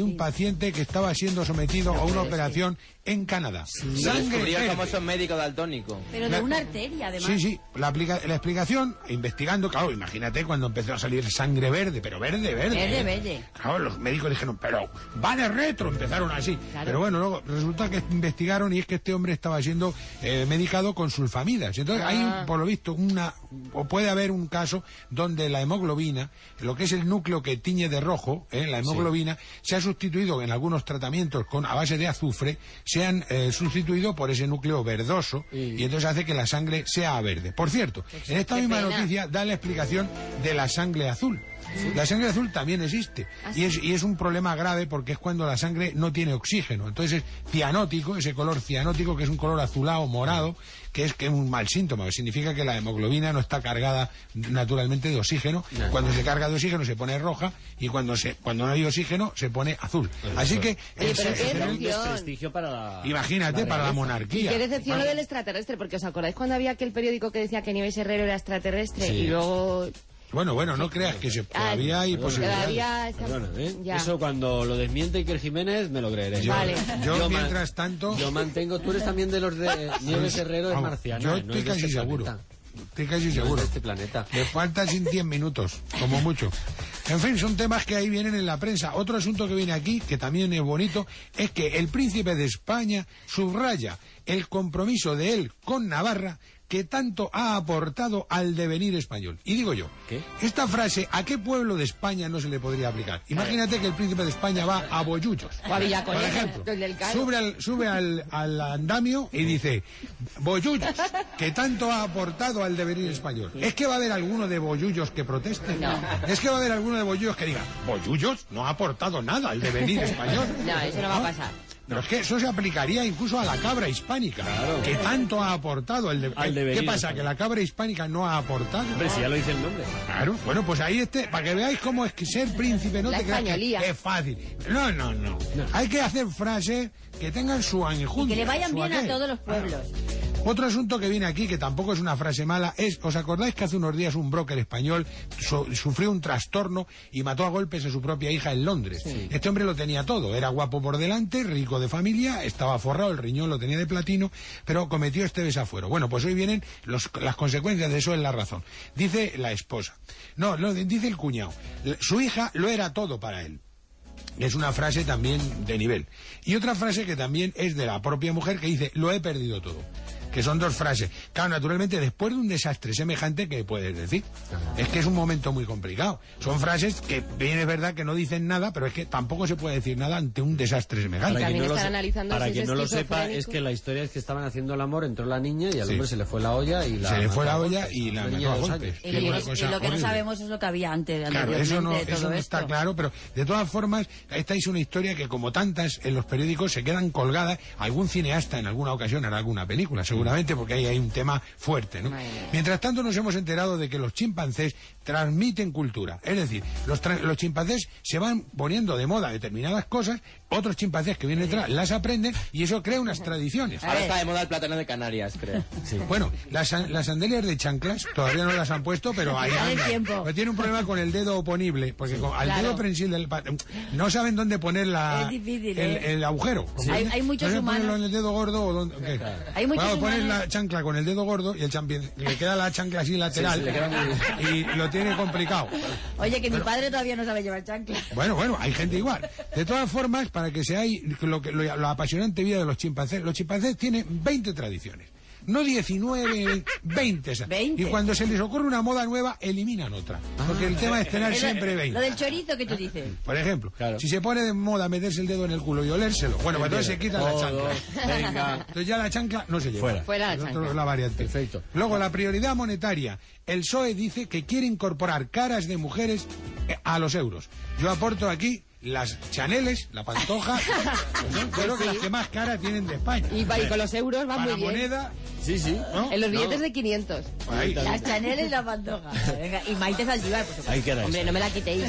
paciente que estaba siendo sometido a una operación en Canadá. Sí. Sangre Descubrió el verde. famoso médico daltónico. Pero de una arteria, además. Sí, sí, la, aplica- la explicación, investigando, claro, imagínate cuando empezó a salir sangre verde, pero verde, verde. Verde, ¿eh? verde. Claro, los médicos dijeron, pero va de retro, empezaron así. Claro. Pero bueno, luego resulta que investigaron y es que este hombre estaba siendo eh, medicado con sulfamidas. Entonces Ah. hay, por lo visto, una, o puede haber un caso donde la hemoglobina, lo que es el núcleo que tiñe de rojo, eh, la hemoglobina, se ha sustituido en algunos tratamientos con a base de azufre, se han eh, sustituido por ese núcleo verdoso y entonces hace que la sangre sea verde. Por cierto, en esta Qué misma pena. noticia da la explicación de la sangre azul. La sangre azul también existe ¿Ah, y es, y es un problema grave porque es cuando la sangre no tiene oxígeno. Entonces es cianótico, ese color cianótico que es un color azulado, morado, que es que es un mal síntoma, que significa que la hemoglobina no está cargada naturalmente de oxígeno. No. Cuando se carga de oxígeno se pone roja y cuando se cuando no hay oxígeno se pone azul. Así que Oye, el- pero el- qué el- decepción. Desprestigio para la... imagínate para la Y monarquía. qué decepción lo del extraterrestre, porque os acordáis cuando había aquel periódico que decía que Nieves Herrero era extraterrestre Sí. y luego... Bueno, bueno, no creas que se, todavía hay Perdona, posibilidades. Todavía está- Perdona, ¿eh? Ya. Eso cuando lo desmiente Iker Jiménez me lo creeré. Yo- Vale. yo, ma- mientras tanto- Yo mantengo... Tú eres también de los de Nieves Herrero, es Vamos, marciana. yo no estoy es de casi este seguro. planeta. Estoy casi No es seguro. de este planeta. Le faltan sin diez minutos, como mucho. En fin, son temas que ahí vienen en la prensa. Otro asunto que viene aquí, que también es bonito, es que el príncipe de España subraya el compromiso de él con Navarra que tanto ha aportado al devenir español. Y digo yo, ¿Qué? esta frase, ¿a qué pueblo de España no se le podría aplicar? Imagínate que el príncipe de España va a Bollullos. O a Villaconera, Por ejemplo, el del Caro. sube al, sube al, al andamio y dice, Bollullos, que tanto ha aportado al devenir español. ¿Es que va a haber alguno de Bollullos que proteste? No. ¿Es que va a haber alguno de Bollullos que diga, Bollullos no ha aportado nada al devenir español? No, eso no va a pasar. Pero es que eso se aplicaría incluso a la cabra hispánica, que tanto ha aportado el de- Al ¿Qué- devenir ¿Qué pasa? español. ¿Que la cabra hispánica no ha aportado? Hombre, si ya lo dice el nombre. Claro, bueno, pues ahí este, para que veáis cómo es que ser príncipe no La te creas que españolía. es fácil. No, no, no, Hay que hacer frases que tengan su Y enjundia. que le vayan su bien a aquel. todos los pueblos. Otro asunto que viene aquí, que tampoco es una frase mala, es, ¿os acordáis que hace unos días un broker español so- sufrió un trastorno y mató a golpes a su propia hija en Londres? Este hombre lo tenía todo, era guapo por delante, rico de familia, estaba forrado, el riñón lo tenía de platino, pero cometió este desafuero. Bueno, pues hoy vienen los- las consecuencias de eso en La Razón. Dice la esposa, no, lo, dice el cuñado, su hija lo era todo para él. Es una frase también de nivel. Y otra frase que también es de la propia mujer que dice, lo he perdido todo. Que son dos frases. Claro, naturalmente, después de un desastre semejante, ¿qué puedes decir? Es que es un momento muy complicado. Son frases que, bien es verdad que no dicen nada, pero es que tampoco se puede decir nada ante un desastre semejante. Para quien no lo, están se- analizando para si quien es no lo sepa, esquizofrénico. es que la historia es que estaban haciendo el amor, entró la niña y al Sí. hombre se le fue la olla y la Se le fue mató la a olla golpes. y la Una mató niña a de dos golpes. años. Y Qué lo, que, una no- y cosa lo que no horrible. sabemos es lo que había antes, Claro, eso no, anteriormente de eso todo no esto. está claro, pero de todas formas, esta es una historia que, como tantas en los periódicos, se quedan colgadas. Algún cineasta en alguna ocasión hará alguna película, seguramente, porque ahí hay un tema fuerte, ¿no? Mientras tanto, nos hemos enterado de que los chimpancés transmiten cultura. Es decir, los, tra- los chimpancés se van poniendo de moda determinadas cosas, otros chimpancés que vienen detrás las aprenden y eso crea unas tradiciones. Ahora está de moda el plátano de Canarias, creo. Bueno, las, san- las sandalias de chanclas todavía no las han puesto, pero ahí Dale andan. tiempo. Pero tiene un problema con el dedo oponible, porque con- al claro. dedo prensil del pa- no saben dónde poner la, Es difícil, el, ¿eh? el agujero. Sí. Hay- hay muchos no sé humanos- ponerlo en el dedo gordo o donde. ¿qué? Hay muchos Claro, pones humanos- la chancla con el dedo gordo y el champion, le queda la chancla así lateral Sí, sí, le queda muy- y lo tiene complicado. Oye, que mi padre todavía no sabe llevar chancla. Bueno, bueno, hay gente igual. De todas formas, para que seáis lo, que, lo, la apasionante vida de los chimpancés, los chimpancés tienen veinte tradiciones. No diecinueve, veinte. o sea, veinte. Y cuando se les ocurre una moda nueva, eliminan otra. Porque el tema es tener Lo- siempre Lo veinte. del chorizo que tú dices. Por ejemplo, si se pone de moda meterse el dedo en el culo y olérselo, bueno, pues entonces se quita la Todos, chancla. venga. Entonces ya la chancla no se lleva. Fuera. Fuera la Es chancla. otra- la variante. Perfecto. Luego, la prioridad monetaria. El P S O E dice que quiere incorporar caras de mujeres eh, a los euros. Yo aporto aquí las Chaneles, la Pantoja, yo creo que las que más cara tienen de España. Y, va- y con los euros va Para muy bien. moneda, Sí, sí. ¿no? En los billetes No. de quinientos. Ahí. Las Chanel y la Pantoja. Venga, y Maite Zaldívar, por supuesto. Ahí queda Hombre, eso. no me la quitéis.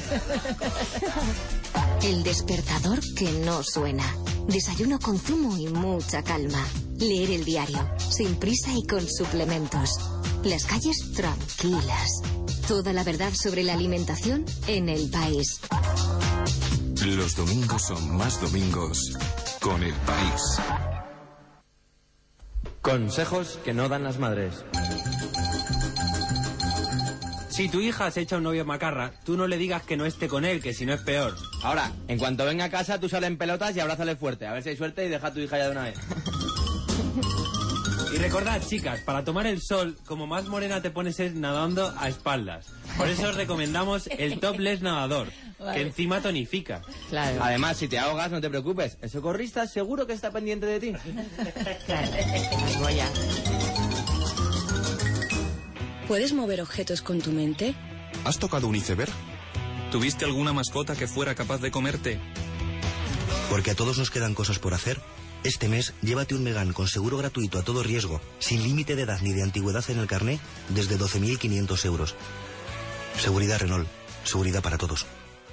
El despertador que no suena. Desayuno con zumo y mucha calma. Leer el diario, sin prisa y con suplementos. Las calles tranquilas. Toda la verdad sobre la alimentación en El País. Los domingos son más domingos con El País. Consejos que no dan las madres. Si tu hija se echa un novio macarra, tú no le digas que no esté con él, que si no es peor. Ahora, en cuanto venga a casa, tú sale en pelotas y abrázale fuerte. A ver si hay suerte y deja a tu hija ya de una vez. Y recordad, chicas, para tomar el sol, como más morena te pones es nadando a espaldas. Por eso os recomendamos el topless nadador, Vale. que encima tonifica. Claro. Además, si te ahogas, no te preocupes. El socorrista seguro que está pendiente de ti. Voy a. ¿Puedes mover objetos con tu mente? ¿Has tocado un iceberg? ¿Tuviste alguna mascota que fuera capaz de comerte? Porque a todos nos quedan cosas por hacer. Este mes, llévate un Megane con seguro gratuito a todo riesgo, sin límite de edad ni de antigüedad en el carné, desde doce mil quinientos euros. Seguridad Renault. Seguridad para todos.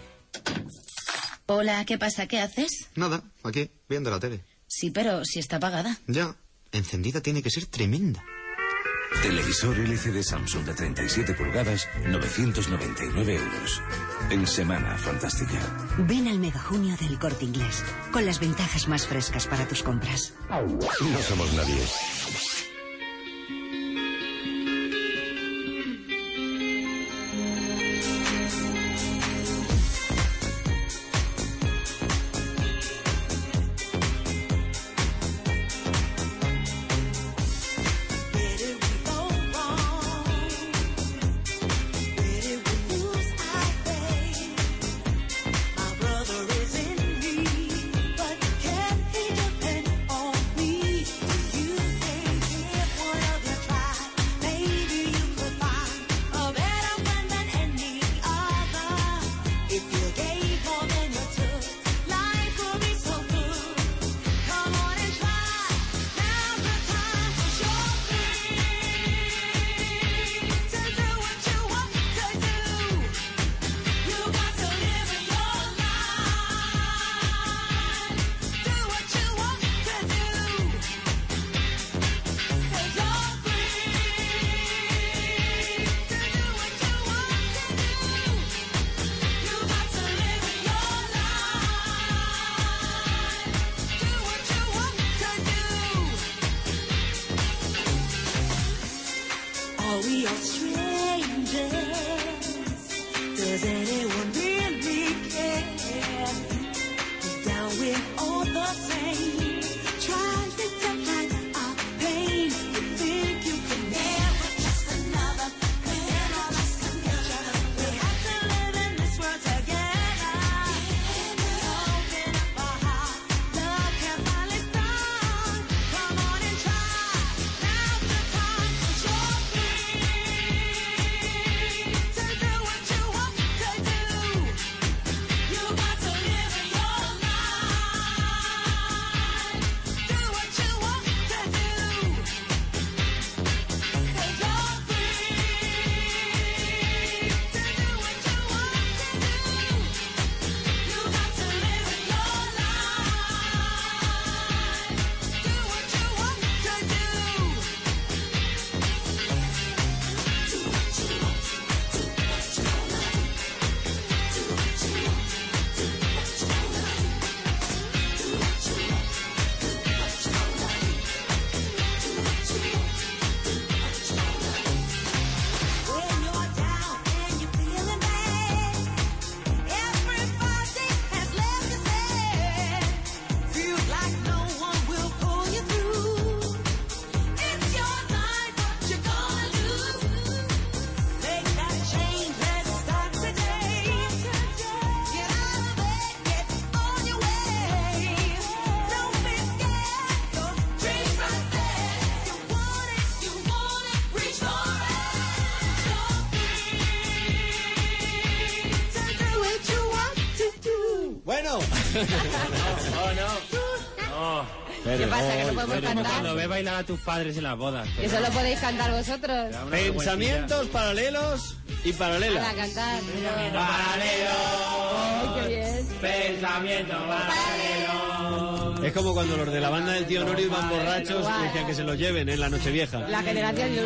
Hola, ¿qué pasa? ¿Qué haces? Nada, aquí, viendo la tele. Sí, pero si está apagada. Ya, encendida tiene que ser tremenda. Televisor L C D Samsung de treinta y siete pulgadas, novecientos noventa y nueve euros. En Semana Fantástica. Ven al Mega Junio del Corte Inglés, con las ventajas más frescas para tus compras. No somos nadie. Bueno. No, no. No. ¿Qué pasa? Que no podemos Como cantar. cuando ve bailar a tus padres en las bodas. Eso lo podéis cantar vosotros. Pensamientos paralelos y paralelas. Para cantar. Paralelo. Ay, qué bien. Pensamiento paralelo. Es como cuando los de la banda del tío Norio iban borrachos Igual. y decían que se los lleven en la Nochevieja. La generación Luli.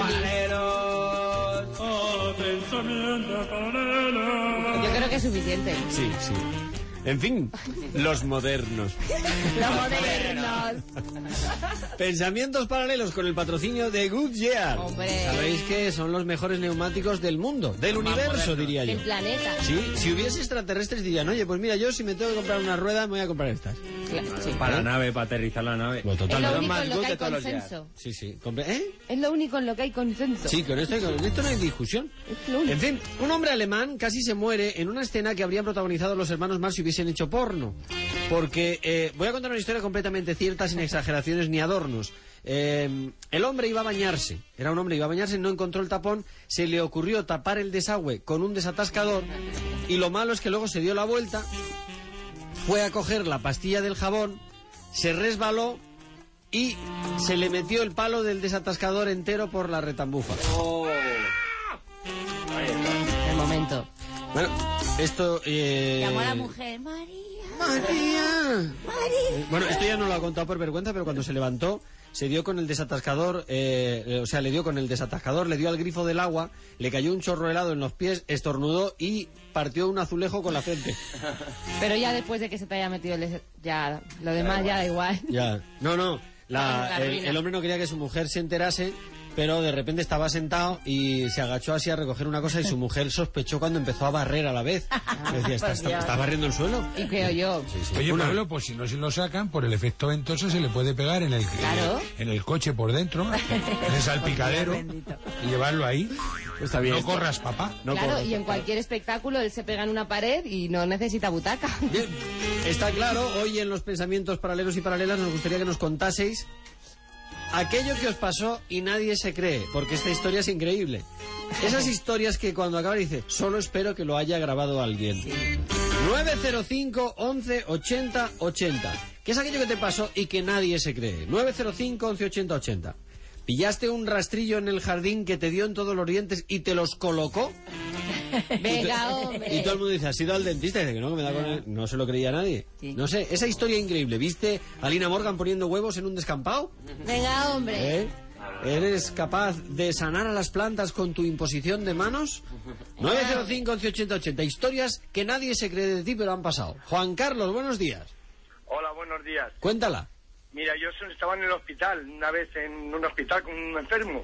Oh, pensamiento paralelo. Yo creo que es suficiente. Sí, sí. En fin, los modernos. Los modernos. Pensamientos paralelos con el patrocinio de Goodyear. Hombre. Sabéis que son los mejores neumáticos del mundo, del Más universo, modernos. diría yo. Del planeta. Sí, si hubiese extraterrestres dirían, oye, pues mira, yo si me tengo que comprar una rueda, me voy a comprar estas. Claro, sí. Para la nave, para aterrizar la nave. Bueno, total, Es lo no. único Más en lo good que hay de todos los consenso. días. Sí, sí. Compre- ¿Eh? Es lo único en lo que hay consenso. Sí, con esto, con esto no hay discusión. En fin, un hombre alemán casi se muere en una escena que habrían protagonizado los hermanos Marx si hubiesen hecho porno. Porque eh, voy a contar una historia completamente cierta, sin exageraciones ni adornos. Eh, el hombre iba a bañarse, era un hombre, iba a bañarse, no encontró el tapón, se le ocurrió tapar el desagüe con un desatascador y lo malo es que luego se dio la vuelta, fue a coger la pastilla del jabón, se resbaló y se le metió el palo del desatascador entero por la retambufa. El momento. Bueno, esto... Eh... Llamó a la mujer, María. María. María. Bueno, esto ya no lo ha contado por vergüenza, pero cuando se levantó, se dio con el desatascador, eh, o sea, le dio con el desatascador, le dio al grifo del agua, le cayó un chorro helado en los pies, estornudó y partió un azulejo con la frente. Pero ya después de que se te haya metido el... Ya, lo demás ya da igual. Ya, no, no, la- La el, ruina. el hombre no quería que su mujer se enterase, pero de repente estaba sentado y se agachó así a recoger una cosa y su mujer sospechó cuando empezó a barrer a la vez. Decía, ¿está, está, está barriendo el suelo? Y creo yo. Sí, sí. Oye, Una- Pablo, pues si no se lo sacan, por el efecto ventoso se le puede pegar en el, Claro. en el coche por dentro, en el salpicadero, y llevarlo ahí. Está bien. No corras, papá. No claro, corras, y en papá. cualquier espectáculo él se pega en una pared y no necesita butaca. Bien, está claro, hoy en los pensamientos paralelos y paralelas nos gustaría que nos contaseis aquello que os pasó y nadie se cree, porque esta historia es increíble. Esas historias que cuando acaba dice, solo espero que lo haya grabado alguien. nueve cero cinco, once, ochenta, ochenta. ¿Qué es aquello que te pasó y que nadie se cree? nueve cero cinco, once, ochenta, ochenta. ¿Pillaste un rastrillo en el jardín que te dio en todos los dientes y te los colocó? Venga, Y hombre. todo el mundo dice, ¿has ido al dentista? Y dice que no, que me da con él. No se lo creía nadie. No sé, esa historia increíble. ¿Viste a Lina Morgan poniendo huevos en un descampado? Venga, hombre. ¿Eh? ¿Eres capaz de sanar a las plantas con tu imposición de manos? nueve cero cinco, once, ochenta, ochenta. Historias que nadie se cree de ti, pero han pasado. Juan Carlos, buenos días. Hola, buenos días. Cuéntala. Mira, yo so- estaba en el hospital, una vez en un hospital con un enfermo.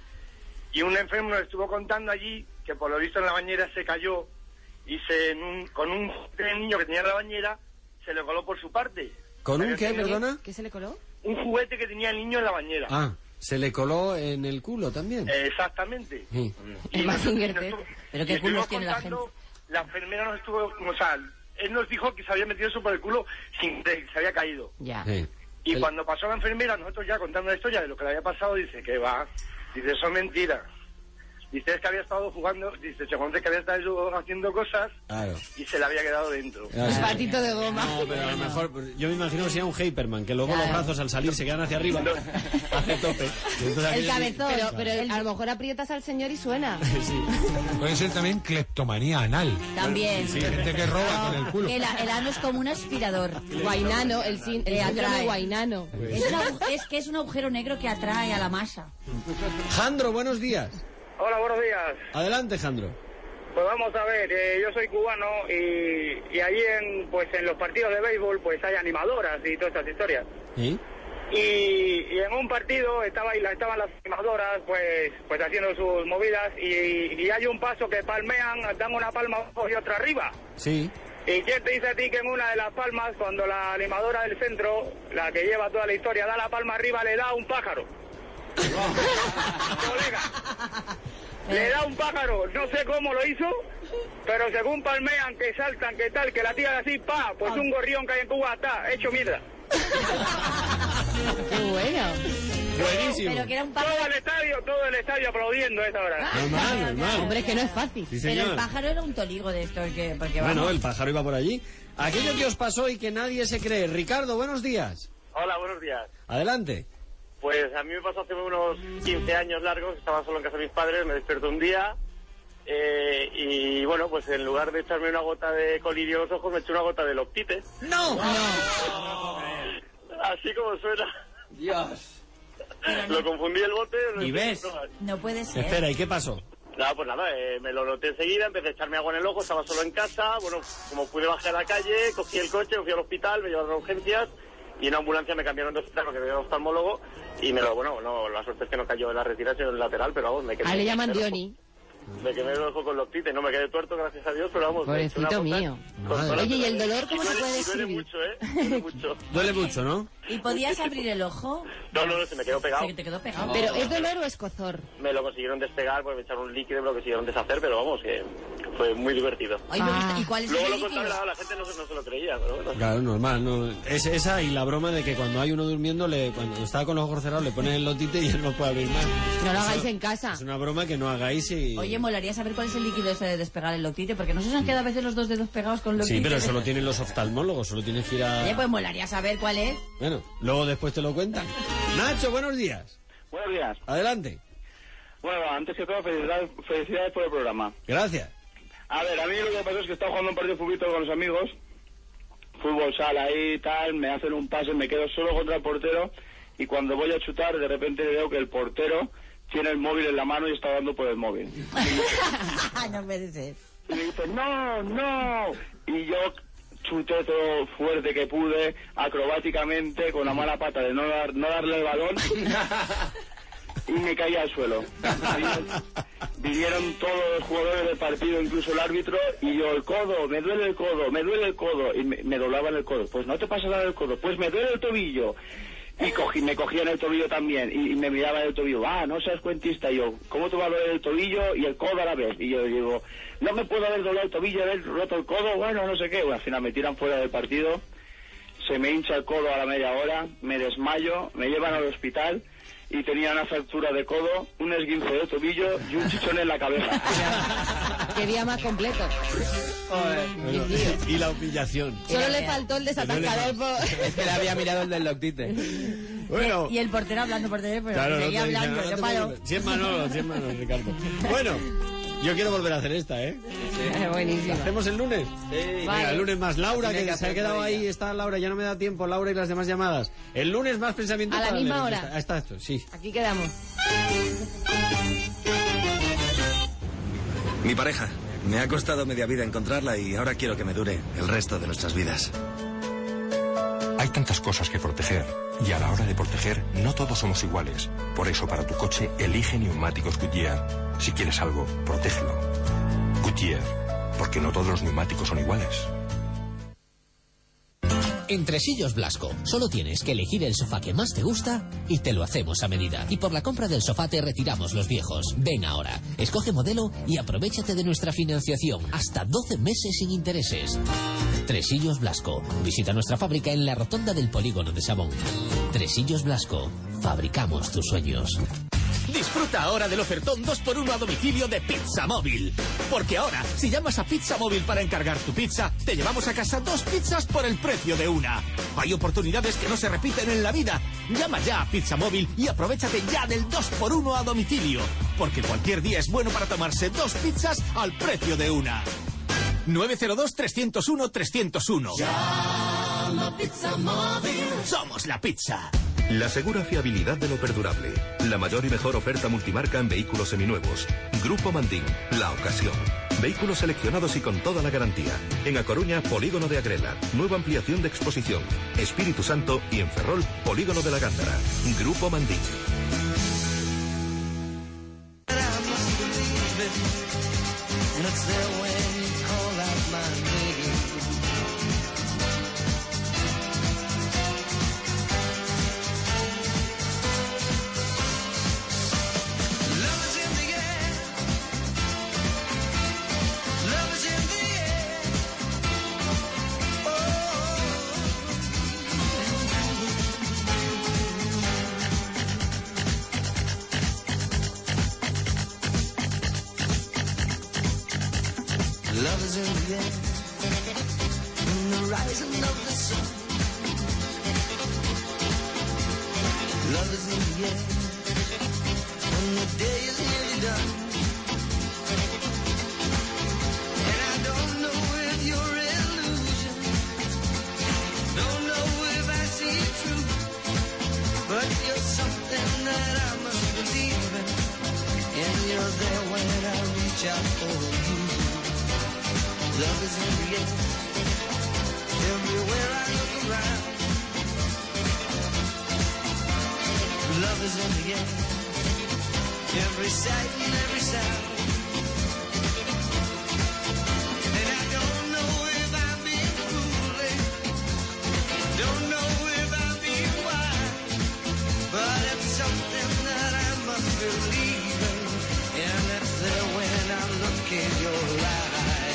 Y un enfermo nos estuvo contando allí que por lo visto en la bañera se cayó y se en un- con un niño que tenía en la bañera se le coló por su parte. ¿Con un Pero qué, tenía perdona? ¿Qué se le coló? Un juguete que tenía el niño en la bañera. Ah, se le coló en el culo también. Eh, exactamente. Sí. Y nos- y nos- Pero qué y culos estuvimos tiene la contando, la enfermera nos estuvo, o sea, él nos dijo que se había metido eso por el culo sin que se había caído. Ya. Sí. Y El- cuando pasó la enfermera, nosotros ya contando la historia de lo que le había pasado, dice que va, dice, eso es mentira. Dice, es que había estado jugando, dice, se conté que había estado haciendo cosas Claro. y se le había quedado dentro. Ah, sí. Un patito de goma. No, pero a lo mejor, yo me imagino que sería un Hyperman, que luego los Claro. brazos al salir se quedan hacia arriba, hace tope. Y entonces El aquello- cabezón. Pero, pero a lo mejor aprietas al señor y suena. Sí. Puede ser también cleptomanía anal. También. Sí, gente que roba con el culo. El, el ano es como un aspirador. Guainano, el, sin, el Eh, síndrome atrae. guainano. Es, un agu- es que es un agujero negro que atrae a la masa. Jandro, buenos días. Hola, buenos días. Adelante, Jandro. Pues vamos a ver, eh, yo soy cubano y, y allí en, pues en los partidos de béisbol pues hay animadoras y todas estas historias. ¿Sí? Y, y en un partido estaba, ahí la- estaban las animadoras pues pues haciendo sus movidas y, y hay un paso que palmean, dan una palma abajo y otra arriba. Sí. ¿Y quién te dice a ti que en una de las palmas, cuando la animadora del centro, la que lleva toda la historia, da la palma arriba, le da un pájaro? Colega, le da un pájaro, no sé cómo lo hizo, pero según palmean, que saltan, que tal, que la tiran así, pa, pues un gorrión que hay en Cuba está hecho mierda. Qué bueno. Buenísimo. Pero que era un pájaro. Todo el estadio, todo el estadio aplaudiendo a esa hora. Normal, normal. Hombre, es que no es fácil. Sí, Pero el señor. pájaro era un toligo de estos que. Porque Bueno, vamos. el pájaro iba por allí. Aquello que os pasó y que nadie se cree. Ricardo, buenos días. Hola, buenos días. Adelante. Pues a mí me pasó hace unos quince años largos, estaba solo en casa de mis padres, me desperté un día eh, y bueno, pues en lugar de echarme una gota de colirio en los ojos, me eché una gota de loptite. ¡No! Así como suena. Dios. Lo confundí el bote. ¿Y ves? No puede ser. Espera, ¿y qué pasó? Nada, pues nada, eh, me lo noté enseguida, empecé a echarme agua en el ojo, estaba solo en casa, bueno, como pude bajar a la calle, cogí el coche, me fui al hospital, me llevaron a urgencias y en ambulancia me cambiaron de hospital porque tenía un oftalmólogo y me lo, bueno, no, la suerte es que no cayó en la retira, sino en el lateral, pero vamos, me quedé... Ah, le llaman Dioni. Me quemé el ojo con loctite, no me quedé tuerto, gracias a Dios, pero vamos... Pobrecito mío. Oye, ¿y el dolor cómo se puede describir? Duele mucho, ¿eh? Duele mucho. Duele mucho, ¿no? ¿Y podías abrir el ojo? No, no, no, se me quedó pegado. Se te quedó pegado. ¿Pero es dolor o escozor? Me lo consiguieron despegar, pues me echaron un líquido, me lo consiguieron deshacer, pero vamos, que fue muy divertido. Ay, me gusta. ¿Y cuál es Luego el lo líquido? contaron, la gente no, se- no se lo creía, pero bueno. Claro, normal, no. Es esa y la broma de que cuando hay uno durmiendo, le, cuando está con los ojos cerrados, le ponen el lotite y él no puede abrir más. No lo Eso hagáis en casa. Es una broma que no hagáis y... Oye, molaría saber cuál es el líquido ese de despegar el loctite, porque no se os han quedado a veces los dos dedos pegados con loctite. Sí, pero eso lo tienen los oftalmólogos, solo tienes que ir a... Oye, pues molaría saber cuál es. Bueno, luego después te lo cuentan. Nacho, buenos días. Buenos días. Adelante. Bueno, antes que todo, felicidades, felicidades por el programa. Gracias. A ver, a mí lo que pasó es que estaba jugando un partido de fútbol con los amigos, fútbol sala ahí y tal, me hacen un pase, me quedo solo contra el portero y cuando voy a chutar, de repente veo que el portero tiene el móvil en la mano y está dando por el móvil. No puede ser. Y me dice, no, no. Y yo chuté todo fuerte que pude, acrobáticamente, con la mala pata de no, dar, no darle el balón, y me caí al suelo. Vinieron todos los jugadores del partido, incluso el árbitro, y yo, el codo, me duele el codo, me duele el codo, y me, me doblaban el codo. Pues no te pasa nada el codo, pues me duele el tobillo. Y cogí, me cogían el tobillo también, y, y me miraban el tobillo, ah, no seas cuentista. Y yo, ¿cómo te va a doler el tobillo y el codo a la vez? Y yo digo, no me puedo haber doblado el tobillo, haber roto el codo, bueno, no sé qué. Bueno, al final me tiran fuera del partido, se me hincha el codo a la media hora, me desmayo, me llevan al hospital y tenía una fractura de codo, un esguince de tobillo y un chichón en la cabeza. Qué día más completo. Bueno, y la humillación. Solo le faltó el desatascador por... Es que le había mirado el del loctite. Bueno. Y el portero hablando por teléfono, Claro, seguía no te dicen, hablando, "Ah, yo no te paro". preocupes". Cien Manolo, cien Manolo, Ricardo. Bueno, yo quiero volver a hacer esta, ¿eh? Sí. Buenísimo. ¿Hacemos el lunes? Sí. Venga, Vale. el lunes más. Laura, Tiene que, que se ha hacer quedado todavía. ahí, está Laura, ya no me da tiempo, Laura y las demás llamadas. El lunes más pensamiento A la para misma leer. hora. Está, está esto, sí. Aquí quedamos. Mi pareja. Me ha costado media vida encontrarla y ahora quiero que me dure el resto de nuestras vidas. Hay tantas cosas que proteger y a la hora de proteger no todos somos iguales. Por eso para tu coche elige neumáticos Goodyear. Si quieres algo, protégelo. Goodyear, porque no todos los neumáticos son iguales. En Tresillos Blasco, solo tienes que elegir el sofá que más te gusta y te lo hacemos a medida. Y por la compra del sofá te retiramos los viejos. Ven ahora, escoge modelo y aprovéchate de nuestra financiación. Hasta doce meses sin intereses. Tresillos Blasco. Visita nuestra fábrica en la rotonda del polígono de Sabón. Tresillos Blasco. Fabricamos tus sueños. Disfruta ahora del ofertón dos por uno a domicilio de Pizza Móvil. Porque ahora, si llamas a Pizza Móvil para encargar tu pizza, te llevamos a casa dos pizzas por el precio de una. Hay oportunidades que no se repiten en la vida. Llama ya a Pizza Móvil y aprovéchate ya del dos por uno a domicilio. Porque cualquier día es bueno para tomarse dos pizzas al precio de una. nueve cero dos, tres cero uno, tres cero uno. Llama Pizza Móvil. Somos la pizza. La segura fiabilidad de lo perdurable. La mayor y mejor oferta multimarca en vehículos seminuevos. Grupo Mandín, la ocasión. Vehículos seleccionados y con toda la garantía. En A Coruña, Polígono de Agrela. Nueva ampliación de exposición. Espíritu Santo y en Ferrol, Polígono de la Gándara. Grupo Mandín. Love is in the air, in the rising of the sun. Love is in the air, when the day is nearly done. And I don't know if you're illusion, don't know if I see it true, but you're something that I must believe in, and you're there when I watch out for you. Love is in the air, everywhere I look around. Love is in the air, every sight and every sound. And I don't know if I'm being foolish, don't know if I'm being wise, but it's something that I must believe in, and it's there when I look in your eyes.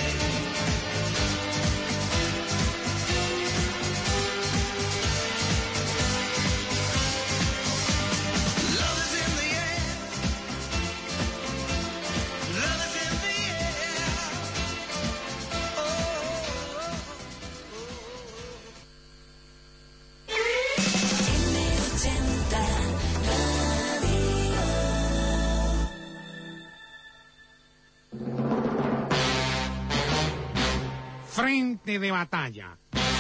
Frente de batalla.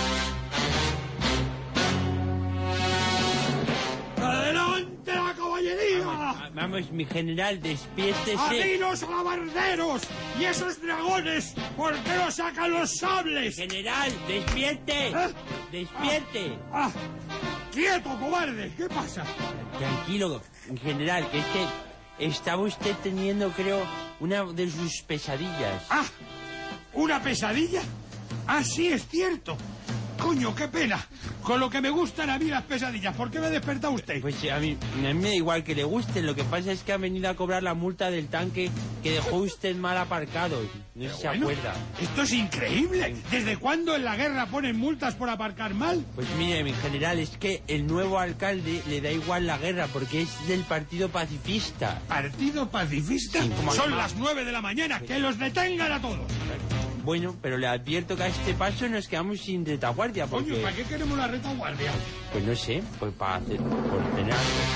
¡Adelante la caballería! Vamos, vamos, mi general, despiértese. ¡Aquí los alabarderos! ¡Y esos dragones! ¿Por qué no sacan los sables? General, despierte. ¿Eh? Despierte. Ah, ah, ¡quieto, cobarde! ¿Qué pasa? Tranquilo, general, que es que estaba usted teniendo, creo, una de sus pesadillas. ¡Ah! ¿Una pesadilla? ¡Ah, sí, es cierto! Coño, qué pena. Con lo que me gustan a mí las pesadillas. ¿Por qué me ha despertado usted? Pues a mí, a mí me da igual que le gusten. Lo que pasa es que ha venido a cobrar la multa del tanque que dejó usted mal aparcado. No sé si se bueno, acuerda. Esto es increíble. ¿Desde cuándo en la guerra ponen multas por aparcar mal? Pues mire, mi general, es que el nuevo alcalde le da igual la guerra porque es del Partido Pacifista. ¿Partido Pacifista? Sí, como Son además... las nueve de la mañana. ¡Que los detengan a todos! Bueno, pero le advierto que a este paso nos quedamos sin retaguardia porque... Coño, ¿para qué queremos la retaguardia? Pues no sé, pues para hacer... por tener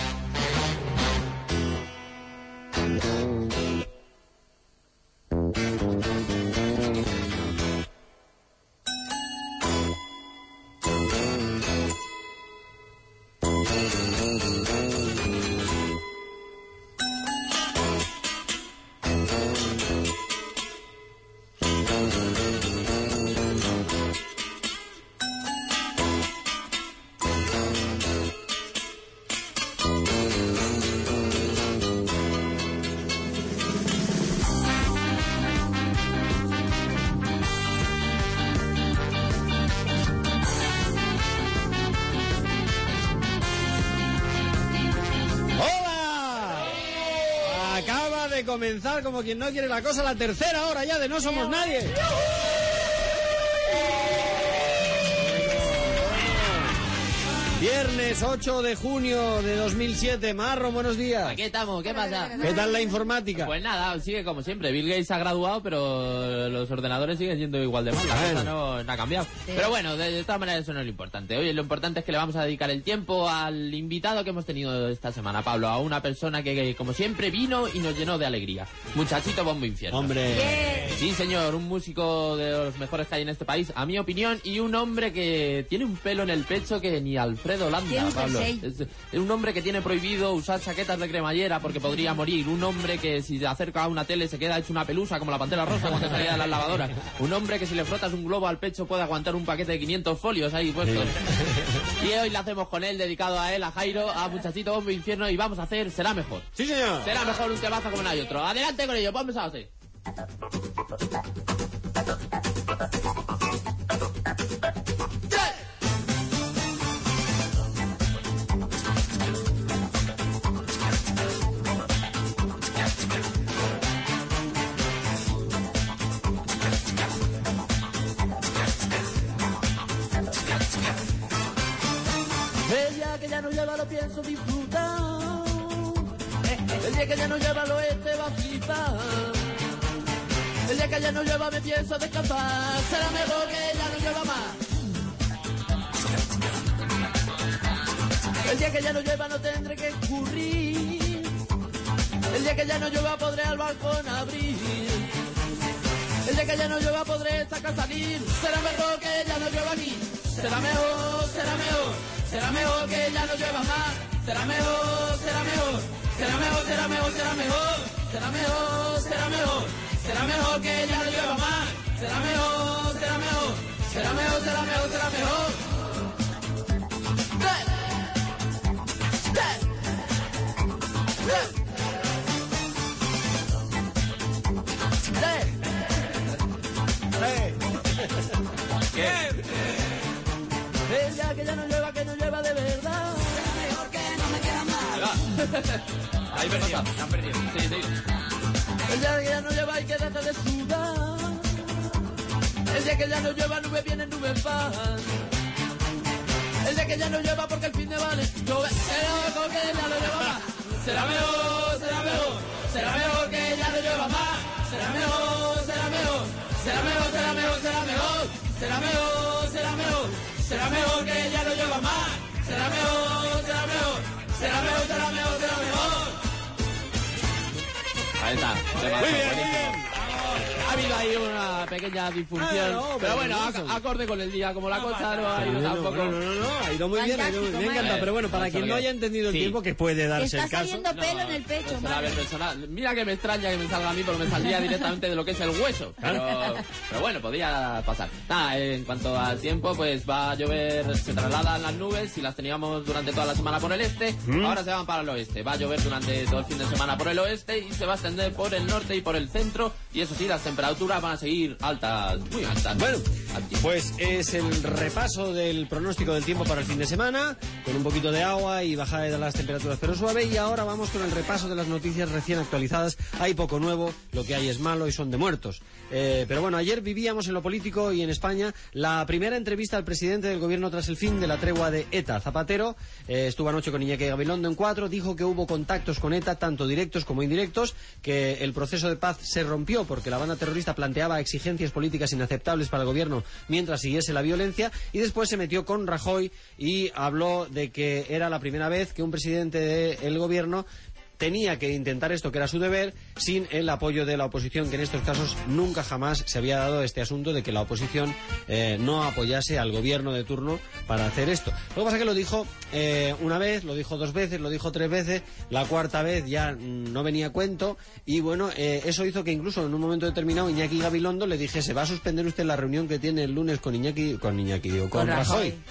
comenzar como quien no quiere la cosa, la tercera hora ya de No Somos Nadie. Viernes ocho de junio de dos mil siete. Marro, buenos días. Aquí estamos, ¿qué pasa? ¿Qué tal la informática? Pues nada, sigue como siempre. Bill Gates ha graduado, pero los ordenadores siguen siendo igual de mal. La cosa no, no ha cambiado. Sí. Pero bueno, de, de todas maneras eso no es lo importante. Oye, lo importante es que le vamos a dedicar el tiempo al invitado que hemos tenido esta semana, Pablo. A una persona que, que como siempre, vino y nos llenó de alegría. Muchachito Bombo Infierno. ¡Hombre! Yeah. Sí, señor, un músico de los mejores que hay en este país, a mi opinión, y un hombre que tiene un pelo en el pecho que ni Alfredo Landa, Pablo. Es, es un hombre que tiene prohibido usar chaquetas de cremallera porque podría morir. Un hombre que si se acerca a una tele se queda hecho una pelusa como la Pantera Rosa cuando salía de las lavadoras. Un hombre que si le frotas un globo al pecho puede aguantar un paquete de quinientos folios ahí puestos. Sí. Y hoy lo hacemos con él, dedicado a él, a Jairo, a Muchachito Bombo Infierno, y vamos a hacer Será Mejor. Sí, señor. Será mejor un temazo como no hay otro. Adelante con ello, vamos a hacer. Ella que ya no lleva lo pienso disfrutar. El día que ya no lleva lo este va a flipar. El día que ya no lleva me pienso de escapar. Será mejor que ella no lleva más. El día que ya no lleva no tendré que escurrir. El día que ya no llueva podré al balcón abrir. El día que ya no llueva podré sacar salir. Será mejor que ella no llueva aquí. Será mejor, será mejor. Será mejor que ella no llueva más. Será mejor, será mejor. Será mejor, será mejor, será mejor. Será mejor, será mejor. será mejor que ella lo lleva más. Será mejor, será mejor, será mejor, será mejor, será mejor. ¿Qué? Ella que ya no lleva, que no lleva de verdad. Será mejor que no me queda mal. Ahí perdido, ya han perdido. Sí, sí. Ella que ya no lleva y que deja de sudar. Ella que ya no lleva nube viene, nube van. Ella que ya no lleva porque el fin de vale. Yo veo que ella lo lleva más. Será mejor, será mejor, será mejor que ella lo lleva más. Será mejor, será mejor, será mejor, será mejor, será mejor. Será mejor, será mejor, será mejor que ella lo lleva más. Será mejor, será mejor, será mejor, será mejor, será mejor. Ahí está. Muy bien. Ha habido ahí una pequeña disfunción. Ah, no, pero, pero bueno, eso. ac acorde con el día. Como la cosa no ha ido no, tampoco. No, no, no, no, ha ido muy bien, ha ido muy bien. Me encanta. Pero bueno, para quien no haya entendido el Sí. tiempo, que puede darse Está el caso. saliendo pelo en el pecho, A ver, madre. personal. Mira que me extraña que me salga a mí, porque me saldría directamente de lo que es el hueso. Pero, pero bueno, podría pasar. Nada, en cuanto al tiempo, pues va a llover, se trasladan las nubes. Si las teníamos durante toda la semana por el este, ¿Mm? ahora se van para el oeste. Va a llover durante todo el fin de semana por el oeste y se va a extender por el norte y por el centro. Y eso sí, las temperaturas van a seguir altas, muy altas. Bueno, pues es el repaso del pronóstico del tiempo para el fin de semana, con un poquito de agua y bajada de las temperaturas, pero suave. Y ahora vamos con el repaso de las noticias recién actualizadas. Hay poco nuevo, lo que hay es malo y son de muertos. Eh, pero bueno, ayer vivíamos en lo político y en España la primera entrevista al presidente del gobierno tras el fin de la tregua de ETA. Zapatero eh, estuvo anoche con Iñaki Gabilondo en Cuatro, dijo que hubo contactos con ETA, tanto directos como indirectos, que el proceso de paz se rompió porque la banda terrorista planteaba exigencias políticas inaceptables para el gobierno mientras siguiese la violencia, y después se metió con Rajoy y habló de que era la primera vez que un presidente del gobierno tenía que intentar esto, que era su deber, sin el apoyo de la oposición, que en estos casos nunca jamás se había dado este asunto de que la oposición eh, no apoyase al gobierno de turno para hacer esto. Lo que pasa es que lo dijo eh, una vez, lo dijo dos veces, lo dijo tres veces, la cuarta vez ya no venía a cuento, y bueno, eh, eso hizo que incluso en un momento determinado Iñaki Gabilondo le dijese: va a suspender usted la reunión que tiene el lunes con Iñaki, con Iñaki, digo, con, Con Rajoy. Rajoy.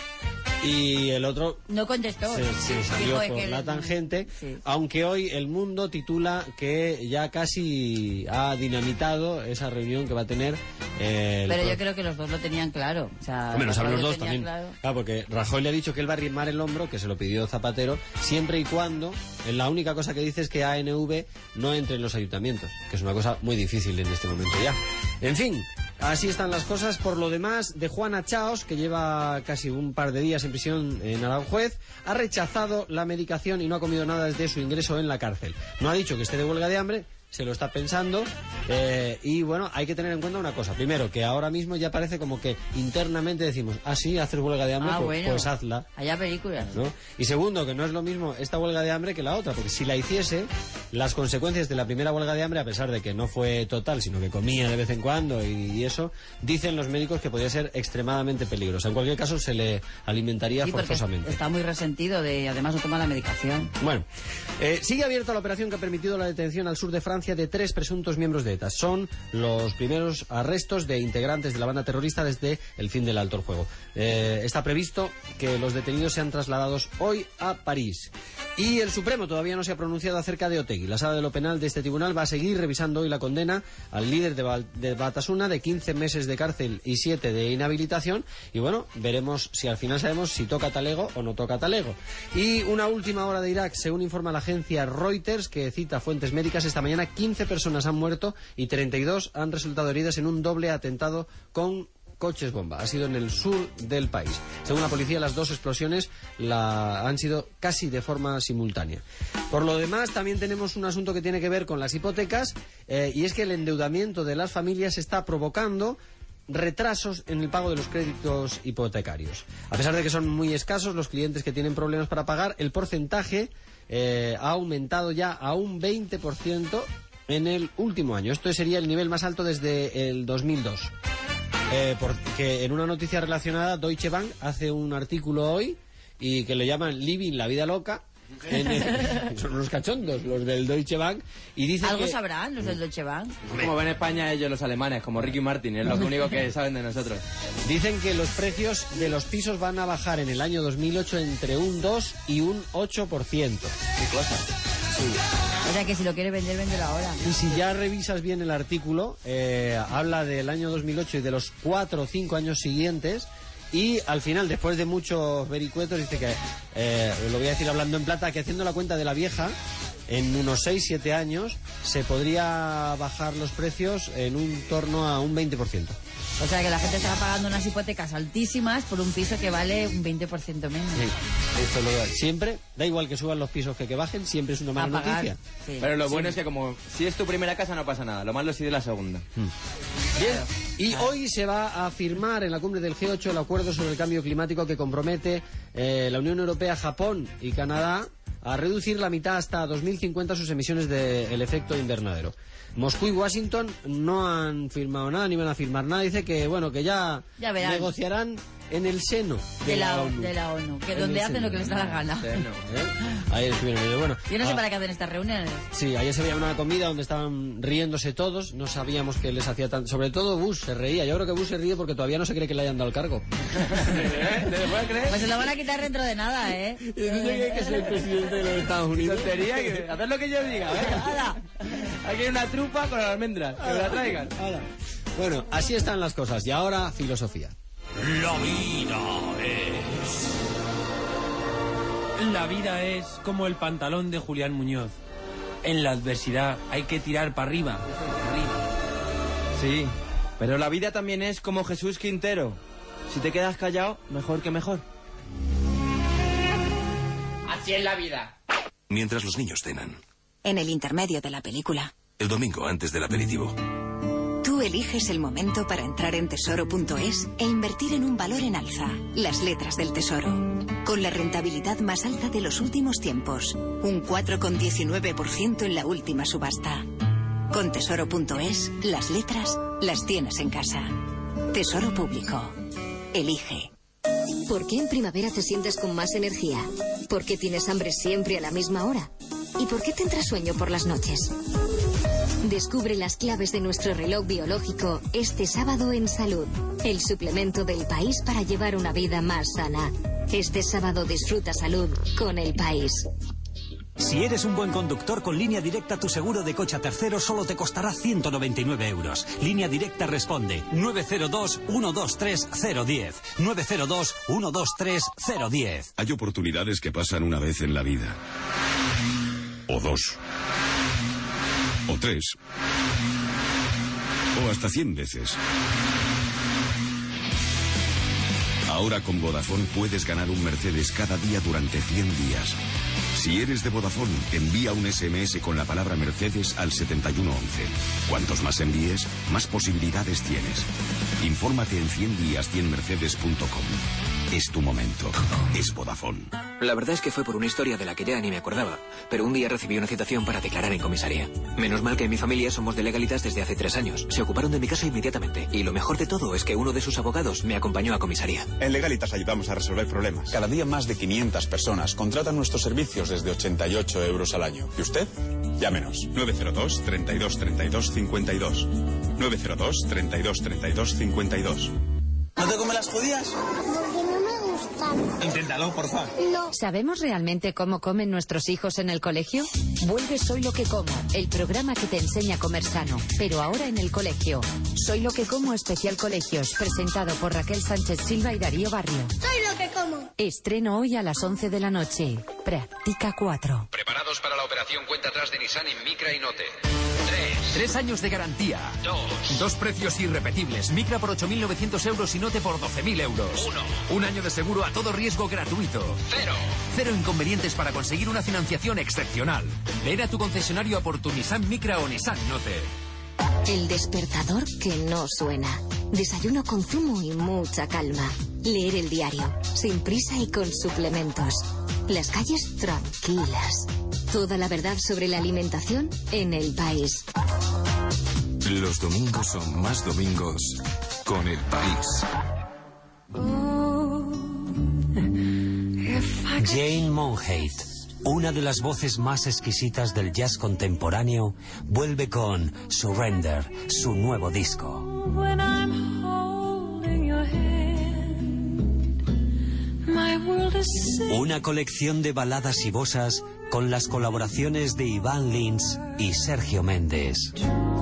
Y el otro No contestó. se, se salió Dijo por que la el- tangente, Sí. aunque hoy El Mundo titula que ya casi ha dinamitado esa reunión que va a tener eh, el Pero pro- yo creo que los dos lo tenían claro. O sea, Hombre, lo saben Rajoy los lo dos tenía también. claro. Claro, porque Rajoy le ha dicho que él va a arrimar el hombro, que se lo pidió Zapatero, siempre y cuando, eh, la única cosa que dice es que A N V no entre en los ayuntamientos, que es una cosa muy difícil en este momento ya. En fin, así están las cosas. Por lo demás, de Juana Chaos, que lleva casi un par de días en prisión en Aranjuez, ha rechazado la medicación y no ha comido nada desde su ingreso en la cárcel. No ha dicho que esté de huelga de hambre, se lo está pensando, eh, y bueno, hay que tener en cuenta una cosa. Primero, que ahora mismo ya parece como que internamente decimos: ah, sí, haces huelga de hambre, Ah, pues, bueno. pues hazla, Allá películas. ¿no? Y segundo, que no es lo mismo esta huelga de hambre que la otra, porque si la hiciese, las consecuencias de la primera huelga de hambre, a pesar de que no fue total, sino que comía de vez en cuando y, y eso, dicen los médicos que podría ser extremadamente peligrosa. En cualquier caso, se le alimentaría Sí, porque forzosamente. está muy resentido de, además no toma la medicación. Bueno, eh, sigue abierta la operación que ha permitido la detención al sur de Francia de tres presuntos miembros de ETA. Son los primeros arrestos de integrantes de la banda terrorista desde el fin del alto el juego. Eh, está previsto que los detenidos sean trasladados hoy a París. Y el Supremo todavía no se ha pronunciado acerca de Otegi. La sala de lo penal de este tribunal va a seguir revisando hoy la condena al líder de, Val de Batasuna de quince meses de cárcel y siete de inhabilitación. Y bueno, veremos si al final sabemos si toca talego o no toca talego. Y una última hora de Irak, según informa la agencia Reuters, que cita fuentes médicas, esta mañana quince personas han muerto y treinta y dos han resultado heridas en un doble atentado con coches bomba. Ha sido en el sur del país. Según la policía, las dos explosiones la... han sido casi de forma simultánea. Por lo demás, también tenemos un asunto que tiene que ver con las hipotecas, eh, y es que el endeudamiento de las familias está provocando retrasos en el pago de los créditos hipotecarios. A pesar de que son muy escasos los clientes que tienen problemas para pagar, el porcentaje eh, ha aumentado ya a un veinte por ciento en el último año. Esto sería el nivel más alto desde el dos mil dos. Eh, porque en una noticia relacionada, Deutsche Bank hace un artículo hoy y que le llaman Living la vida loca, En el, son unos cachondos, los del Deutsche Bank. Y dicen Algo que, sabrán los del Deutsche Bank. Como ven España ellos los alemanes, como Ricky Martin, es lo único que saben de nosotros. Dicen que los precios de los pisos van a bajar en el año dos mil ocho entre un dos y un ocho por ciento. ¿Qué cosa? Sí. O sea que si lo quiere vender, véndelo ahora. Y si ya revisas bien el artículo, eh, habla del año dos mil ocho y de los cuatro o cinco años siguientes. Y al final, después de muchos vericuetos, dice que, eh, lo voy a decir hablando en plata, que haciendo la cuenta de la vieja, en unos seis siete años se podría bajar los precios en un torno a un veinte por ciento. O sea que la gente está pagando unas hipotecas altísimas por un piso que vale un veinte por ciento menos. Sí, esto lo da. Siempre, da igual que suban los pisos que que bajen, siempre es una mala noticia. Sí. Pero lo Sí. bueno es que como si es tu primera casa no pasa nada, lo malo es si de la segunda. Hmm. Bien, y hoy se va a firmar en la cumbre del G ocho el acuerdo sobre el cambio climático que compromete eh, la Unión Europea, Japón y Canadá a reducir la mitad hasta dos mil cincuenta sus emisiones del efecto invernadero. Moscú y Washington no han firmado nada, ni van a firmar nada. Dice que, bueno, que ya, Ya verán. negociarán en el seno de, De la, la ONU. de la ONU, que En donde el hacen seno. lo que les da la gana. ¿Eh? Ahí estuvieron ellos. Bueno, Yo no sé ah, para qué hacen estas reuniones. sí, ayer se veía una comida donde estaban riéndose todos. No sabíamos que les hacía tanto. Sobre todo Bush se reía. Yo creo que Bush se ríe porque todavía no se cree que le hayan dado el cargo. ¿Te puedes creer? Pues se lo van a quitar dentro de nada, ¿eh? Y dice que soy el presidente de los Estados Unidos. Tontería, que hacer lo que yo diga, venga. Aquí hay una trufa con almendras, que me la traigan. Bueno, así están las cosas. Y ahora, filosofía. La vida es... La vida es como el pantalón de Julián Muñoz. En la adversidad hay que tirar para arriba. Arriba. Sí, pero la vida también es como Jesús Quintero. Si te quedas callado, mejor que mejor. Así es la vida. Mientras los niños cenan. En el intermedio de la película. El domingo antes del aperitivo. Tú eliges el momento para entrar en tesoro punto es e invertir en un valor en alza, las letras del tesoro. Con la rentabilidad más alta de los últimos tiempos, un cuatro coma diecinueve por ciento en la última subasta. Con tesoro punto es, las letras las tienes en casa. Tesoro Público. Elige. ¿Por qué en primavera te sientes con más energía? ¿Por qué tienes hambre siempre a la misma hora? ¿Y por qué te entra sueño por las noches? Descubre las claves de nuestro reloj biológico este sábado en Salud, el suplemento del País para llevar una vida más sana. Este sábado disfruta salud con El País. Si eres un buen conductor, con Línea Directa tu seguro de coche a terceros solo te costará ciento noventa y nueve euros. Línea Directa responde nueve cero dos, uno dos tres, cero uno cero. nueve cero dos, uno dos tres, cero uno cero. Hay oportunidades que pasan una vez en la vida. O dos. O tres. O hasta cien veces. Ahora con Vodafone puedes ganar un Mercedes cada día durante cien días. Si eres de Vodafone, envía un ese eme ese con la palabra Mercedes al setenta y uno once. Cuantos más envíes, más posibilidades tienes. Infórmate en cien días cien mercedes punto com. Es tu momento. Es Vodafone. La verdad es que fue por una historia de la que ya ni me acordaba, pero un día recibí una citación para declarar en comisaría. Menos mal que en mi familia somos de Legalitas desde hace tres años. Se ocuparon de mi caso inmediatamente, y lo mejor de todo es que uno de sus abogados me acompañó a comisaría. En Legalitas ayudamos a resolver problemas. Cada día más de quinientas personas contratan nuestros servicios desde ochenta y ocho euros al año. ¿Y usted? Llámenos. nueve cero dos, treinta y dos, treinta y dos, cincuenta y dos. nueve cero dos, treinta y dos, treinta y dos, cincuenta y dos. ¿No te comes las judías? Porque no me gustan. Inténtalo, por favor. No. ¿Sabemos realmente cómo comen nuestros hijos en el colegio? Vuelve Soy lo que como, el programa que te enseña a comer sano, pero ahora en el colegio. Soy lo que como especial colegios, presentado por Raquel Sánchez Silva y Darío Barrio. Soy lo que como. Estreno hoy a las once de la noche. Practica cuatro. Preparados para la operación cuenta atrás de Nissan en Micra y Note. Tres. Tres años de garantía. Dos. Dos precios irrepetibles. Micra por ocho mil novecientos euros y Note por doce mil euros. Uno. Un año de seguro a todo riesgo gratuito. Cero. Cero inconvenientes para conseguir una financiación excepcional. Ven a tu concesionario a por tu Nissan Micra o Nissan Note. El despertador que no suena. Desayuno con zumo y mucha calma. Leer el diario, sin prisa y con suplementos. Las calles tranquilas. Toda la verdad sobre la alimentación en El País. Los domingos son más domingos con El País. Jane Monheit, Una de las voces más exquisitas del jazz contemporáneo vuelve con Surrender, su nuevo disco. Una colección de baladas y bosas con las colaboraciones de Iván Lins y Sergio Méndez.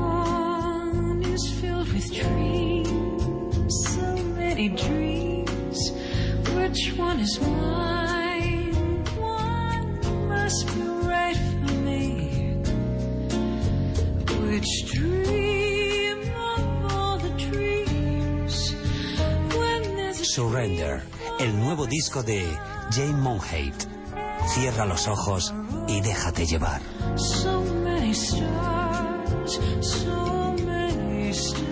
Surrender, el nuevo disco de Jane Monheit. Cierra los ojos y déjate llevar. So many stars, so many stars.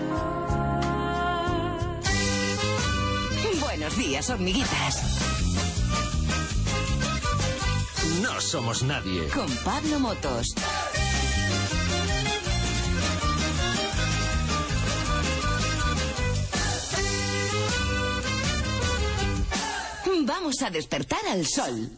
Buenos días, hormiguitas. No somos nadie. Con Pablo Motos. Vamos a despertar al sol.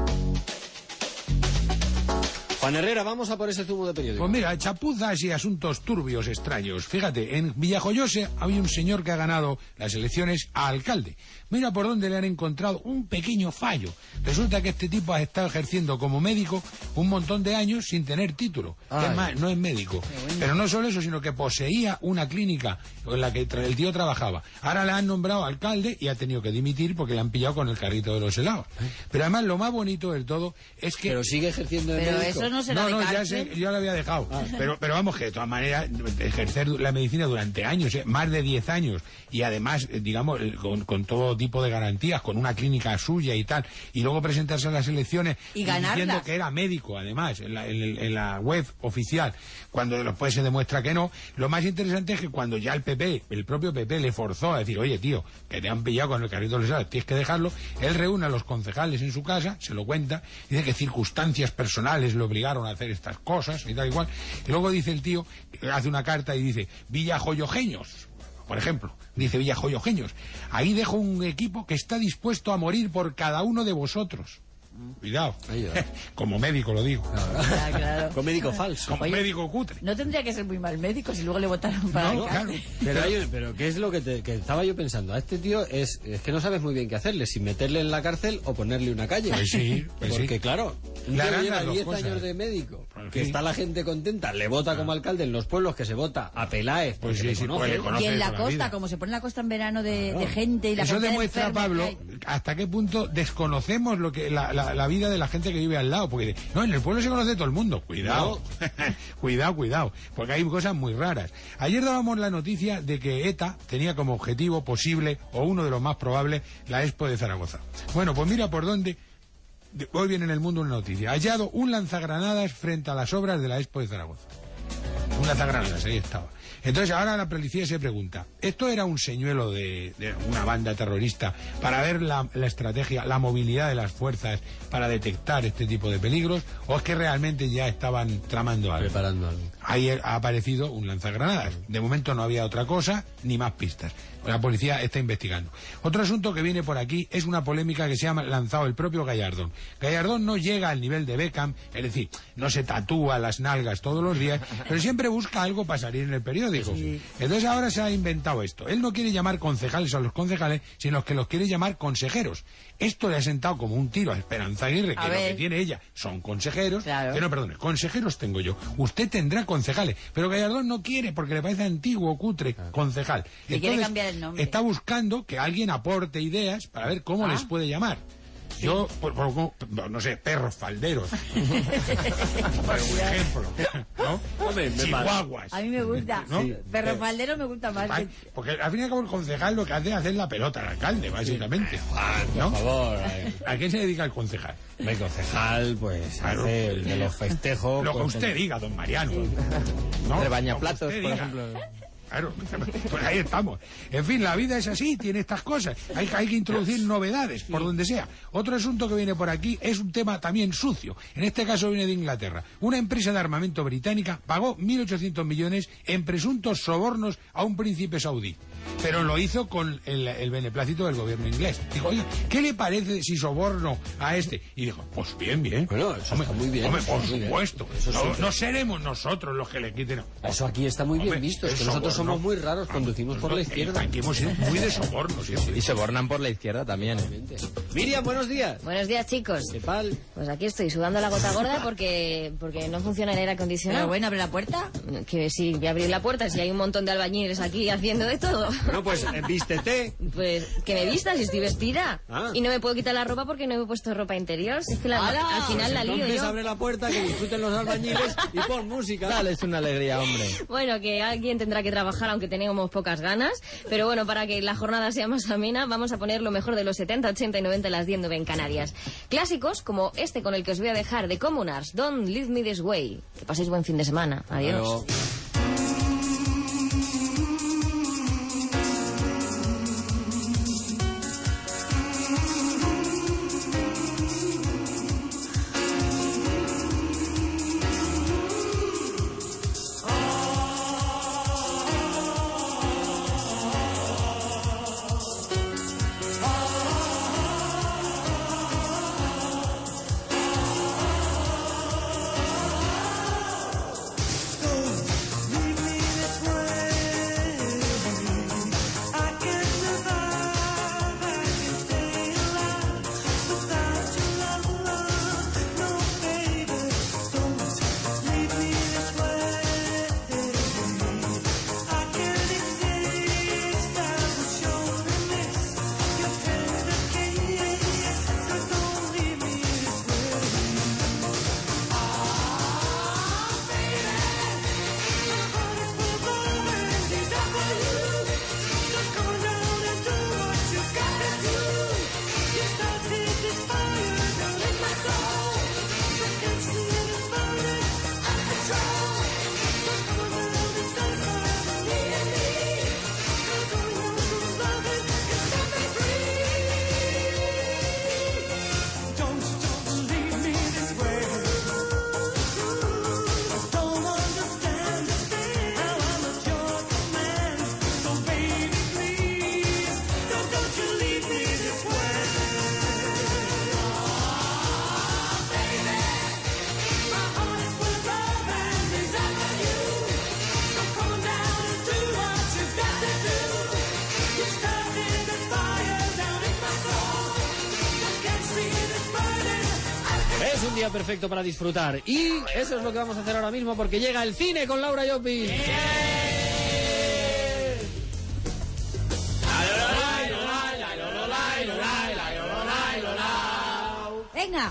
Juan Herrera, vamos a por ese zumo de periódico. Pues mira, chapuzas y asuntos turbios extraños. Fíjate, en Villajoyosa había un señor que ha ganado las elecciones a alcalde. Mira por dónde le han encontrado un pequeño fallo. Resulta que este tipo ha estado ejerciendo como médico un montón de años sin tener título. Que es más, no es médico. Pero no solo eso, sino que poseía una clínica en la que el tío trabajaba. Ahora le han nombrado alcalde y ha tenido que dimitir porque le han pillado con el carrito de los helados. Pero además lo más bonito del todo es que... Pero sigue ejerciendo de Pero médico. eso no será No, de no, ya, cárcel. sé, ya lo había dejado. Ah. Pero, pero vamos, que de todas maneras, ejercer la medicina durante años, eh, más de diez años, y además, eh, digamos, con, con todo tipo de garantías, con una clínica suya y tal, y luego presentarse a las elecciones y ganarlas, diciendo que era médico, además, en la, en, en la web oficial, cuando después se demuestra que no. Lo más interesante es que cuando ya el P P, el propio P P, le forzó a decir, oye, tío, que te han pillado con el carrito de los helados, tienes que dejarlo, él reúne a los concejales en su casa, se lo cuenta, dice que circunstancias personales le obligaron a hacer estas cosas y tal y cual. Y luego dice el tío, hace una carta y dice, Villajoyojeños, por ejemplo, dice Villajoyojeños, ahí dejo un equipo que está dispuesto a morir por cada uno de vosotros. Cuidado, como médico lo digo. Claro, claro. Con médico falso. Como Oye, médico cutre. No tendría que ser muy mal médico si luego le votaron para No, la claro. cárcel. Pero, hay- pero ¿qué es lo que, te- que estaba yo pensando? A este tío es, es que no sabes muy bien qué hacerle, si meterle en la cárcel o ponerle una calle. Pues sí, pues Porque sí. claro, un Le tío harán que lleva las dos diez cosas. años de médico, que sí. está la gente contenta, le vota como alcalde en los pueblos que se vota a Peláez, Pues porque sí, le sí, conoce. pues le conoce Y en la toda la costa, vida. como se pone la costa en verano de, de gente y la Eso cantidad de demuestra, enfermos Pablo, que hay. hasta qué punto desconocemos lo que la, la, la vida de la gente que vive al lado. Porque, no, en el pueblo se conoce todo el mundo. Cuidado, cuidado, cuidado. Porque hay cosas muy raras. Ayer dábamos la noticia de que ETA tenía como objetivo posible, o uno de los más probables, la Expo de Zaragoza. Bueno, pues mira por dónde... de- Hoy viene en El Mundo una noticia. Hallado un lanzagranadas frente a las obras de la Expo de Zaragoza. Un lanzagranadas, ahí estaba. Entonces ahora la policía se pregunta, ¿esto era un señuelo de, de una banda terrorista para ver la, la estrategia, la movilidad de las fuerzas para detectar este tipo de peligros? ¿O es que realmente ya estaban tramando algo? Preparando algo. Ayer ha aparecido un lanzagranadas. De momento no había otra cosa, ni más pistas. La policía está investigando. Otro asunto que viene por aquí es una polémica que se ha lanzado el propio Gallardón. Gallardón no llega al nivel de Beckham, es decir, no se tatúa las nalgas todos los días, pero siempre busca algo para salir en el periódico. Sí. Entonces ahora se ha inventado esto. Él no quiere llamar concejales a los concejales, sino que los quiere llamar consejeros. Esto le ha sentado como un tiro a Esperanza Aguirre, que A lo ver. que tiene ella son consejeros. Claro. Que no, perdone, consejeros tengo yo. Usted tendrá concejales, pero Gallardón no quiere porque le parece antiguo, cutre, concejal. Le quiere cambiar el nombre. Está buscando que alguien aporte ideas para ver cómo Ah. les puede llamar. Yo, por, por- no sé, perros falderos. Por ejemplo. ¿No? Hombre, me Chihuahuas. A mí me gusta. ¿No? Perro faldero me gusta más. Ay, que- Porque al fin y al cabo el concejal lo que hace es hacer la pelota al alcalde, básicamente. ¿No? Por favor. ¿A qué se dedica el concejal? El concejal, pues, Claro. hace el de los festejos. Lo que pues, usted diga, don Mariano. ¿No? Hacer Lo bañaplatos, que usted por diga. ejemplo. Claro, pues ahí estamos. En fin, la vida es así, tiene estas cosas. Hay, hay que introducir novedades, por donde sea. Otro asunto que viene por aquí es un tema también sucio. En este caso viene de Inglaterra. Una empresa de armamento británica pagó mil ochocientos millones en presuntos sobornos a un príncipe saudí. Pero lo hizo con el, el beneplácito del gobierno inglés. Dijo, oye, ¿qué le parece si soborno a este? Y dijo, pues bien, bien. Bueno, eso hombre, está muy bien. Hombre, por muy supuesto. Bien. Eso No, sí. no seremos nosotros los que le quiten. Eso aquí está muy bien Hombre, visto. Es que el nosotros soborno. somos muy raros, conducimos por la izquierda. Aquí hemos sido muy de soborno siempre. Y sobornan por la izquierda también. Miriam, buenos días. Buenos días, chicos. ¿Qué tal? Pues aquí estoy sudando la gota gorda porque porque no funciona el aire acondicionado. Pero bueno, abre la puerta. Que sí, voy a abrir la puerta si hay un montón de albañiles aquí haciendo de todo. Bueno, pues eh, vístete. Pues que me vistas si estoy vestida. Ah. Y no me puedo quitar la ropa porque no me he puesto ropa interior. Si es que la- ¡Hala! al final Pues la lío entonces yo. abre la puerta, que disfruten los albañiles y pon música. Dale, es una alegría, hombre. Bueno, que alguien tendrá que trabajar aunque tengamos pocas ganas. Pero bueno, para que la jornada sea más amena, vamos a poner lo mejor de los setenta, ochenta y noventa, las diez, nueve en Canarias. Clásicos como este con el que os voy a dejar, de Communards, Don't Leave Me This Way. Que paséis buen fin de semana. Adiós. Claro. Es un día perfecto para disfrutar. Y eso es lo que vamos a hacer ahora mismo porque llega el cine con Laura Llopis. Venga.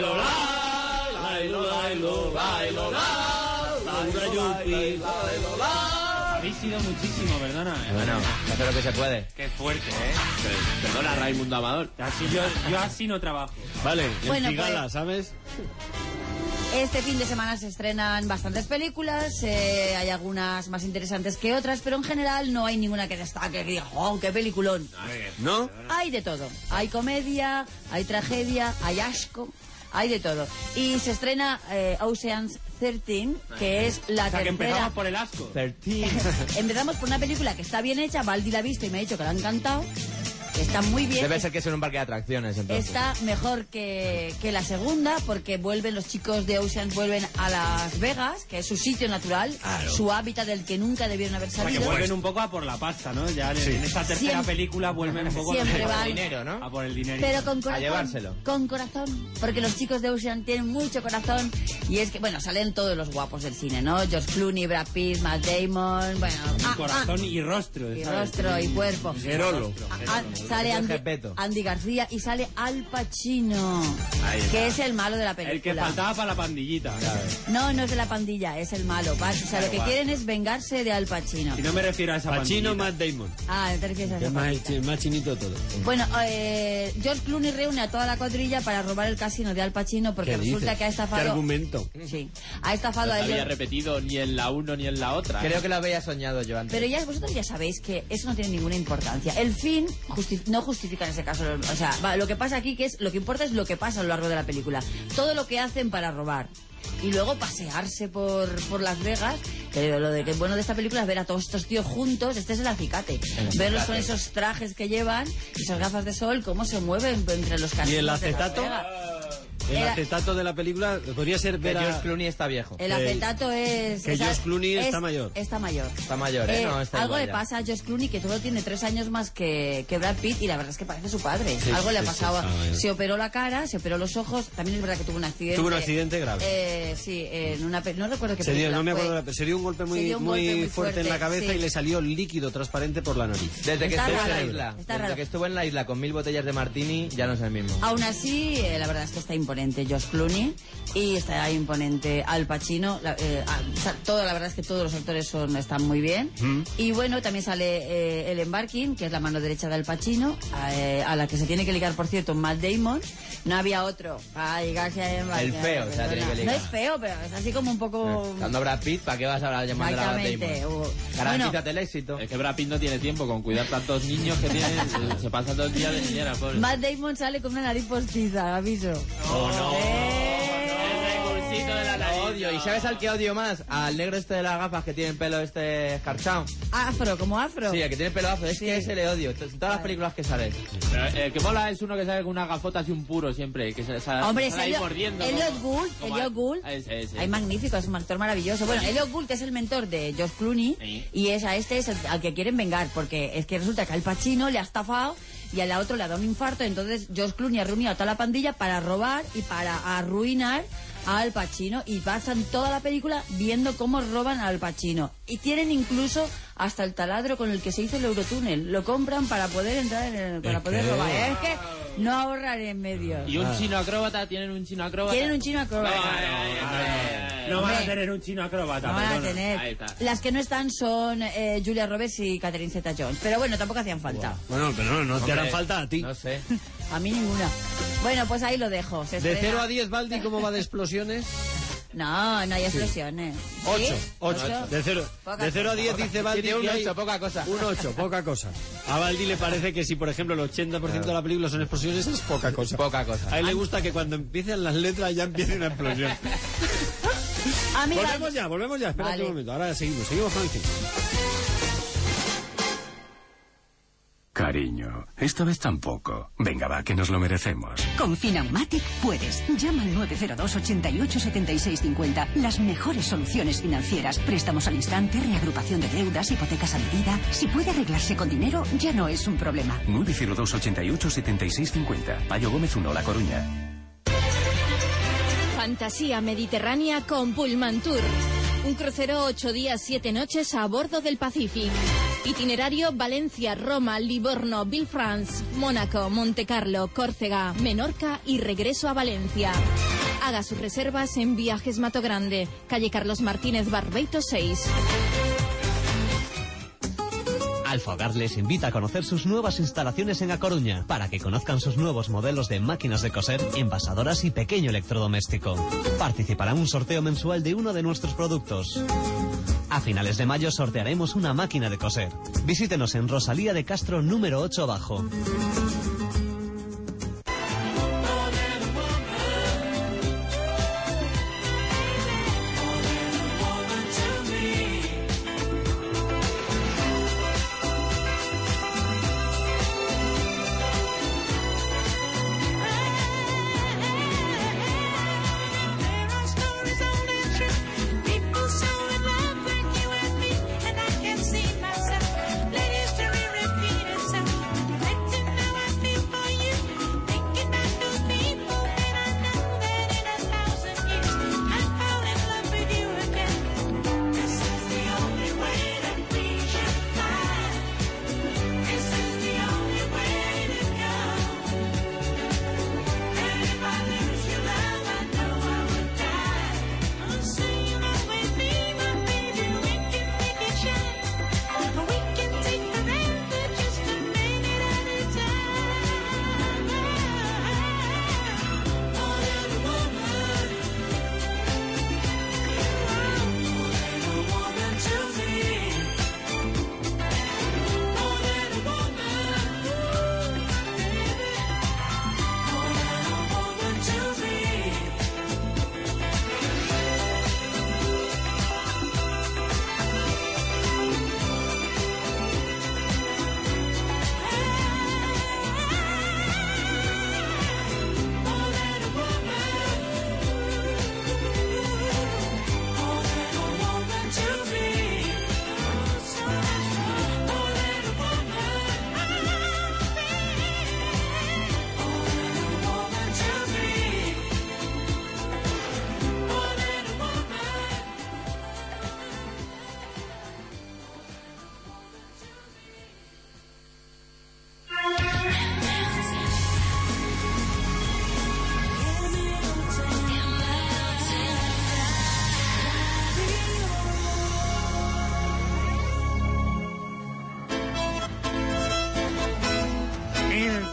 Habéis sido muchísimo, perdona. Bueno, hace lo que se puede. Qué fuerte, ¿eh? Perdona, Raimundo Amador. Así yo, yo así no trabajo. Vale, en Bueno, Cigala, pues- ¿sabes? Este fin de semana se estrenan bastantes películas, eh, hay algunas más interesantes que otras, pero en general no hay ninguna que destaque, que diga, ¡oh, qué peliculón! ¿No? Hay de todo. Hay comedia, hay tragedia, hay asco, hay de todo. Y se estrena eh, Ocean's trece, que es la O sea, que tercera... empezamos por el asco. trece. Empezamos por una película que está bien hecha, Valdi la ha visto y me ha dicho que le ha encantado, que está muy bien. Debe ser que es en un parque de atracciones, entonces. Está mejor que, que la segunda porque vuelven los chicos de Ocean, vuelven a Las Vegas, que es su sitio natural, Claro. su hábitat del que nunca debieron haber O sea, que salido. vuelven un poco a por la pasta, ¿no? Ya en- Sí. en esta tercera Siempre- película vuelven un poco siempre a por van. el dinero, ¿no? A por el dinero. Pero con corazón. A llevárselo. Con corazón. Porque los chicos de Ocean tienen mucho corazón. Y es que, bueno, salen todos los guapos del cine, ¿no? George Clooney, Brad Pitt, Matt Damon, bueno. Y ah, corazón y rostro. Y ¿sabes? rostro y cuerpo. Gerolo. Ah, Sale Andy, Andy García y sale Al Pacino, que es el malo de la película. El que faltaba para la pandillita. No, no es de la pandilla, es el malo. O sea, lo que quieren es vengarse de Al Pacino. Y no me refiero a esa Pacino, pandillita. Matt Damon. Ah, te refieres a Que esa es más, pandilla. el más chinito todo. Bueno, eh, George Clooney reúne a toda la cuadrilla para robar el casino de Al Pacino porque ¿Qué resulta dices? que ha estafado... ¿Qué argumento? Sí, ha estafado No a se había ellos. repetido ni en la uno ni en la otra. Creo que lo había soñado yo antes. Pero ya vosotros ya sabéis que eso no tiene ninguna importancia. El fin justi- no justifica en ese caso. O sea, va, lo que pasa aquí que es lo que importa es lo que pasa a lo largo de la película. Todo lo que hacen para robar. Y luego pasearse por, por Las Vegas. Que lo de que bueno de esta película es ver a todos estos tíos juntos. Este es el acicate. Verlos con esos trajes que llevan, esas gafas de sol, cómo se mueven entre los casinos. ¿Y el de Las acetato? Vegas. El Era- acetato de la película podría ser ver Que a... George Clooney está viejo. El acetato es... que esa- George Clooney es- está mayor. Está mayor. Está mayor, ¿eh? Eh, No, está algo igual le ya. pasa a George Clooney, que solo tiene tres años más que, que Brad Pitt, y la verdad es que parece su padre. Sí, algo le ha sí, pasado. sí, sí, sí. Se operó la cara, se operó los ojos. También es verdad que tuvo un accidente. Tuvo un accidente grave. Eh, sí, en una pe- no recuerdo qué Se dio, película no me fue. acuerdo, de la- se dio un golpe Se muy, dio un muy, golpe muy fuerte en la fuerte, cabeza sí. y le salió líquido transparente por la nariz. Desde que Está estuvo en raro, la isla. está Desde raro. que estuvo en la isla con mil botellas de martini, ya no es el mismo. Aún así, eh, la verdad es que está imponente George Clooney y está imponente Al Pacino. La, eh, ah, o sea, todo, la verdad es que todos los actores son, están muy bien. Mm. Y bueno, también sale eh, Ellen Barkin, que es la mano derecha de Al Pacino, eh, a la que se tiene que ligar, por cierto, Matt Damon. No había otro para ligarse a Ellen Barkin. El feo, o sea, tiene que No ligar. es feo, pero es así como un poco... Dando Brad Pitt, ¿para qué vas a llamar a Brad Exactamente. Damon? o- Garantízate el éxito. Es que Brad Pitt no tiene tiempo con cuidar tantos niños que tiene. Se pasa todo el día de niñera, pobre. Matt Damon sale con una nariz postiza, aviso. Oh, no. Eh. Lo odio. ¿Y sabes al que odio más? Al negro este de las gafas que tiene el pelo este escarchado. Afro, como afro. Sí, el que tiene el pelo afro. Es Sí. que ese le odio. En todas las películas que sale. Pero el que mola es uno que sale con unas gafotas y un puro siempre. Que se, se, Hombre, es sale ahí Elliot, mordiendo. Elliot como- Gould, como- Elliot Gould. Ese, ese. Ay, magnífico, es un actor maravilloso. Bueno, Elliot Gould, que es el mentor de George Clooney, Sí. y es a este es el- al que quieren vengar, porque es que resulta que Al Pacino le ha estafado y al otro le ha dado un infarto, entonces George Clooney ha reunido a toda la pandilla para robar y para arruinar a Al Pacino, y pasan toda la película viendo cómo roban a Al Pacino. Y tienen incluso hasta el taladro con el que se hizo el Eurotúnel. Lo compran para poder entrar, en el- para Es poder que- robar. Es que no ahorrar en medios. Y un Ah. chino acróbata, tienen un chino acróbata. Tienen un chino acróbata. No van a Hombre. tener un chino acróbata. No van a perdona. tener. Ahí está. Las que no están son eh, Julia Roberts y Catherine Zeta-Jones. Pero bueno, tampoco hacían falta. Bueno, pero no, no te Hombre, harán falta a ti. No sé. A mí ninguna. Bueno, pues ahí lo dejo. Se De estrena- cero a diez, Baldi, ¿cómo va de explosiones? No, no hay explosiones. ocho. ¿Sí? ocho. De cero, Poca de cero a diez cosa. dice Baldi Tiene un que hay ocho, poca cosa. un ocho, poca cosa. A Baldi le parece que si, por ejemplo, el ochenta por ciento de la película son explosiones, es poca cosa. Poca cosa. A él le gusta que cuando empiecen las letras ya empiece una explosión. Amiga, Volvemos ya, volvemos ya. Espérate Vale. un momento. Ahora seguimos, seguimos con el cine. Cariño, esta vez tampoco. Venga, va, que nos lo merecemos. Con Finaumatic puedes. Llama al nueve cero dos, ochenta y ocho, setenta y seis cincuenta. Las mejores soluciones financieras. Préstamos al instante, reagrupación de deudas, hipotecas a medida. Si puede arreglarse con dinero, ya no es un problema. nueve cero dos, ochenta y ocho, setenta y seis cincuenta. Payo Gómez uno, La Coruña. Fantasía mediterránea con Pullman Tour. Un crucero ocho días, siete noches a bordo del Pacific. Itinerario Valencia, Roma, Livorno, Villefranche, Mónaco, Montecarlo, Córcega, Menorca y regreso a Valencia. Haga sus reservas en Viajes Mato Grande, calle Carlos Martínez Barbeito seis. Alfa Hogar les invita a conocer sus nuevas instalaciones en A Coruña, para que conozcan sus nuevos modelos de máquinas de coser, envasadoras y pequeño electrodoméstico. Participará en un sorteo mensual de uno de nuestros productos. A finales de mayo sortearemos una máquina de coser. Visítenos en Rosalía de Castro número ocho abajo. Ladies to be repeated, so let you know I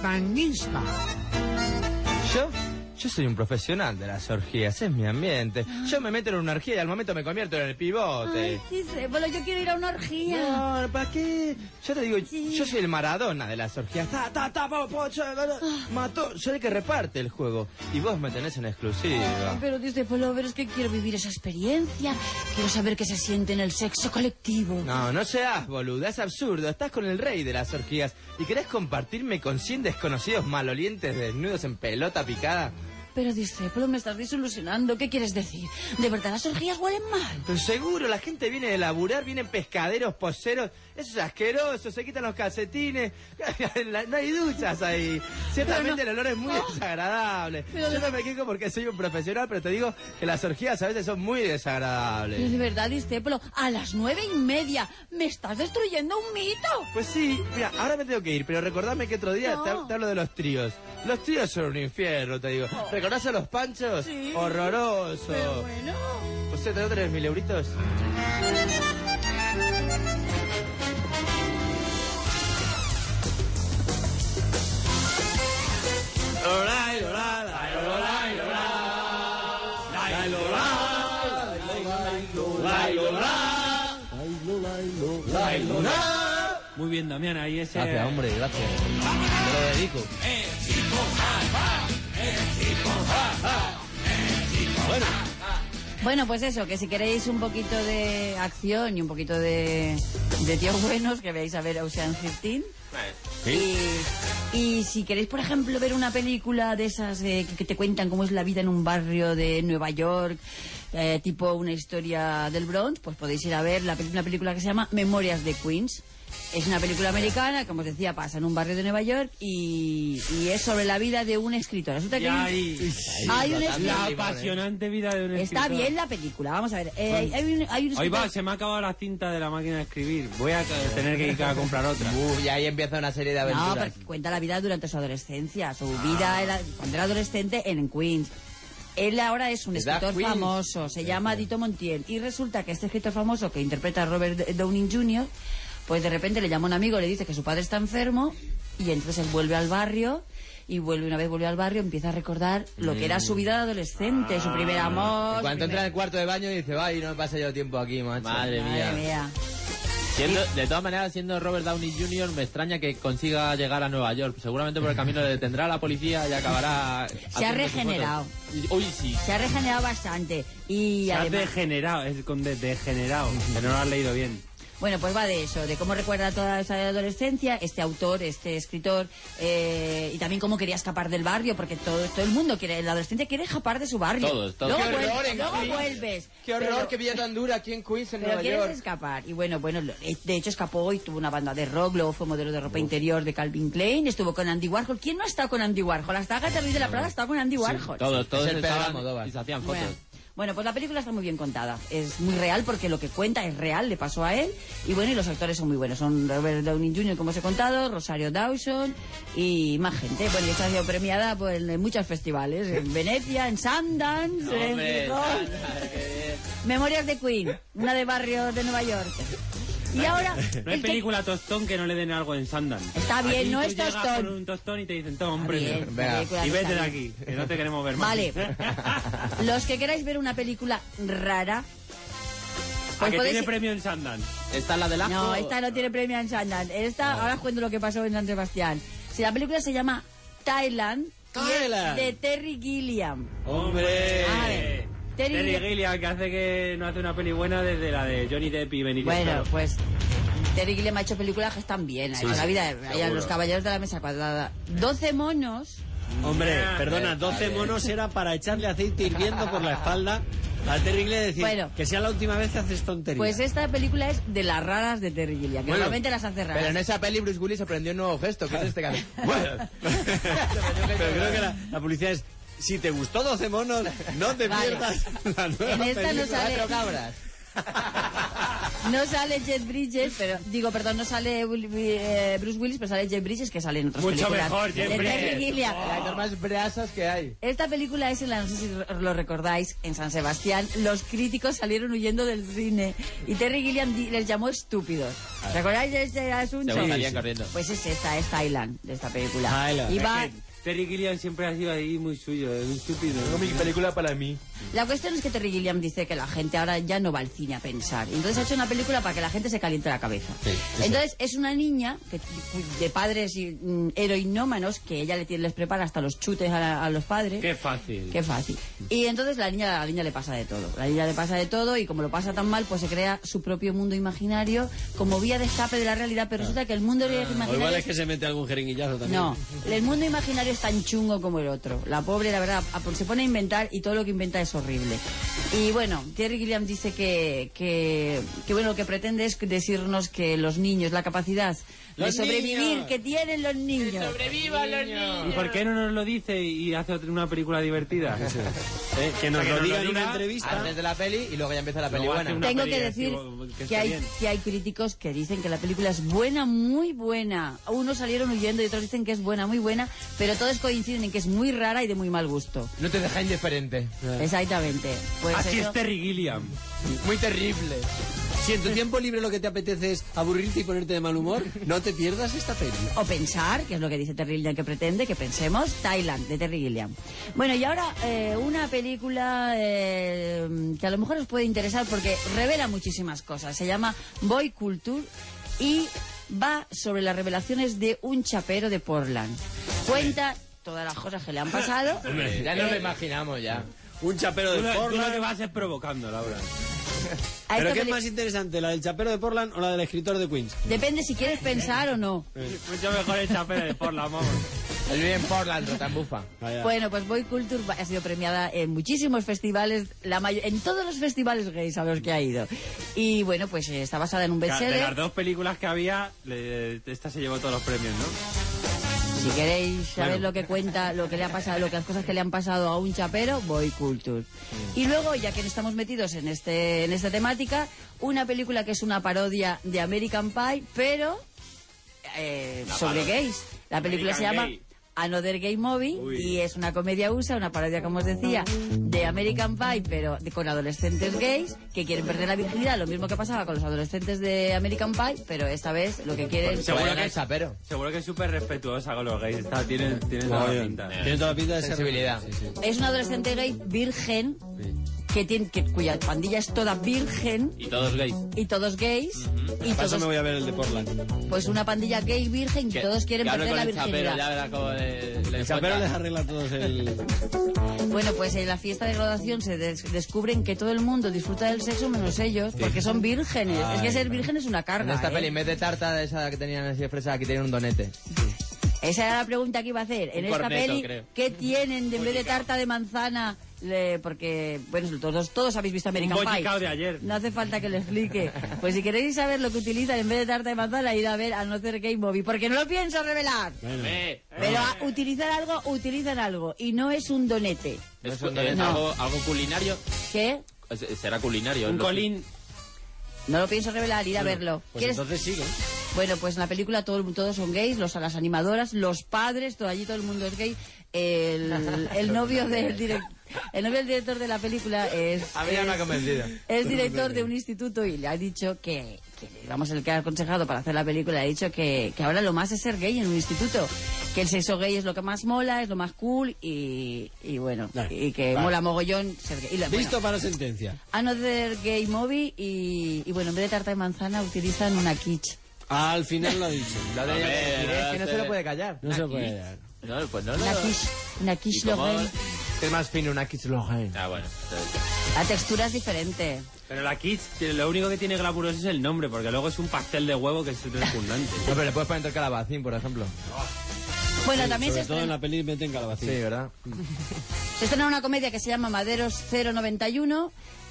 tanguista. ¿Yo? Yo soy un profesional de las orgías, es mi ambiente. Yo me meto en una orgía y al momento me convierto en el pivote. Ay, dice, bueno, yo quiero ir a una orgía. No, ¿para qué? Yo te digo, sí. Yo soy el Maradona de las orgías. Ta, ta, ta, po, po, cho, mató. Soy el que reparte el juego. Y vos me tenés en exclusiva. Ay, pero dice, Polo, pero es que quiero vivir esa experiencia. Quiero saber qué se siente en el sexo colectivo. No, no seas boluda, es absurdo. Estás con el rey de las orgías y querés compartirme con cien desconocidos malolientes desnudos en pelota picada. Pero Discépolo, me estás desilusionando. ¿Qué quieres decir? ¿De verdad las orgías huelen mal? Pero seguro, la gente viene de laburar, vienen pescaderos, poceros. Eso es asqueroso, se quitan los calcetines. No hay duchas ahí. Ciertamente no. El olor es muy oh. desagradable. Pero Yo no me quejo porque soy un profesional, pero te digo que las orgías a veces son muy desagradables. Pero de verdad, Discépolo, a las nueve y media me estás destruyendo un mito. Pues sí, mira, ahora me tengo que ir, pero recordame que otro día no. te, te hablo de los tríos. Los tríos son un infierno, te digo. Oh. ¿Recordás a los panchos? Sí. Horroroso. Pero bueno. ¿Usted te dio tres mil euritos? Muy bien, Damián, ahí ese... Gracias, hombre, gracias. Te lo dedico. Bueno. Bueno, pues eso, que si queréis un poquito de acción y un poquito de, de tíos buenos, que veáis a ver Ocean trece. ¿Sí? Y, y si queréis, por ejemplo, ver una película de esas eh, que, que te cuentan cómo es la vida en un barrio de Nueva York, eh, tipo una historia del Bronx, pues podéis ir a ver la, una película que se llama Memorias de Queens. Es una película americana, como os decía, pasa en un barrio de Nueva York y, y es sobre la vida de un escritor. Resulta que hay, hay, hay un escritor. La apasionante vida de un escritor. Está bien la película, vamos a ver. Eh, hay, hay un, hay un Hoy va, se me ha acabado la cinta de la máquina de escribir. Voy a tener que ir a comprar otra. Uh, y ahí empieza una serie de aventuras. No, porque cuenta la vida durante su adolescencia, su ah. vida era, cuando era adolescente en Queens. Él ahora es un escritor famoso, se llama Dito Montiel. Y resulta que este escritor famoso que interpreta a Robert Downey junior, pues de repente le llama un amigo, le dice que su padre está enfermo y entonces él vuelve al barrio y vuelve una vez vuelve al barrio empieza a recordar lo que era su vida de adolescente, ah, su primer amor. Y cuando primer... entra en el cuarto de baño dice, vaya, no me pase yo tiempo aquí, macho. Madre, Madre mía. mía. Siendo, de todas maneras, siendo Robert Downey junior, me extraña que consiga llegar a Nueva York. Seguramente por el camino le detendrá la policía y acabará... Se ha regenerado. Uy, sí. Se ha regenerado bastante. Y Se además... ha degenerado, es con de, degenerado, que no lo has leído bien. Bueno, pues va de eso, de cómo recuerda toda esa adolescencia, este autor, este escritor, eh, y también cómo quería escapar del barrio, porque todo, todo el mundo quiere, el adolescente quiere escapar de su barrio. Todos, todos. Luego, Qué horror, vuelves, en luego Queens. vuelves. Qué horror, pero, qué vida tan dura aquí en Queens, en pero Nueva quieres York. escapar. Y bueno, bueno, de hecho escapó y tuvo una banda de rock, luego fue modelo de ropa Uf. interior de Calvin Klein, estuvo con Andy Warhol. ¿Quién no ha estado con Andy Warhol? Hasta Agatha Ruiz de la Prada ha estado con Andy Warhol. Sí, todos, todos es el estaban Almodóvar. y se hacían fotos. Bueno. Bueno, pues la película está muy bien contada. Es muy real porque lo que cuenta es real, le pasó a él. Y bueno, y los actores son muy buenos. Son Robert Downey junior, como os he contado, Rosario Dawson y más gente. Bueno, y esta ha sido premiada pues, en muchos festivales. En Venecia, en Sundance, no, en hombre, Memorias de Queen, una de barrio de Nueva York. Y ahora... No hay película que... tostón que no le den algo en Sundance. Está bien, aquí no tú es tostón. Llegas con un tostón y te dicen, toma, hombre, bien, y vete de aquí, que no te queremos ver más. Vale. Los que queráis ver una película rara... Pues ¿a que podéis... tiene premio en Sundance? ¿Esta es la del ajo? No, esta no tiene premio en Sundance. Esta, no. Ahora os cuento lo que pasó en San Sebastián. Si la película se llama Thailand, Thailand. de Terry Gilliam. ¡Hombre! A ver, Terry, Terry Gilliam, que hace que no hace una peli buena desde la de Johnny Depp y Benicio. Bueno, Claro. pues Terry Gilliam ha hecho películas que están bien. Ha hecho sí, la vida de Los Caballeros de la Mesa Cuadrada. doce monos. Hombre, perdona, doce monos era para echarle aceite hirviendo por la espalda a Terry Gilliam y decir bueno, que sea la última vez que haces tonterías. Pues esta película es de las raras de Terry Gilliam, que bueno, normalmente las hace raras. Pero en esa peli Bruce Willis aprendió un nuevo gesto, que es este canal. Bueno. Pero creo que la, la publicidad es, si te gustó doce monos, no te vale. pierdas la nueva en esta película. No sale... Cuatro cabras. No sale Jeff Bridges, pero digo, perdón, no sale eh, Bruce Willis, pero sale Jeff Bridges, que sale en otras Mucho películas. mejor, Jeff Bridges. Gilliam. El actor más brasas que hay. Esta película es en la, no sé si lo recordáis, en San Sebastián, los críticos salieron huyendo del cine y Terry Gilliam di- les llamó estúpidos. ¿Os acordáis de este asunto? Se salían corriendo. Pues es esta, es Thailand, de esta película. Thailand. Y va... Es que Terry Gilliam siempre ha sido ahí muy suyo, es muy estúpido. Tengo mi película para mí. La cuestión es que Terry Gilliam dice que la gente ahora ya no va al cine a pensar. Entonces ha hecho una película para que la gente se caliente la cabeza. Sí, Entonces es una niña que, de padres y, mm, heroinómanos que ella le tiene, les prepara hasta los chutes a, la- a los padres. Qué fácil. Qué fácil. Y entonces la niña, a la niña le pasa de todo. La niña le pasa de todo y como lo pasa tan mal, pues se crea su propio mundo imaginario como vía de escape de la realidad. Pero resulta que el mundo O imaginario... igual es que se mete algún jeringuillazo también. No, el mundo imaginario es tan chungo como el otro. La pobre, la verdad, a- se pone a inventar y todo lo que inventa es horrible. Y bueno, Terry Gilliam dice que, que, que bueno, lo que pretende es decirnos que los niños, la capacidad de ¡Los sobrevivir niños! que tienen los niños. ¡Sobrevivan los niños! ¿Y por qué no nos lo dice y hace otra- una película divertida? Eh, que nos O sea, lo diga en diga una entrevista. Antes de la peli y luego ya empieza la peli Luego hace buena. una Tengo peli que de decir activo, que que esté hay, bien. que hay críticos que dicen que la película es buena, muy buena. Unos salieron huyendo y otros dicen que es buena, muy buena, pero todos coinciden en que es muy rara y de muy mal gusto. No te deja indiferente. Exactamente. Pues Así eso- es Terry Gilliam. Muy terrible. Si en tu tiempo libre lo que te apetece es aburrirte y ponerte de mal humor, no te pierdas esta peli. O pensar, que es lo que dice Terry Gilliam que pretende, que pensemos, Thailand, de Terry Gilliam. Bueno, y ahora eh, una película eh, que a lo mejor os puede interesar porque revela muchísimas cosas. Se llama Boy Culture y va sobre las revelaciones de un chapero de Portland. Cuenta todas las cosas que le han pasado. Hombre, ya Eh, nos lo imaginamos ya. Un chapero de Tú lo- tú lo Portland. que vas es provocando, Laura. a ¿Pero esta qué es peli- más interesante, la del chapero de Portland o la del escritor de Queens? Depende si quieres pensar o no. Mucho mejor el chapero de Portland, vamos. Él vive en Portland, Rota en Bufa. Bueno, pues Boy Culture ha sido premiada en muchísimos festivales, la mayo- en todos los festivales gays a los que ha ido. Y bueno, pues eh, está basada en un De las bestseller. dos películas que había, le- esta se llevó todos los premios, ¿no? Si queréis saber Bueno. lo que cuenta, lo que le ha pasado, lo que las cosas que le han pasado a un chapero, Boy Culture. Y luego, ya que estamos metidos en este en esta temática, una película que es una parodia de American Pie, pero eh, Una sobre parodia. gays. La película American se llama Gay. Another Gay Movie Uy. y es una comedia U S A, una parodia, como os decía, de American Pie, pero de- con adolescentes gays que quieren perder la virginidad, lo mismo que pasaba con los adolescentes de American Pie, pero esta vez lo que quieren... Seguro que, es, seguro que es súper respetuosa con los gays. Está, tiene, tiene toda la Oye, pinta. tiene toda la pinta de ser- Sensibilidad. Sí, sí. Es un adolescente gay virgen que tiene, que, cuya pandilla es toda virgen Y todos gays. y todos gays y Para eso todos, me voy a ver el de Portland. pues una pandilla gay virgen y todos quieren que hable perder la con el chapero, virginidad. ya verá cómo le- le El chapero les arregla a todos el... Bueno, pues en la fiesta de graduación se des- descubren que todo el mundo disfruta del sexo menos ellos Sí. porque son vírgenes. Ay, es que ser bueno. virgen es una carga. En esta ¿eh? peli, en vez de tarta de esa que tenían así de fresa, aquí tienen un donete. Esa era la pregunta que iba a hacer. En Un esta corneto, peli, creo. ¿qué tienen de, en vez de tarta de manzana? Le- porque, bueno, todos, todos habéis visto American Un Pie. bollicao de ayer. No hace falta que le explique. Pues si queréis saber lo que utilizan en vez de tarta de manzana, ir a ver Another Gay Movie. Porque no lo pienso revelar. Eh, Pero a utilizar algo, utilizan algo. Y no es un donete. ¿Es, un es donete. algo, algo culinario? ¿Qué? Es- ¿Será culinario? Un Lo- colín. No lo pienso revelar, ir a Bueno, verlo. pues ¿Quieres- entonces sigue. Bueno, pues en la película todo, todos son gays, los, las animadoras, los padres, todo allí todo el mundo es gay. El, el novio del director, el novio del director de la película es, A mí ya me ha es- convencido. es director de un instituto y le ha dicho que, que digamos, el que ha aconsejado para hacer la película, le ha dicho que, que ahora lo más es ser gay en un instituto, que el sexo gay es lo que más mola, es lo más cool y, y bueno, y que vale. mola mogollón ser gay. Y la- Visto bueno, para sentencia. Another Gay Movie y, y bueno, en vez de tarta de manzana utilizan una quiche. Al final lo ha dicho. Lo de- es que no se lo puede callar. No se lo puede callar. No, pues no, no. Una quiche, una quiche ¿Y cómo? Lorraine. Es más fino una quiche Lorraine. Ah, bueno. La textura es diferente. Pero la Kids, que lo único que tiene glamuroso es el nombre, porque luego es un pastel de huevo que es repugnante. No, pero le puedes poner el calabacín, por ejemplo. Bueno, Sí, también se sobre todo en estrena, la peli meten calabacín. Sí, ¿verdad? se estrena una comedia que se llama Maderos cero noventa y uno,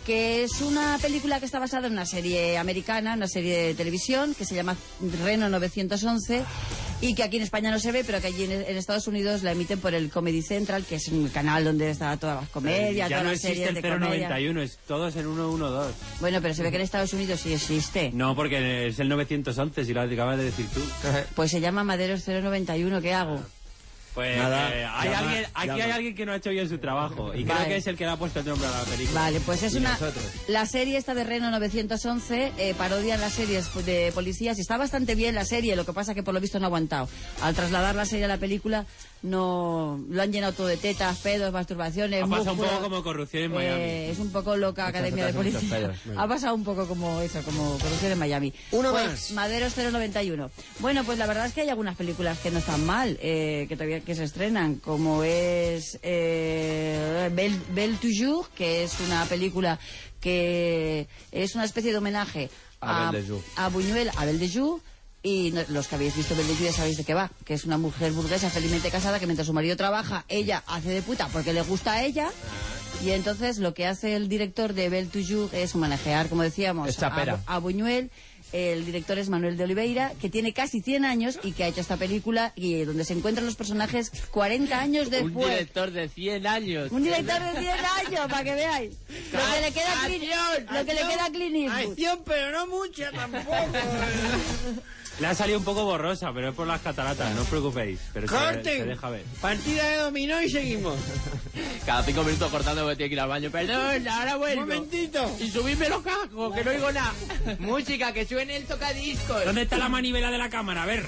que es una película que está basada en una serie americana, una serie de televisión, que se llama Reno novecientos once, y que aquí en España no se ve, pero que allí en, en Estados Unidos la emiten por el Comedy Central, que es un canal donde está todas las comedias, Ya todas no las series existe el de cero comedia. noventa y uno, es todos en ciento doce. Bueno, pero se ve que en Estados Unidos sí existe. No, porque es el novecientos once, si lo acabas de decir tú. Pues se llama Maderos cero noventa y uno, ¿qué hago? Pues Nada, eh, hay llama- alguien, aquí llama. hay alguien que no ha hecho bien su trabajo y creo Vale. que es el que le ha puesto el nombre a la película. Vale, pues es Y una... nosotros. La serie esta de Reno novecientos once eh, parodia las series de policías y está bastante bien la serie, lo que pasa que por lo visto no ha aguantado. Al trasladar la serie a la película no lo han llenado todo de tetas, pedos, masturbaciones, Ha pasado un músculos. poco como corrupción en Miami. Eh, es un poco loca Muchas Academia de tetas y muchos Policía. pedos. Ha pasado un poco como eso, como corrupción en Miami. Uno Pues, más. Maderos cero noventa y uno. Bueno, pues la verdad es que hay algunas películas que no están mal, eh, que todavía que se estrenan, como es eh, Belle, Belle Toujours, que es una película que es una especie de homenaje A a, Belle de Jour. a Buñuel, a Belle de Jour. Y no- los que habéis visto Belle de Jour ya sabéis de qué va, que es una mujer burguesa felizmente casada que mientras su marido trabaja, ella hace de puta porque le gusta a ella. Y entonces lo que hace el director de Belle Toujours es homenajear, como decíamos, Es chapera. a, a Buñuel. El director es Manuel de Oliveira, que tiene casi cien años y que ha hecho esta película y donde se encuentran los personajes cuarenta años Un después. director de cien años. Un director de cien años, para que veáis. Lo que le queda a Clint, lo que le queda a Clint Eastwood. Acción, pero no mucha tampoco. Le ha salido un poco borrosa, pero es por las cataratas, no os preocupéis. Pero se, ¡Corten! se deja ver. Partida de dominó y seguimos. Cada cinco minutos cortando porque tiene que ir al baño. Perdón, ahora vuelvo. Un momentito. Y subidme los cascos, que no oigo nada. Música, que suene el tocadiscos. ¿Dónde está la manivela de la cámara? A ver.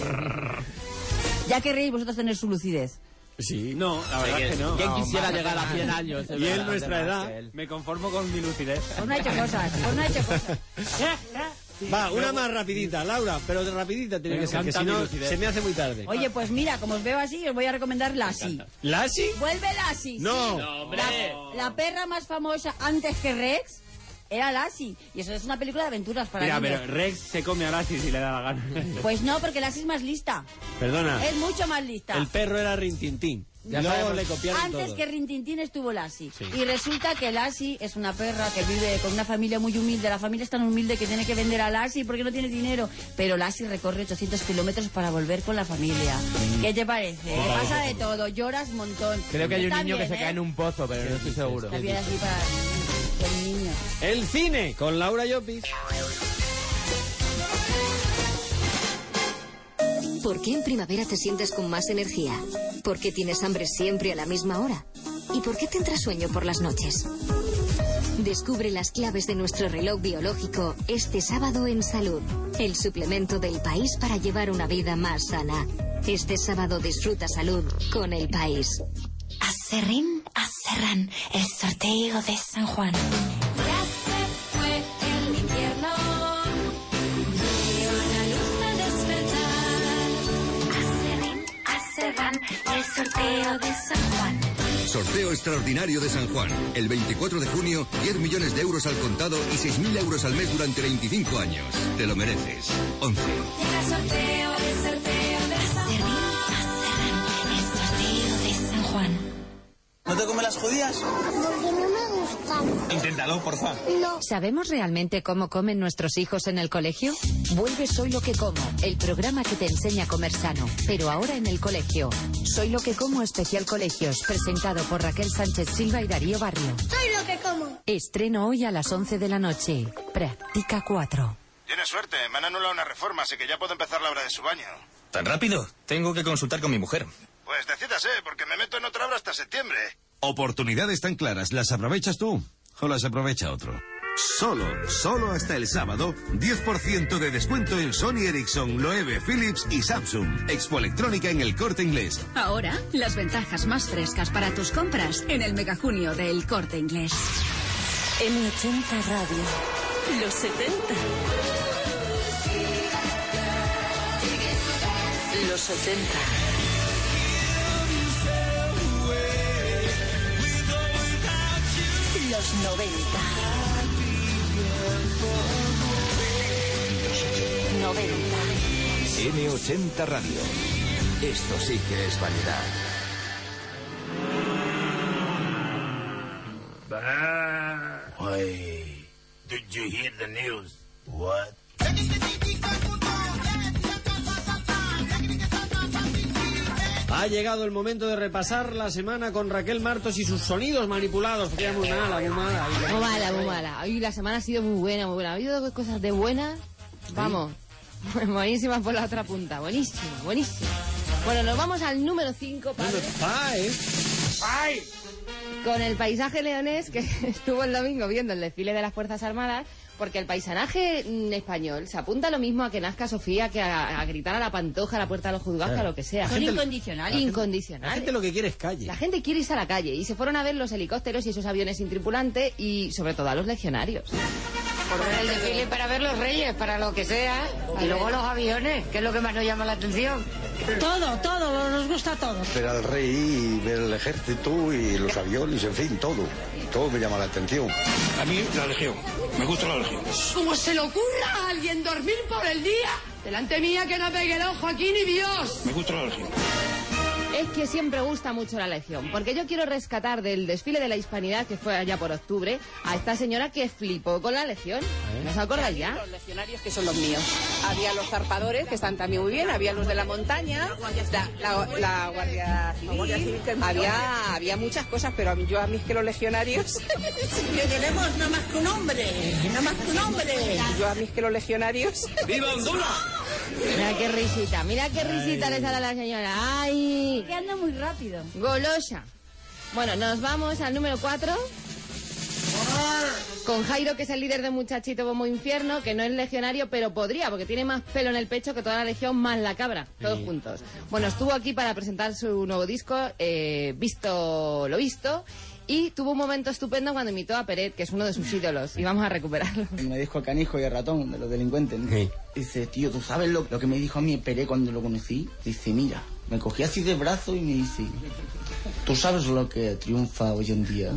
Ya querréis vosotros tener su lucidez. Sí. No, la verdad es que no. ¿Quién No, quisiera más llegar a más. cien años? Y en nuestra edad. Me conformo con mi lucidez. Pues no ha hecho cosas, pues no ha hecho cosas. Va, una más rapidita, Laura, pero de rapidita tiene Me que ser, que encanta si mi no lucidez. se me hace muy tarde. Oye, pues mira, como os veo así, os voy a recomendar Lassie. ¿Lassie? Vuelve Lassie. No. sí. No, hombre. La, la perra más famosa antes que Rex era Lassie. Y eso es una película de aventuras para Mira, niños. pero Rex se come a Lassie si le da la gana. Pues no, porque Lassie es más lista. Perdona. Es mucho más lista. El perro era Rintintín. Y Ya luego sabemos. le copiaron Antes todo. que Rintintín estuvo Lassie. Sí. Y resulta que Lassie es una perra que vive con una familia muy humilde. La familia es tan humilde que tiene que vender a Lassie porque no tiene dinero. Pero Lassie recorre ochocientos kilómetros para volver con la familia. ¿Qué te parece? Me Le parece. pasa de todo, lloras un montón. Creo que hay un Está niño que bien, se cae ¿eh? en un pozo, pero no estoy seguro. Está bien así para el niño. El cine con Laura Llopis. ¿Por qué en primavera te sientes con más energía? ¿Por qué tienes hambre siempre a la misma hora? ¿Y por qué te entra sueño por las noches? Descubre las claves de nuestro reloj biológico este sábado en Salud, el suplemento del país para llevar una vida más sana. Este sábado disfruta salud con El País. Acerrín, acerran, el sorteo de San Juan. Ya se fue el invierno, veo la luz al despertar. Acerrín, acerran, el sorteo de San Juan. Sorteo extraordinario de San Juan. El veinticuatro de junio, diez millones de euros al contado y seis mil euros al mes durante veinticinco años. Te lo mereces. once. Llega el sorteo, el sorteo de San Acerrín, acerran, el sorteo de San Juan. ¿No te comes las judías? Porque no me gustan. Inténtalo, porfa. No. ¿Sabemos realmente cómo comen nuestros hijos en el colegio? Vuelve Soy lo que como, el programa que te enseña a comer sano, pero ahora en el colegio. Soy lo que como especial colegios, presentado por Raquel Sánchez Silva y Darío Barrio. Soy lo que como. Estreno hoy a las once de la noche. Práctica cuatro. Tienes suerte, me han anulado una reforma, así que ya puedo empezar la obra de su baño. ¿Tan rápido? Tengo que consultar con mi mujer. Pues decídase, porque me meto en otra obra hasta septiembre. Oportunidades tan claras, ¿las aprovechas tú o las aprovecha otro? Solo, solo hasta el sábado, diez por ciento de descuento en Sony Ericsson, Loewe, Philips y Samsung. Expo Electrónica en El Corte Inglés. Ahora, las ventajas más frescas para tus compras en el megajunio de El Corte Inglés. M ochenta Radio. Los setenta. Los setenta. Los noventa. noventa. M ochenta Radio. Esto sí que es variedad. Bah. Why, did you hear the news? What? Ha llegado el momento de repasar la semana con Raquel Martos y sus sonidos manipulados, porque era muy mala, muy mala. Muy mala, muy mala. Hoy la semana ha sido muy buena, muy buena. Ha habido dos cosas de buenas, vamos, ¿sí? Buenísimas por la otra punta. Buenísima, buenísima. Bueno, nos vamos al número cinco, padre. ¡Ay! Con el paisaje leonés, que estuvo el domingo viendo el desfile de las Fuerzas Armadas, porque el paisanaje mm, español se apunta lo mismo a que nazca Sofía, que a, a gritar a la Pantoja, a la Puerta de los Juzgados, que a lo que sea. Son incondicionales. Incondicionales. La gente lo que quiere es calle. La gente quiere irse a la calle y se fueron a ver los helicópteros y esos aviones sin tripulante y sobre todo a los legionarios. Por ver el desfile para ver los reyes, para lo que sea. Y luego los aviones, que es lo que más nos llama la atención. Todo, todo, nos gusta todo. Ver al rey, ver el ejército y los aviones, en fin, todo. Todo me llama la atención. A mí, la Legión. Me gusta la Legión. ¿Cómo se le ocurra a alguien dormir por el día? Delante mía que no pegue el ojo aquí ni Dios. Me gusta la Legión. Es que siempre gusta mucho la Legión, porque yo quiero rescatar del desfile de la Hispanidad, que fue allá por octubre, a esta señora que flipó con la Legión. ¿No os acordáis ya? Los legionarios que son los míos. Había los zarpadores, que están también muy bien, había los de la montaña, la, la, la Guardia Civil, había, había muchas cosas, pero yo a mí es que los legionarios... Que tenemos nada más que un hombre, nada más que un hombre. Yo a mí es que los legionarios... ¡Viva Honduras! Mira qué risita, mira qué risita Ay. le sale a la señora. ¡Ay! Que anda muy rápido. Golosa. Bueno, nos vamos al número cuatro. Con Jairo, que es el líder de Muchachito Bombo Infierno, que no es legionario, pero podría, porque tiene más pelo en el pecho que toda la legión, más la cabra, todos sí. juntos. Bueno, estuvo aquí para presentar su nuevo disco, eh, Visto lo Visto, y tuvo un momento estupendo cuando imitó a Peret, que es uno de sus ídolos, y vamos a recuperarlo. Me dijo el canijo y el ratón, de los delincuentes, ¿no? Sí. Dice, tío, ¿tú sabes lo, lo que me dijo a mí Peret cuando lo conocí? Dice, mira, me cogí así de brazo y me dice... ¿Tú sabes lo que triunfa hoy en día?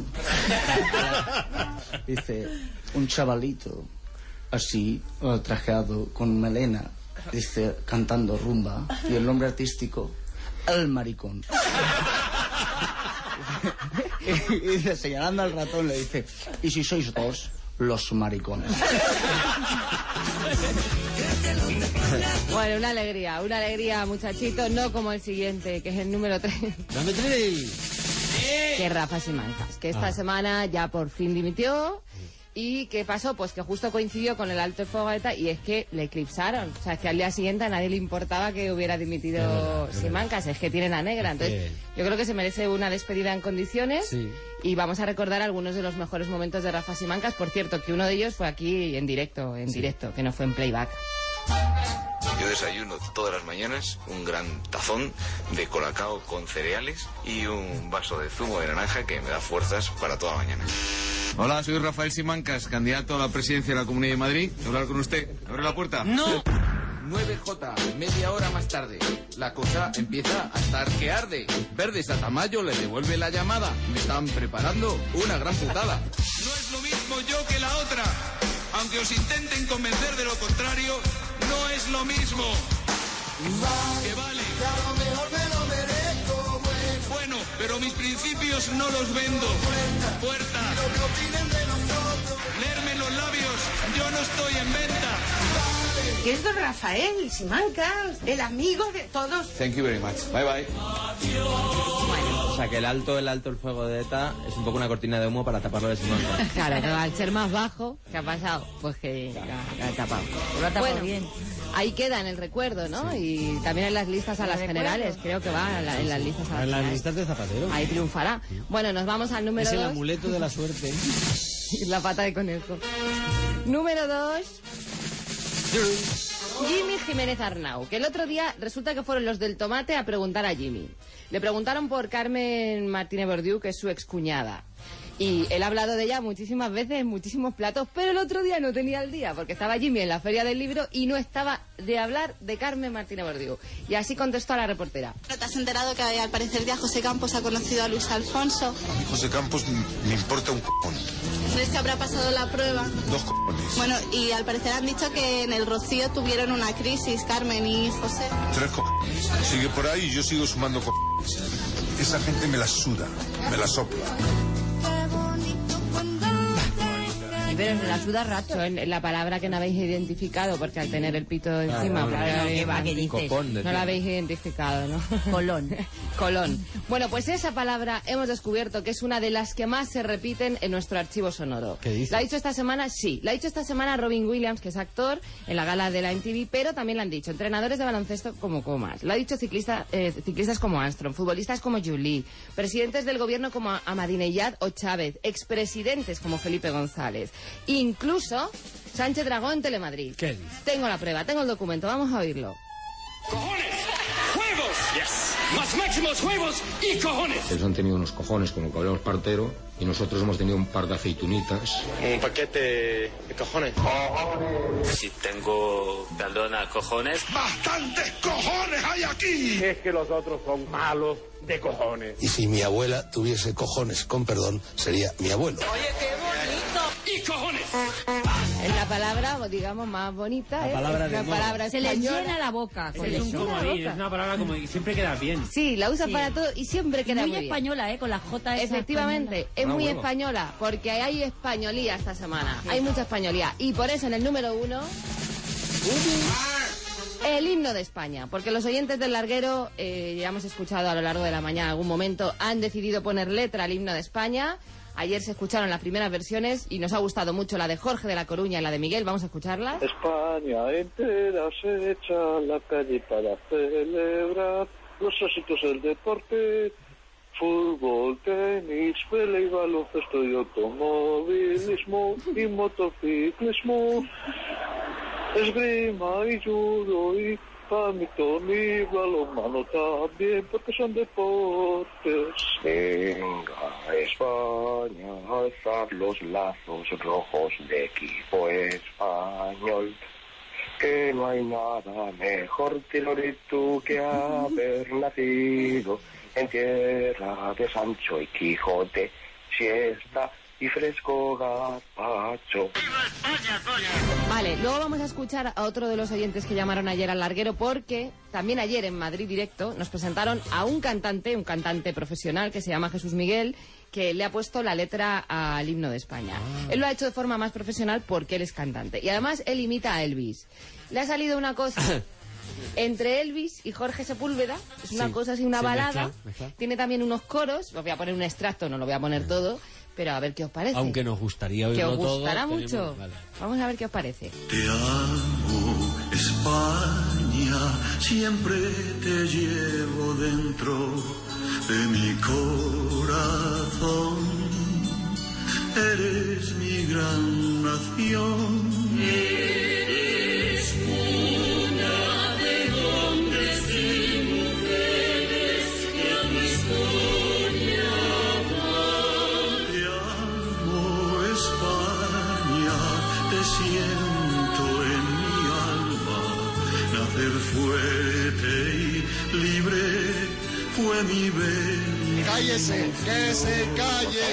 Dice, un chavalito así, trajeado, con melena, dice, cantando rumba, y el nombre artístico, El Maricón. Y dice, señalando al ratón, le dice, ¿y si sois dos, los maricones? Bueno, una alegría, una alegría, muchachito, no como el siguiente, que es el número tres. ¡Dame tres! Que Rafa Simancas, que esta ah. semana ya por fin dimitió. ¿Y qué pasó? Pues que justo coincidió con el alto fuego de ETA y es que le eclipsaron. O sea, que al día siguiente a nadie le importaba que hubiera dimitido es Simancas, es que tiene la negra. Entonces, yo creo que se merece una despedida en condiciones sí. y vamos a recordar algunos de los mejores momentos de Rafa Simancas. Por cierto, que uno de ellos fue aquí en directo, en sí. directo, que no fue en playback. Yo desayuno todas las mañanas un gran tazón de colacao con cereales y un vaso de zumo de naranja que me da fuerzas para toda la mañana. Hola, soy Rafael Simancas, candidato a la presidencia de la Comunidad de Madrid. ¿Puedo hablar con usted? ¿Abre la puerta? ¡No! nueve jota, media hora más tarde. La cosa empieza a estar que arde. Verdes a Tamayo le devuelve la llamada. Me están preparando una gran putada. No es lo mismo yo que la otra. Aunque os intenten convencer de lo contrario, no es lo mismo. Vale, que vale. Que a lo mejor me lo merezco, bueno. Bueno, pero mis principios no los vendo. Puerta. Puerta. Lo que opinen de nosotros. Leerme los labios, yo no estoy en venta. Vale. Que es don Rafael Simancas, el amigo de todos. Thank you very much. Bye bye. Bueno. O sea, que el alto, el alto, el fuego de ETA es un poco una cortina de humo para taparlo de Simancas. Claro, pero al ser más bajo, ¿qué ha pasado? Pues que lo ha tapado. Lo ha tapado bueno, bien. Ahí queda en el recuerdo, ¿no? Sí. Y también en las listas a las generales, creo que va en, la, en las listas a las En las generales. listas de Zapatero. Ahí triunfará. Bueno, nos vamos al número dos. Es el dos. amuleto de la suerte. La pata de conejo. Número dos. Jimmy Jiménez Arnau, que el otro día resulta que fueron los del tomate a preguntar a Jimmy. Le preguntaron por Carmen Martínez Bordiú, que es su excuñada. Y él ha hablado de ella muchísimas veces, en muchísimos platos, pero el otro día no tenía el día, porque estaba Jimmy en la Feria del Libro y no estaba de hablar de Carmen Martínez Bordiú. Y así contestó a la reportera. ¿Te has enterado que al parecer ya José Campos ha conocido a Luis Alfonso? A mí José Campos me importa un cojón. ¿Crees que habrá pasado la prueba? Dos cojones. Bueno, y al parecer han dicho que en el Rocío tuvieron una crisis, Carmen y José. Tres cojones. Sigue por ahí y yo sigo sumando cojones. Esa gente me la suda, me la sopla. Pero se la suda rato. Son la palabra que no habéis identificado, porque al tener el pito encima... Claro, claro, ¿qué va? ¿Qué dices? Copón, no la habéis identificado, ¿no? Colón. Colón. Bueno, pues esa palabra hemos descubierto que es una de las que más se repiten en nuestro archivo sonoro. ¿Qué dices? ¿La ha dicho esta semana? Sí. La ha dicho esta semana Robin Williams, que es actor, en la gala de la M T V, pero también la han dicho entrenadores de baloncesto como Comas. Lo ha dicho ciclista, eh, ciclistas como Armstrong, futbolistas como Julie, presidentes del gobierno como Ahmadinejad o Chávez, expresidentes como Felipe González, incluso Sánchez Dragón en Telemadrid. ¿Qué dices? Tengo la prueba, tengo el documento, vamos a oírlo. ¡Cojones! ¡Huevos! Yes. ¡Más máximos huevos y cojones! Ellos han tenido unos cojones como el cabrón partero y nosotros hemos tenido un par de aceitunitas. Un paquete de cojones. Si tengo, perdona, cojones. ¡Bastantes cojones hay aquí! Es que los otros son malos de cojones. Y si mi abuela tuviese cojones, con perdón, sería mi abuelo. Oye, qué bonito. ¡Y cojones! Es la palabra, digamos, más bonita. La ¿eh? palabra es de una moda. palabra Se le española. llena la boca. Es un comodín, es una palabra como que siempre queda bien. Sí, la usa Sí. para todo y siempre queda muy, muy bien. española, ¿eh? Con la J esa Efectivamente, española. es Ah, muy bueno. española, porque hay españolía esta semana. Hay mucha españolía. Y por eso en el número uno, el himno de España. Porque los oyentes del larguero, eh, ya hemos escuchado a lo largo de la mañana en algún momento, han decidido poner letra al himno de España. Ayer se escucharon las primeras versiones y nos ha gustado mucho la de Jorge de la Coruña y la de Miguel. Vamos a escucharla. España entera se echa a la calle para celebrar los éxitos del deporte. Fútbol, tenis, pelea y baloncesto y automovilismo y motociclismo. Esgrima y judo y badminton y balonmano también, porque son deportes. Venga, España, alzar los lazos rojos de equipo español. Que no hay nada mejor, Tiloritu, que haber nacido en tierra de Sancho y Quijote, siesta y fresco gazpacho. Vale, luego vamos a escuchar a otro de los oyentes que llamaron ayer al larguero, porque también ayer en Madrid Directo nos presentaron a un cantante, un cantante profesional que se llama Jesús Miguel, que le ha puesto la letra al himno de España. Él lo ha hecho de forma más profesional porque él es cantante. Y además él imita a Elvis. Le ha salido una cosa entre Elvis y Jorge Sepúlveda, es una Sí, cosa así, una se balada. mezcla, mezcla. Tiene también unos coros, os voy a poner un extracto, no lo voy a poner todo, pero a ver qué os parece. Aunque nos gustaría que oírlo os todo. gustará tenemos- mucho. vale. Vamos a ver qué os parece. Te amo, España, siempre te llevo dentro de mi corazón. Eres mi gran nación. Eres una de hombres y mujeres que a tu historia van. Te amo, España, te siento en mi alma. Nacer fuerte y libre fue mi bella. ¡Cállese! ¡Que se calle!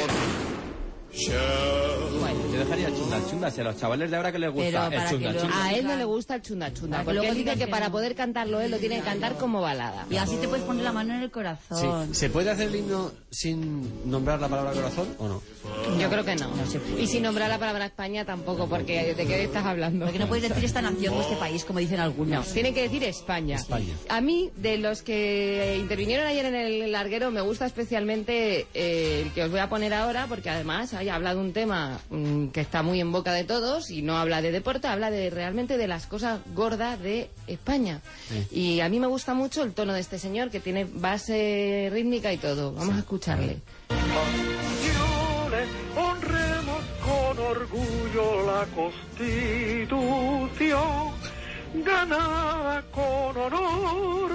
Yo dejaría el chunda chunda, si a los chavales de ahora que les gusta Pero el para chunda que lo- chunda. a él no le gusta el chunda chunda, Para que porque luego él dice digan que que para no. poder cantarlo él lo tiene que cantar como balada. Y así te puedes poner la mano en el Sí. corazón. ¿Se puede hacer el himno sin nombrar la palabra corazón o no? Yo creo que no. Y sin nombrar la palabra España tampoco, porque ¿de qué estás hablando? Porque no puedes decir esta nación o este país, como dicen No, algunos. tienen que decir España. España. A mí, de los que intervinieron ayer en el larguero, me gusta especialmente eh, el que os voy a poner ahora, porque además haya hablado un tema mm, que está muy en boca de todos y no habla de deporte, habla de realmente de las cosas gordas de España. Y a mí me gusta mucho el tono de este señor, que tiene base rítmica y todo. Vamos a escucharle. Naciones, honremos con orgullo la Constitución, ganada con honor.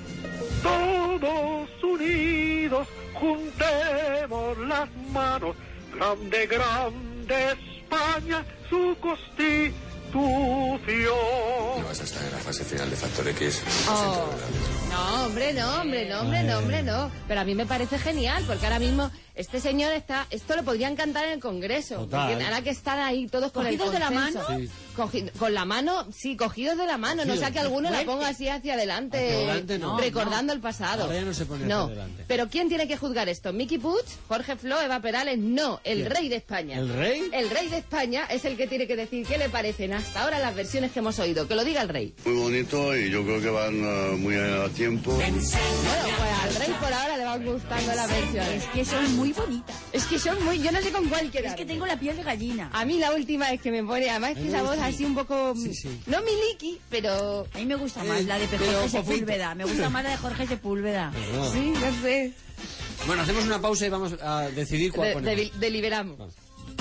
Todos unidos, juntemos las manos, grande, grande España, su Constitución. No vas a estar, Rafael. fase final de Factor X. Oh. No, hombre, no, hombre, no, hombre, no, hombre, no. Pero a mí me parece genial, porque ahora mismo este señor está... Esto lo podrían cantar en el Congreso. Total. Ahora que están ahí todos con el ¿Cogidos de la consenso. mano? Sí. Cogi- con la mano, sí, cogidos de la mano. Cogidos. No sea que alguno la Fuerte. ponga así hacia adelante, Hacia adelante no. recordando el pasado. Ahora ya no se pone No. hacia adelante. Pero ¿quién tiene que juzgar esto? ¿Miki Puig, Jorge Flo, Eva Perales? No, el ¿Quién? rey de España. ¿El rey? El rey de España es el que tiene que decir qué le parecen hasta ahora las versiones que hemos oído. Que lo diga el rey. Muy bonito y yo creo que van uh, muy a tiempo. Bueno, pues al rey por ahora le van gustando las versiones. Es que son muy bonitas. Es que son muy... Yo no sé con cuál quedar. Es que tengo la piel de gallina. A mí la última es que me pone... Además que esa voz así un poco... Sí, sí. No miliki, pero... A mí me gusta más Eh, la de pero Jorge fofito. Sepúlveda. Me gusta más la de Jorge Sepúlveda. Perdón. Sí, no sé. Bueno, hacemos una pausa y vamos a decidir cuál De- ponemos. de- deliberamos. Vamos.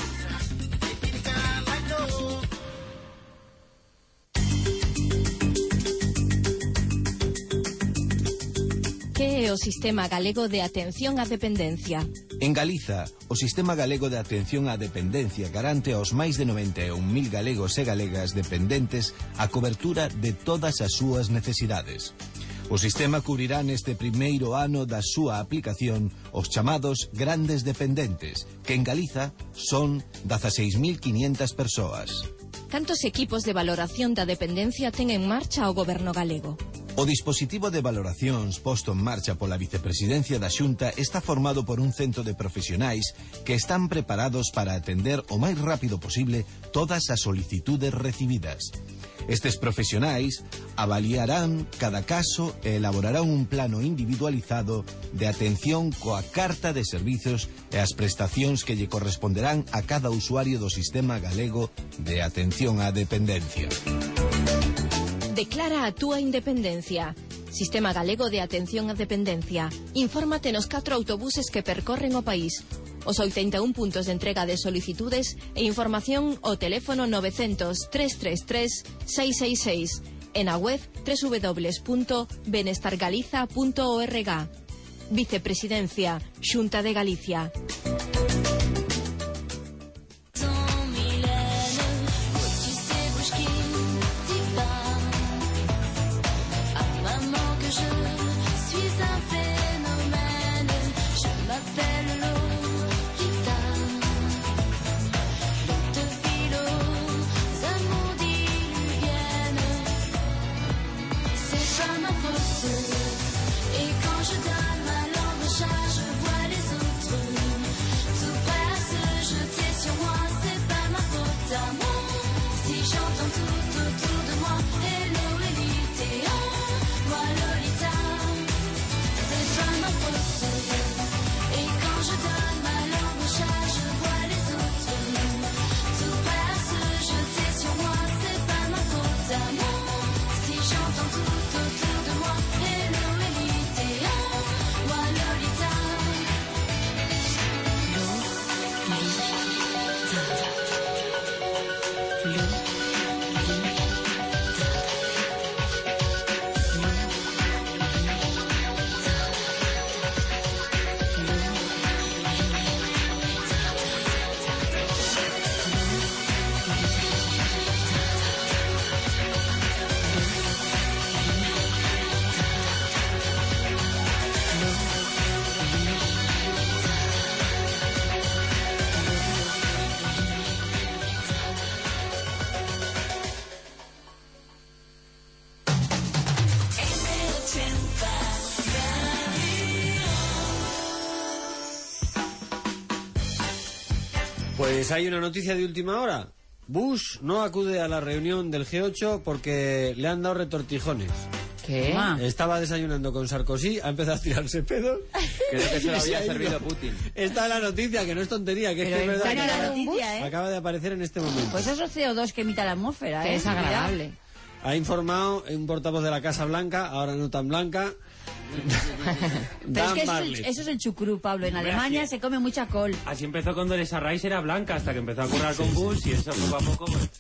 Que é o Sistema Galego de Atención á Dependencia? En Galiza, o Sistema Galego de Atención á Dependencia garante aos máis de noventa e un mil galegos e galegas dependentes a cobertura de todas as súas necesidades. O sistema cubrirá neste primeiro ano da súa aplicación os chamados grandes dependentes, que en Galiza son dezaseis mil quinientas persoas. Cantos equipos de valoración da dependencia ten en marcha o Goberno galego? O dispositivo de valoracións posto en marcha pola Vicepresidencia da Xunta está formado por un cento de profesionais que están preparados para atender o máis rápido posible todas as solicitudes recibidas. Estes profesionais avaliarán cada caso e elaborarán un plano individualizado de atención coa carta de servizos e as prestacións que lle corresponderán a cada usuario do Sistema Galego de Atención á Dependencia. Declara a túa independencia. Sistema Galego de Atención á Dependencia. Infórmate nos catro autobuses que percorren o país. Os oitenta e un puntos de entrega de solicitudes e información ao teléfono novecientos, trescientos treinta y tres, seiscientos sesenta y seis e na web doble u doble u doble u punto benestargaliza punto org. Vicepresidencia, Xunta de Galicia. Et quand je donne ma langue au chat, je vois les autres tout prêts à se jeter sur moi. C'est pas ma faute à moi si j'entends tout autour de moi hello Elite, moi Lolita. C'est pas ma faute. Et quand je donne ma langue au chat, je vois les autres tout prêts à se jeter sur moi. C'est pas ma faute à moi si j'entends tout autour de moi hello Elite, moi Lolita. Pues hay una noticia de última hora. Bush no acude a la reunión del G ocho porque le han dado retortijones. ¿Qué? Estaba desayunando con Sarkozy, ha empezado a tirarse pedos. Creo que se lo y había ha ido. servido Putin. Está la noticia, que no es tontería, que es Pero que es verdad. está en que la noticia, ¿eh? acaba de aparecer en este momento. Pues eso es C O dos que emite la atmósfera, Qué ¿eh? desagradable. Ha informado un portavoz de la Casa Blanca, ahora no tan blanca. Pero es Dan que eso es, Bartlett. el, eso es el chucrú, Pablo. En Hombre, Alemania así- se come mucha col. Así empezó cuando Teresa Rice era blanca, hasta que empezó a currar con Bush y eso poco a poco... pues,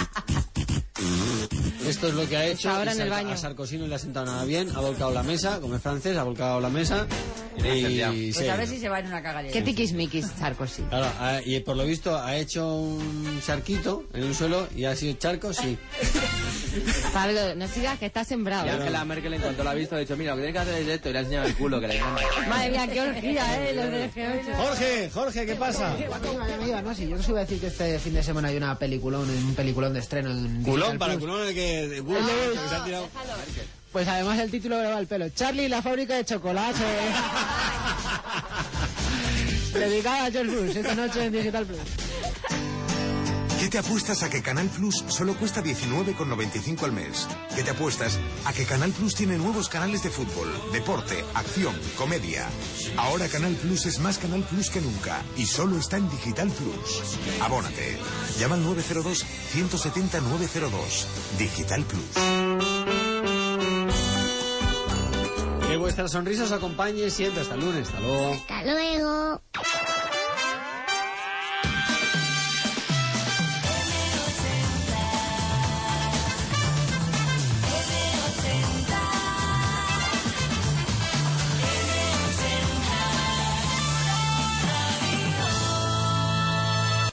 Esto es lo que ha hecho. Está ahora y en el Sar- baño. A Sarkozy no le ha sentado nada bien, ha volcado la mesa, como es francés, ha volcado la mesa. Y, Pues sí. a ver si se va en una cagadera. Qué tiquismiquis, Sarkozy. Claro, ha- y por lo visto ha hecho un charquito en el suelo y ha sido charco, sí. Pablo, no sigas que estás sembrado. Y Angela Merkel, en cuanto la ha visto, ha dicho, mira, lo que tienes que hacer es esto, y le ha enseñado el culo, que le encanta. Madre mía, qué orgía, ¿eh? Los de G ocho. Jorge, Jorge, ¿qué pasa? No, sí, yo os iba a decir que este fin de semana hay una peliculón, un peliculón de estreno en Culón, para culón el que... de Google, Ah, que se ha tirado... Pues además el título le va al pelo. Charlie, la fábrica de chocolate. Dedicada a George Bush, esta noche en Digital Plus. ¿Qué te apuestas a que Canal Plus solo cuesta diecinueve con noventa y cinco al mes? ¿Qué te apuestas a que Canal Plus tiene nuevos canales de fútbol, deporte, acción, comedia? Ahora Canal Plus es más Canal Plus que nunca y solo está en Digital Plus. Abónate. Llama al nueve cero dos, uno siete cero, nueve cero dos. Digital Plus. Que vuestras sonrisas os acompañen siempre. Hasta el lunes. Hasta luego. Hasta luego.